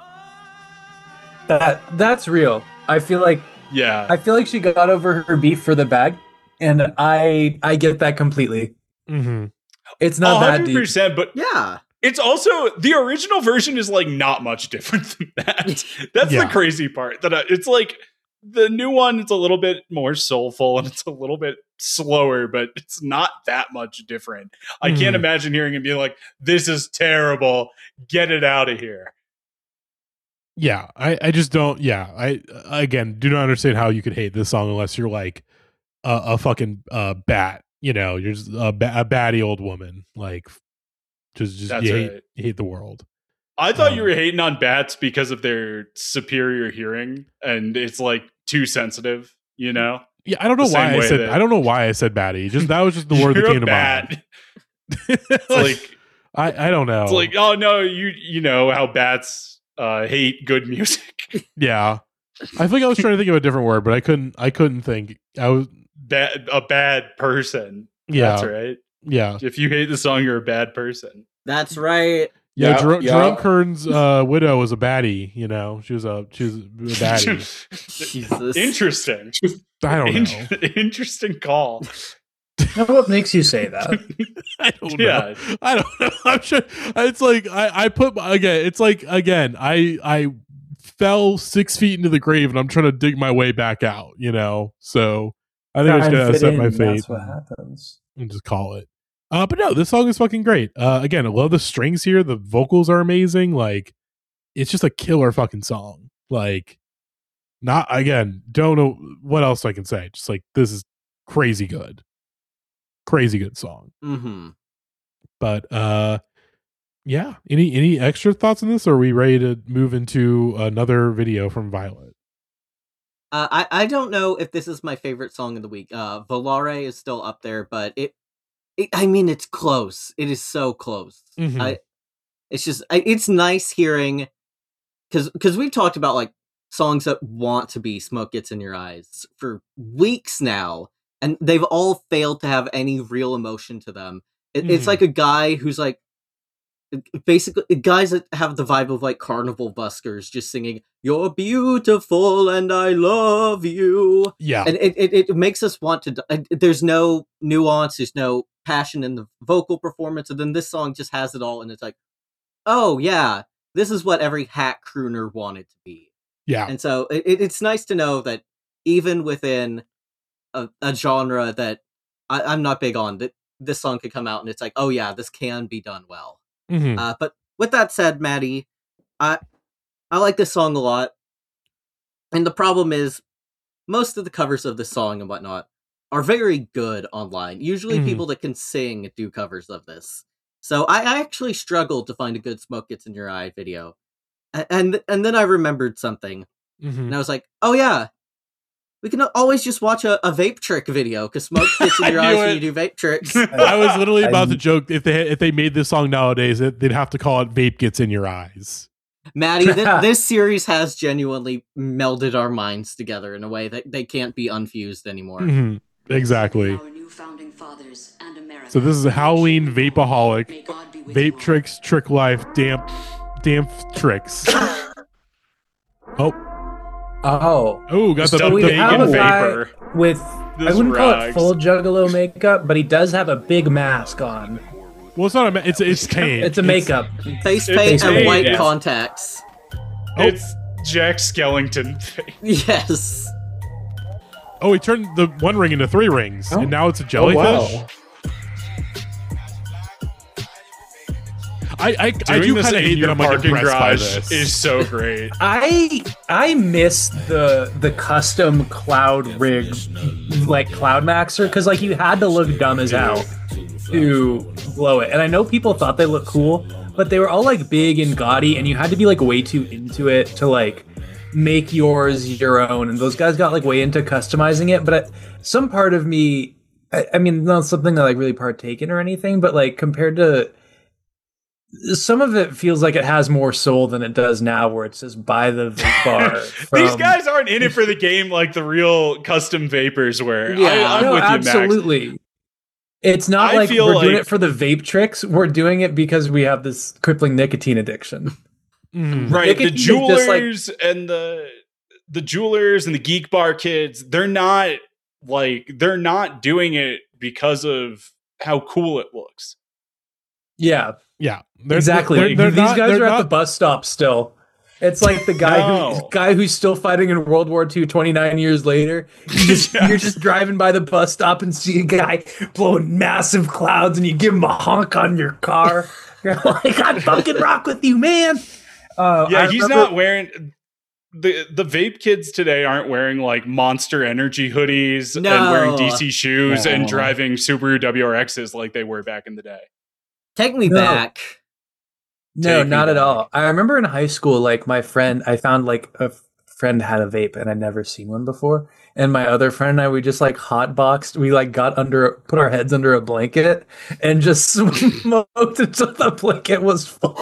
That's real. I feel like she got over her beef for the bag, and I get that completely. Mm-hmm. It's not that deep. 100%, but yeah, it's also the original version is like not much different than that. That's the crazy part. That it's like the new one. It's a little bit more soulful and it's a little bit slower, but it's not that much different. I can't imagine hearing it being like, "This is terrible. Get it out of here." Yeah, I just don't. Yeah, I again do not understand how you could hate this song unless you're like a fucking bat. You know, you're just a batty old woman. Like, just That's you right. hate the world. I thought you were hating on bats because of their superior hearing, and it's like too sensitive. You know? Yeah, I don't know why I said. I don't know why I said batty. Just that was just the word that came to mind. It's like I don't know. It's like, oh no, you know how bats hate good music. Yeah, I think I was trying to think of a different word, but I couldn't think. I was a bad person. Yeah, that's right. Yeah, if you hate the song, you're a bad person. That's right. Yeah, Jerome Kern's widow was a baddie. You know, she was a baddie. Jesus. Interesting. I don't know. Interesting call. What makes you say that? I don't know. I don't know. I'm sure it's like I put again. It's like again. I fell 6 feet into the grave and I'm trying to dig my way back out. You know, so I think I'm just gonna accept my fate. That's what happens. And just call it. But no, this song is fucking great. Again, I love the strings here. The vocals are amazing. Like, it's just a killer fucking song. Like, don't know what else I can say. Just like, this is crazy good. Crazy good song. Mm-hmm. But, yeah. Any extra thoughts on this? Or are we ready to move into another video from Violet? I don't know if this is my favorite song of the week. Volare is still up there, but I mean, it's close. It is so close. Mm-hmm. It's nice hearing, because we've talked about like songs that want to be Smoke Gets in Your Eyes for weeks now, and they've all failed to have any real emotion to them. It's like a guy who's like, basically, guys that have the vibe of like carnival buskers just singing, "You're beautiful and I love you." Yeah. And it makes us want to, there's no nuance, there's no passion in the vocal performance, and then this song just has it all, and it's like, oh yeah, this is what every hack crooner wanted to be. Yeah. And so it's nice to know that even within a genre that I'm not big on, that this song could come out and it's like, oh yeah, this can be done well. Mm-hmm. But with that said, Maddie, I like this song a lot, and the problem is most of the covers of this song and whatnot are very good online. Usually people that can sing do covers of this. So I actually struggled to find a good Smoke Gets in Your Eye video. And then I remembered something. And I was like, oh yeah, we can always just watch a vape trick video, because smoke gets in your eyes when you do vape tricks. I was literally about to joke, if they made this song nowadays, they'd have to call it Vape Gets in Your Eyes. Maddie, this series has genuinely melded our minds together in a way that they can't be unfused anymore. Mm-hmm. Exactly. So this is a Halloween Vapeaholic, Vape Tricks, Trick Life, Damp Tricks. Oh, got the bacon vapor with, I wouldn't call it full Juggalo makeup, but he does have a big mask on. Well, it's not it's paint. It's a makeup. Face paint and white yeah. contacts. It's Jack Skellington. Yes. Oh, he turned the one ring into 3 rings, and now it's a jellyfish. wow. I Doing do this kind of in hate your that I'm like parking impressed by garage this. is so great. I miss the custom cloud rig like Cloud Maxer, because like you had to look dumb as hell to blow it. And I know people thought they looked cool, but they were all like big and gaudy, and you had to be like way too into it to like make yours your own. And those guys got like way into customizing it. But some part of me, I mean, not something I like really partake in or anything, but like compared to some of it feels like it has more soul than it does now, where it's just buy the vape bar. These guys aren't in it for the game like the real custom vapors were. Yeah. I'm No, with you, Max. absolutely. It's not I like feel we're doing like- it for the vape tricks. We're doing it because we have this crippling nicotine addiction. Right, the Nicotine is just, like- jewelers and the jewelers and the geek bar kids, they're not doing it because of how cool it looks. Yeah, Yeah, exactly. they're These not- guys they're are at not- the bus stop still. It's like the guy who's still fighting in World War II 29 years later. You're just driving by the bus stop and see a guy blowing massive clouds, and you give him a honk on your car. You're like, I fucking rock with you, man. Yeah, he's not wearing the vape kids today aren't wearing like Monster Energy hoodies and wearing DC shoes and driving Subaru WRXs like they were back in the day. Take me No. back. No, Take me not at back. all. I remember in high school, like I found like a friend had a vape and I'd never seen one before. And my other friend and I, we just like hotboxed. We like put our heads under a blanket and just smoked until the blanket was full.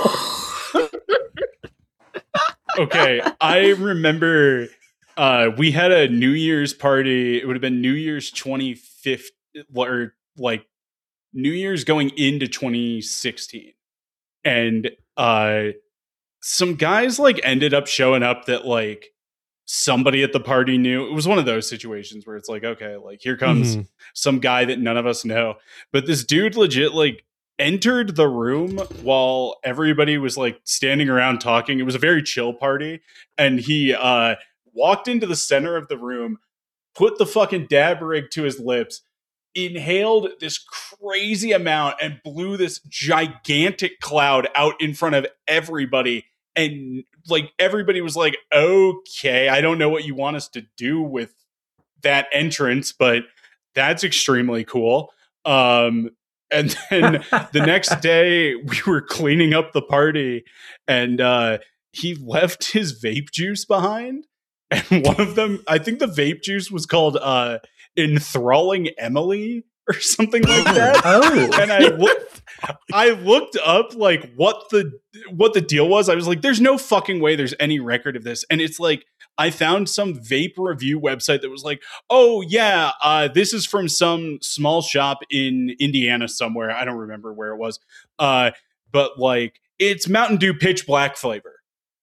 Okay, I remember we had a New Year's party. It would have been New Year's 25th or like New Year's going into 2016. And some guys like ended up showing up that like somebody at the party knew. It was one of those situations where it's like, okay, like here comes some guy that none of us know. But this dude legit like entered the room while everybody was like standing around talking. It was a very chill party. And he walked into the center of the room, put the fucking dab rig to his lips, inhaled this crazy amount and blew this gigantic cloud out in front of everybody. And like everybody was like, okay, I don't know what you want us to do with that entrance, but that's extremely cool. And then the next day we were cleaning up the party and he left his vape juice behind. And one of them, I think the vape juice was called Enthralling Emily or something like that. And I looked up like what the deal was. I was like, there's no fucking way there's any record of this. And it's like I found some vape review website that was like, oh yeah, this is from some small shop in Indiana somewhere. I don't remember where it was. But like it's Mountain Dew Pitch Black flavor.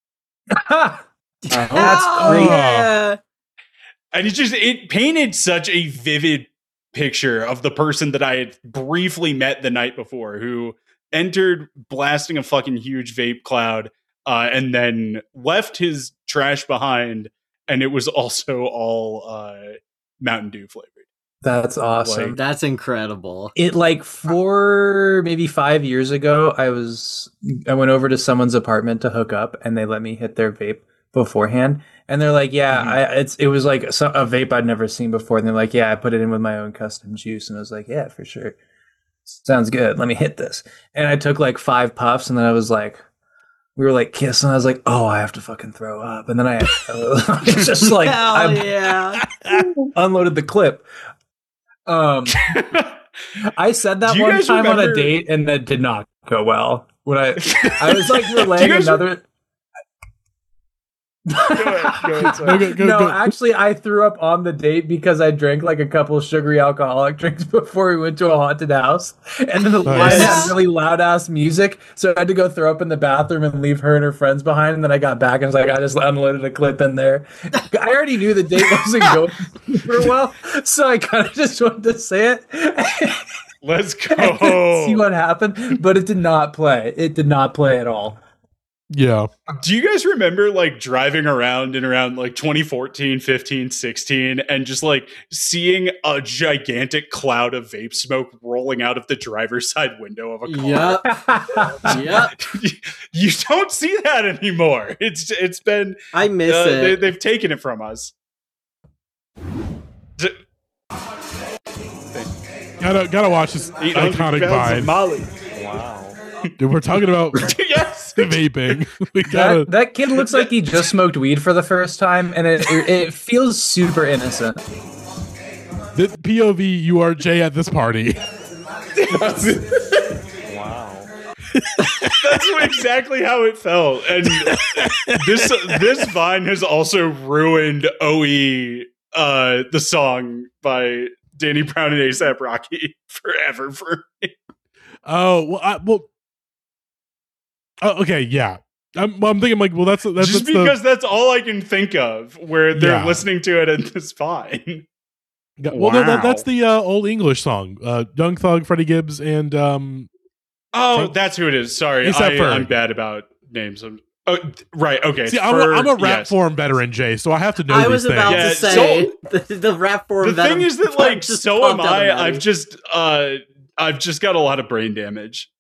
That's great. Yeah. And it painted such a vivid picture of the person that I had briefly met the night before who entered blasting a fucking huge vape cloud and then left his trash behind. And it was also all Mountain Dew flavored. That's awesome. That's incredible. It like 4, maybe 5 years ago, I went over to someone's apartment to hook up and they let me hit their vape beforehand. And they're like, yeah, it was like a vape I'd never seen before. And they're like, yeah, I put it in with my own custom juice. And I was like, yeah, for sure. Sounds good. Let me hit this. And I took like 5 puffs and then I was like, we were like kissing. I was like, oh, I have to fucking throw up. And then I just like, yeah. unloaded the clip. I said that Do you one guys time on a remember- date and that did not go well. When I was like relaying another. No, actually, I threw up on the date because I drank like a couple sugary alcoholic drinks before we went to a haunted house, and then the line had really loud ass music, so I had to go throw up in the bathroom and leave her and her friends behind. And then I got back and was like, I just unloaded a clip in there. I already knew the date wasn't going super well, so I kind of just wanted to say it. Let's go. See what happened, but it did not play. It did not play at all. Yeah. Do you guys remember like driving around in around like 2014, 15, 16 and just like seeing a gigantic cloud of vape smoke rolling out of the driver's side window of a car? Yep. You don't see that anymore. It's been I miss it. They've taken it from us. Gotta watch this iconic Vine. Molly. Wow. Dude, we're talking about yes. vaping. We gotta... that kid looks like he just smoked weed for the first time, and it feels super innocent. The POV, you are Jay at this party. Wow. That's exactly how it felt. And this Vine has also ruined OE, the song by Danny Brown and A$AP Rocky forever for me. Oh, okay, yeah. I'm thinking like, well, that's just because that's all I can think of where they're listening to it and it's fine. Yeah, well, no, that's the old English song, Young Thug, Freddie Gibbs, and that's who it is. Sorry, I'm bad about names. Right. Okay. See, I'm a rap forum veteran, Jay, so I have to know. I was these about things. to say the rap forum. The thing is that like, so am I. I've just got a lot of brain damage.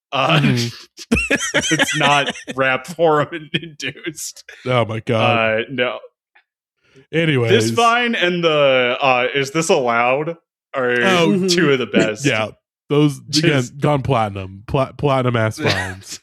It's not rap forum induced. Oh my god. No. Anyways, this Vine and the is this allowed are two of the best. Yeah, those again gone platinum, platinum ass Vines.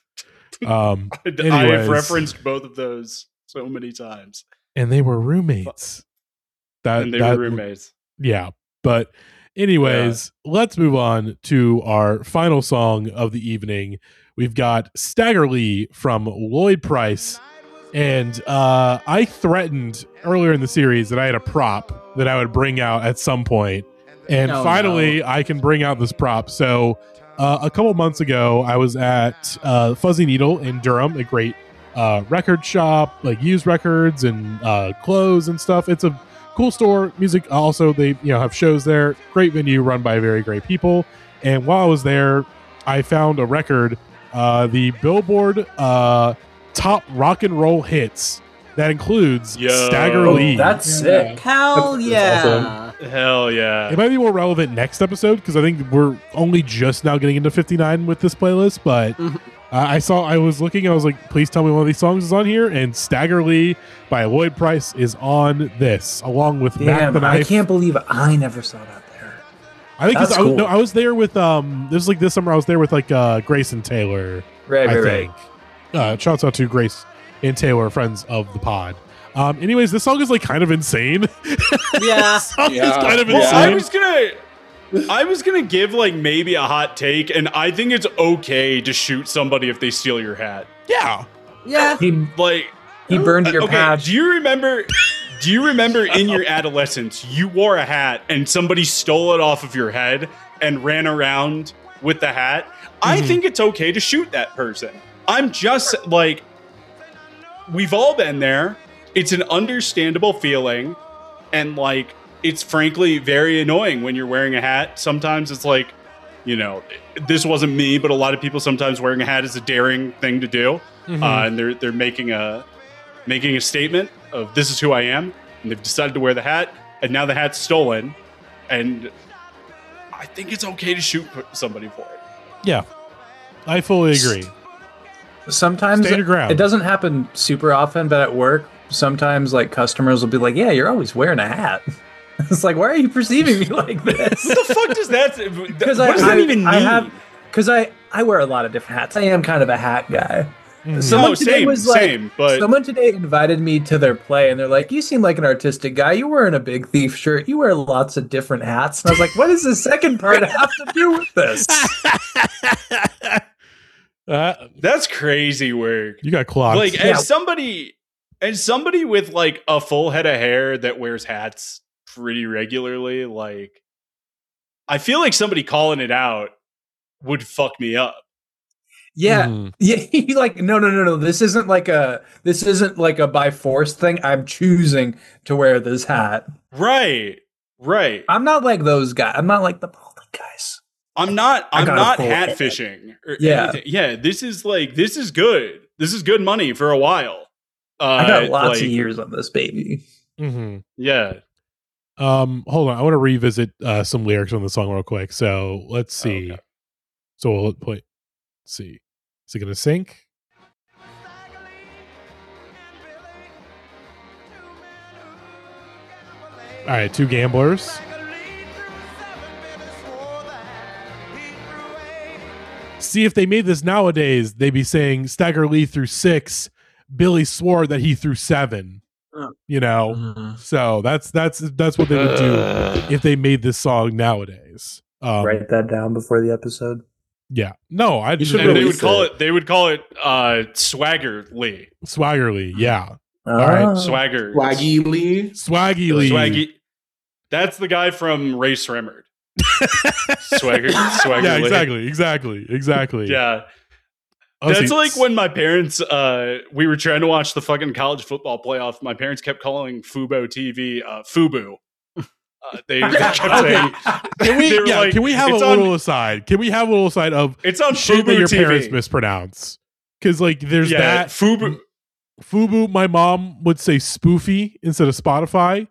I've referenced both of those so many times, and they were roommates. Were roommates. Yeah, but anyways, let's move on to our final song of the evening. We've got Staggerly from Lloyd Price. And I threatened earlier in the series that I had a prop that I would bring out at some point. And finally, I can bring out this prop. So a couple months ago, I was at Fuzzy Needle in Durham, a great record shop, like used records and clothes and stuff. It's a cool store. Music also, they have shows there. Great venue run by very great people. And while I was there, I found a record, the Billboard Top Rock and Roll Hits that includes Staggerly. Oh, that's sick. Hell yeah. Awesome. Hell yeah. It might be more relevant next episode because I think we're only just now getting into 59 with this playlist, but I was looking and I was like, please tell me one of these songs is on here, and Staggerly by Lloyd Price is on this along with Mac the Knife. I can't believe I never saw that there. I think I was there with this summer I was there with like Grayson Taylor. Right. Shouts out to Grace and Taylor, friends of the pod. Anyways, this song is like kind of insane. Yeah. It's kind of insane. I was gonna give like maybe a hot take, and I think it's okay to shoot somebody if they steal your hat. Yeah. He burned your patch. Do you remember in your adolescence you wore a hat and somebody stole it off of your head and ran around with the hat? I think it's okay to shoot that person. I'm just like, we've all been there. It's an understandable feeling. And like, it's frankly very annoying when you're wearing a hat. Sometimes it's like, this wasn't me, but a lot of people sometimes wearing a hat is a daring thing to do. And they're making a statement of this is who I am. And they've decided to wear the hat. And now the hat's stolen. And I think it's okay to shoot somebody for it. Yeah, I fully agree. Sometimes it doesn't happen super often, but at work, sometimes like customers will be like, yeah, you're always wearing a hat. It's like, why are you perceiving me like this? What the fuck does that what does that even mean? Because I wear a lot of different hats. I am kind of a hat guy. Someone today invited me to their play, and they're like, you seem like an artistic guy. You're wearing a Big Thief shirt. You wear lots of different hats. And I was like, what does the second part have to do with this? That's crazy work. You got clocked. Like as somebody with like a full head of hair that wears hats pretty regularly, like I feel like somebody calling it out would fuck me up. Yeah. Yeah. You're like, no. This isn't like a by force thing. I'm choosing to wear this hat. Right. I'm not like those guys. I'm not like the balding guys. I'm not got a full hat fishing. Or Yeah. anything. Yeah. This is good. This is good money for a while. I got lots of years on this baby. Mm-hmm. Yeah. Hold on. I want to revisit some lyrics on the song real quick. So let's see. Okay. So we'll play. Let's see. Is it going to sync? All right, two gamblers. See, if they made this nowadays, they'd be saying Stagger Lee threw 6. Billy swore that he threw 7. You know, so that's what they would do if they made this song nowadays. Write that down before the episode. Yeah, no, I And they would call it. They would call it Swagger Lee. Swagger Lee. Yeah. Oh. All right. Swagger. Swaggy Lee. Swaggy Lee. Swaggy. That's the guy from Ray Sremmerd. Swagger. Yeah, Lee. exactly. Yeah. Oh, That's see, like when my parents, we were trying to watch the fucking college football playoff. My parents kept calling Fubo TV Fubu. They kept saying, can we have a little aside? Can we have a little aside of it's on shit Fubu that your TV. parents mispronounce? Because like there's that Fubu. My mom would say spoofy instead of Spotify.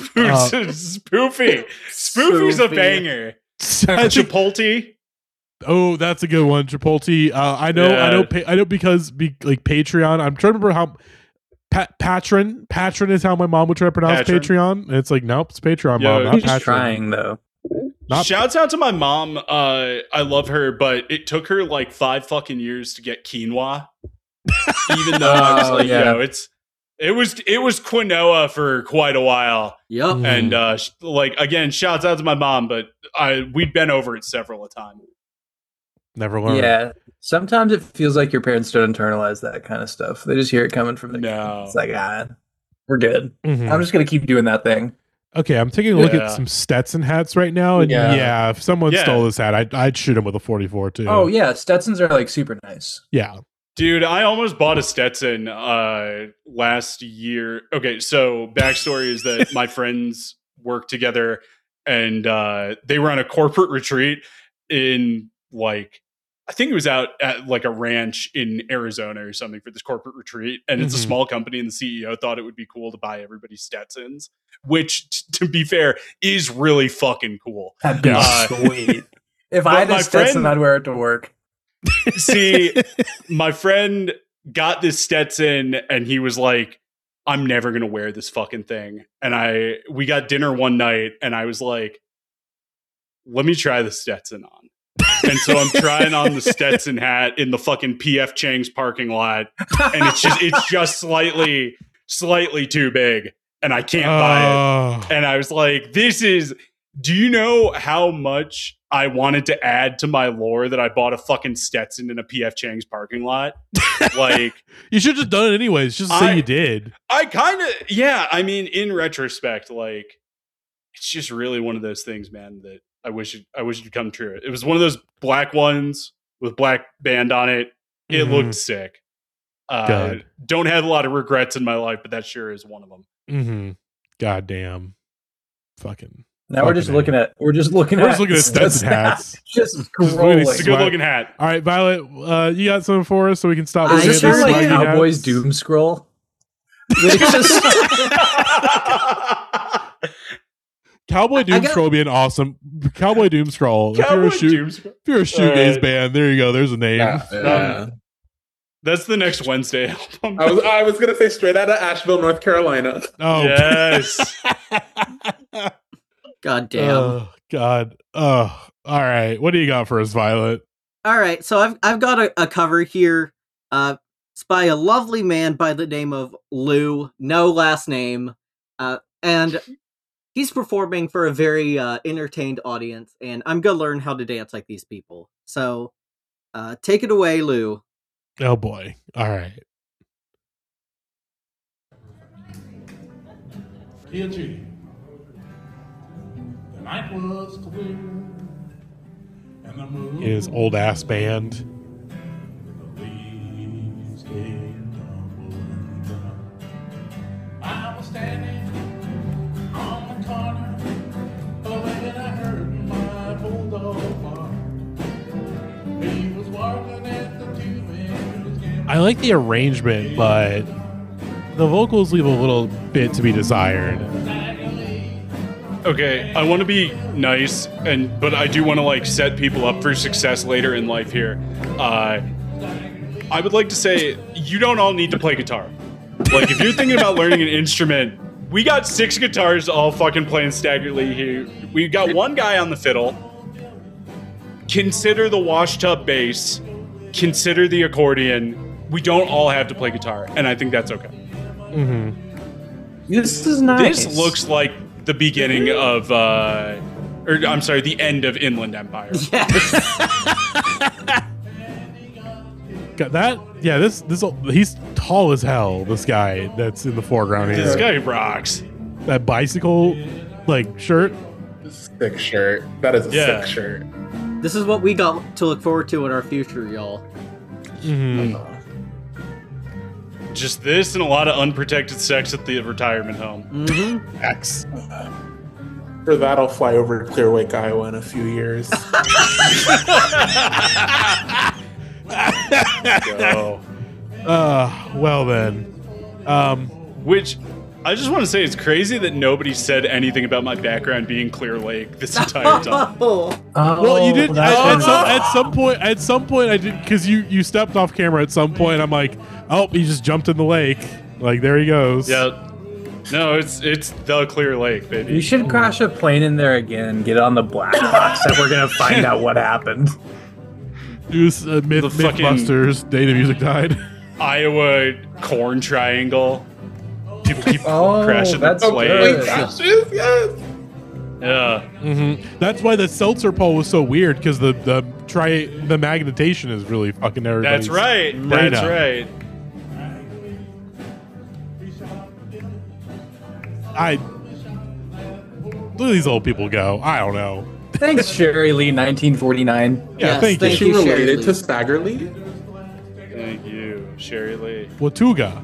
Spoofy. Spoofy's a banger. Chipotle. Oh, that's a good one, Chipotle. I know because Patreon. I'm trying to remember how Patron is how my mom would try to pronounce Patreon. And it's like nope, it's Patreon, mom. Not He's Patron. trying though. Shouts out to my mom. I love her, but it took her like 5 fucking years to get quinoa. Even though I was like, it was quinoa for quite a while. Yep. And again, shouts out to my mom, but we'd been over it several times. Never learned. Yeah. Sometimes it feels like your parents don't internalize that kind of stuff. They just hear it coming from the No. It's like, we're good. Mhm. I'm just gonna keep doing that thing. Okay, I'm taking a look at some Stetson hats right now, and if someone stole this hat, I'd shoot him with a 44 too. Oh yeah, Stetsons are like super nice. Yeah. Dude, I almost bought a Stetson last year. Okay, so backstory is that my friends work together, and they were on a corporate retreat in I think it was out at like a ranch in Arizona or something for this corporate retreat. And it's a small company, and the CEO thought it would be cool to buy everybody Stetsons, which, to be fair, is really fucking cool. That'd be sweet. If I had a Stetson, I'd wear it to work. See, my friend got this Stetson, and he was like, I'm never going to wear this fucking thing. And we got dinner one night, and I was like, let me try the Stetson on. And so I'm trying on the Stetson hat in the fucking PF Chang's parking lot, and it's just slightly too big, and I can't buy it. And I was like, do you know how much I wanted to add to my lore that I bought a fucking Stetson in a PF Chang's parking lot? Like, you should have just done it anyways. Just say you did. I kind of, I mean, in retrospect, like, it's just really one of those things, man, that I wish it'd come true. It was one of those black ones with black band on it. It looked sick. Don't have a lot of regrets in my life, but that sure is one of them. Mm-hmm. Goddamn. Fucking. Now we're just looking at Stetson hats. Just it's a good looking hat. All right, Violet, you got something for us so we can stop. Is this like Cowboys Doom Scroll? Cowboy Doom Scroll would be an awesome Cowboy Doom Scroll. If you're a shoegaze band, there you go. There's a name. That's the next Wednesday album. I was gonna say straight out of Asheville, North Carolina. Oh yes. God damn. Oh, God. Oh, all right. What do you got for us, Violet? All right. So I've got a cover here. It's by a lovely man by the name of Lou, no last name, and he's performing for a very entertained audience, and I'm gonna learn how to dance like these people. So, take it away, Lou. Oh boy! All right. TNG. The night was clear, and the moon. His old ass band. The leaves came tumbling down. I was standing on the corner, when I heard my bulldog bark. I like the arrangement, but the vocals leave a little bit to be desired. Okay, I want to be nice, but I do want to like set people up for success later in life here. I would like to say you don't all need to play guitar. Like, if you're thinking about learning an instrument, we got 6 guitars all fucking playing staggeringly here. We got one guy on the fiddle. Consider the washtub bass. Consider the accordion. We don't all have to play guitar, and I think that's okay. Mm-hmm. This is nice. This looks like the beginning of, the end of Inland Empire. Got that? Yeah, this he's tall as hell. This guy that's in the foreground here. This guy rocks. That bicycle, like, shirt. Sick shirt. That is a sick shirt. This is what we got to look forward to in our future, y'all. Mm-hmm. Just this and a lot of unprotected sex at the retirement home. Mm-hmm. X. For that, I'll fly over to Clear Lake, Iowa in a few years. Well then. Which I just want to say it's crazy that nobody said anything about my background being Clear Lake this entire time. Well, you did at some point I did, because you stepped off camera at some point. I'm like, oh, he just jumped in the lake. Like, there he goes. Yeah. No, it's the Clear Lake, baby. You should crash a plane in there again and get on the black box that we're gonna find out what happened. Use Mythbusters. Day the music died. Iowa corn triangle. People keep crashing the plane. Yes. Yeah. Mm-hmm. That's why the seltzer pole was so weird, because the magnetation is really fucking everybody's. That's right. brain That's out. right. Look at these old people go. I don't know. Thanks, Sherry Lee, 1949. Yeah, thank you. Is she related to Stagger Lee? Thank you, Sherry Lee. Watauga.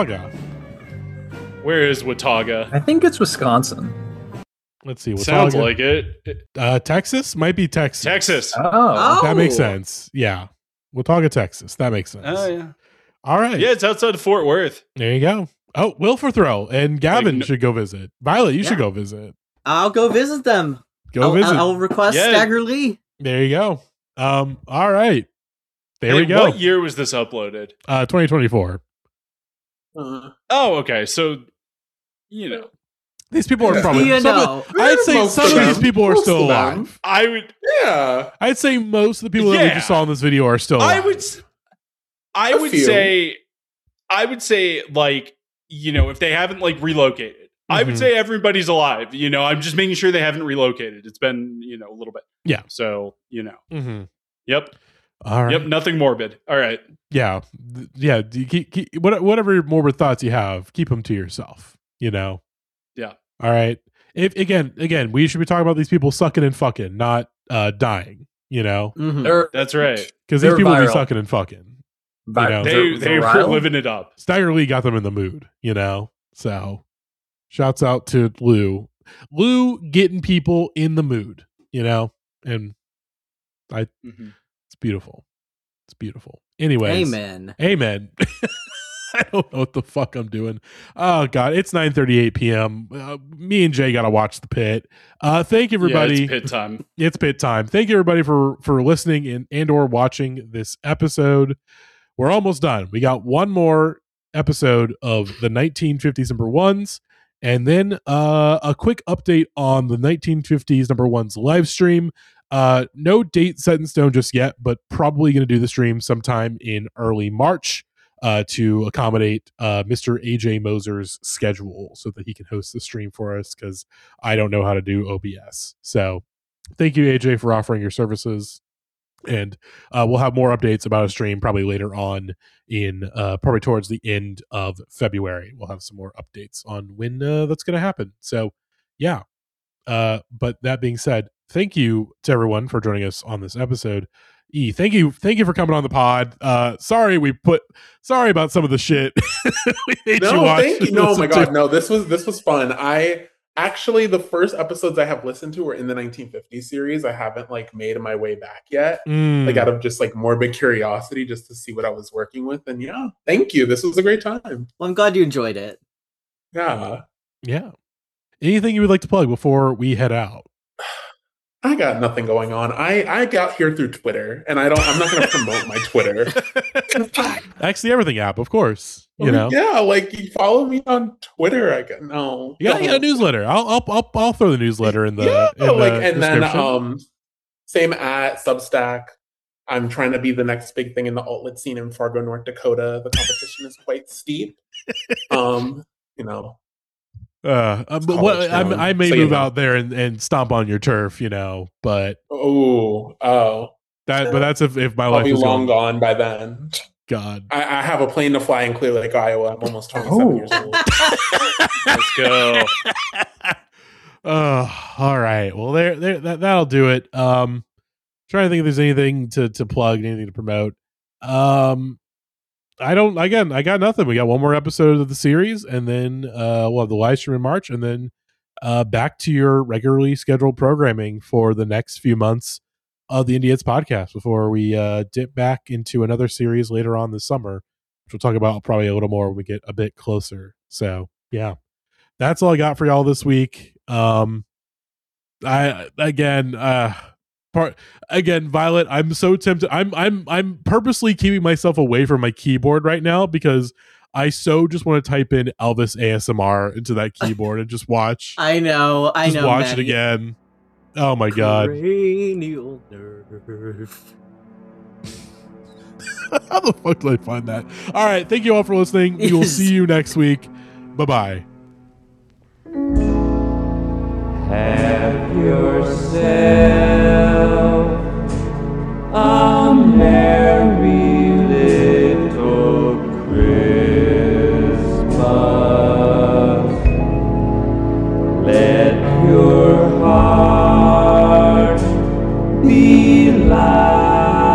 Where is Watauga? I think it's Wisconsin. Let's see. Sounds like it. Texas? Might be Texas. Texas. Oh. That makes sense. Yeah. Watauga, Texas. That makes sense. Oh, yeah. All right. Yeah, it's outside of Fort Worth. There you go. Oh, Wilforthrow and Gavin should go visit. Violet, you should go visit. I'll go visit them. Visit. I'll request Stagger Lee. There you go. All right. There we go. What year was this uploaded? 2024. Oh, okay. So, you know. These people are probably. I'd say some of these people are still alive. I would. Yeah. I'd say most of the people that we just saw in this video are still alive. I would say, like, you know, if they haven't like relocated, I would say everybody's alive. You know, I'm just making sure they haven't relocated. It's been, you know, a little bit. Yeah. So, you know. Mm-hmm. Yep. All right. Yep. Nothing morbid. All right. Yeah. Yeah. Keep whatever morbid thoughts you have, keep them to yourself. You know. Yeah. All right. If again, we should be talking about these people sucking and fucking, not dying. You know. Mm-hmm. That's right. Because these people be sucking and fucking. You know? They were living it up. Stagger Lee got them in the mood. You know. So, shouts out to Lou. Lou getting people in the mood. You know, and it's beautiful. It's beautiful. Anyways, Amen. I don't know what the fuck I'm doing. Oh god, it's 9:38 p.m. Me and Jay gotta watch The Pit. Thank you, everybody. Yeah, it's pit time. It's pit time. Thank you, everybody, for listening and or watching this episode. We're almost done. We got one more episode of the 1950s number ones, and then a quick update on the 1950s number ones live stream. No date set in stone just yet, but probably going to do the stream sometime in early March to accommodate Mr. AJ Moser's schedule so that he can host the stream for us, because I don't know how to do OBS. So thank you, AJ, for offering your services. And we'll have more updates about a stream probably later on in probably towards the end of February. We'll have some more updates on when that's going to happen. So yeah. But that being said, thank you to everyone for joining us on this episode. Thank you for coming on the pod. Sorry about some of the shit we made you watch. Thank you. No, my God, no. This was fun. Actually, the first episodes I have listened to were in the 1950s series. I haven't like made my way back yet, like out of just like morbid curiosity, just to see what I was working with. And yeah, thank you. This was a great time. Well, I'm glad you enjoyed it. Yeah. Yeah. Anything you would like to plug before we head out? I got nothing going on. I got here through Twitter, and I'm not going to promote my Twitter. Actually, everything app, of course. You know, yeah, like you follow me on Twitter. I got no. You got a newsletter. I'll throw the newsletter in the then same at Substack. I'm trying to be the next big thing in the alt-lit scene in Fargo, North Dakota. The competition is quite steep. I may move out there and stomp on your turf, but that's if my life be is long gone by then. God, I have a plane to fly in Clear Lake, Iowa. I'm almost 27 years old. Let's go. All right. Well, that'll do it. Trying to think if there's anything to plug, anything to promote. I got nothing. We got one more episode of the series, and then we'll have the live stream in March, and then back to your regularly scheduled programming for the next few months of the Indie Hits podcast before we dip back into another series later on this summer, which we'll talk about probably a little more when we get a bit closer. So yeah, that's all I got for y'all this week. Violet, I'm so tempted. I'm purposely keeping myself away from my keyboard right now because I so just want to type in Elvis ASMR into that keyboard and just watch. I know. Watch it again. Oh my God. Cranial nerve. How the fuck did I find that? All right. Thank you all for listening. We will see you next week. Bye-bye. Have yourself a merry little Christmas. Let your heart be light.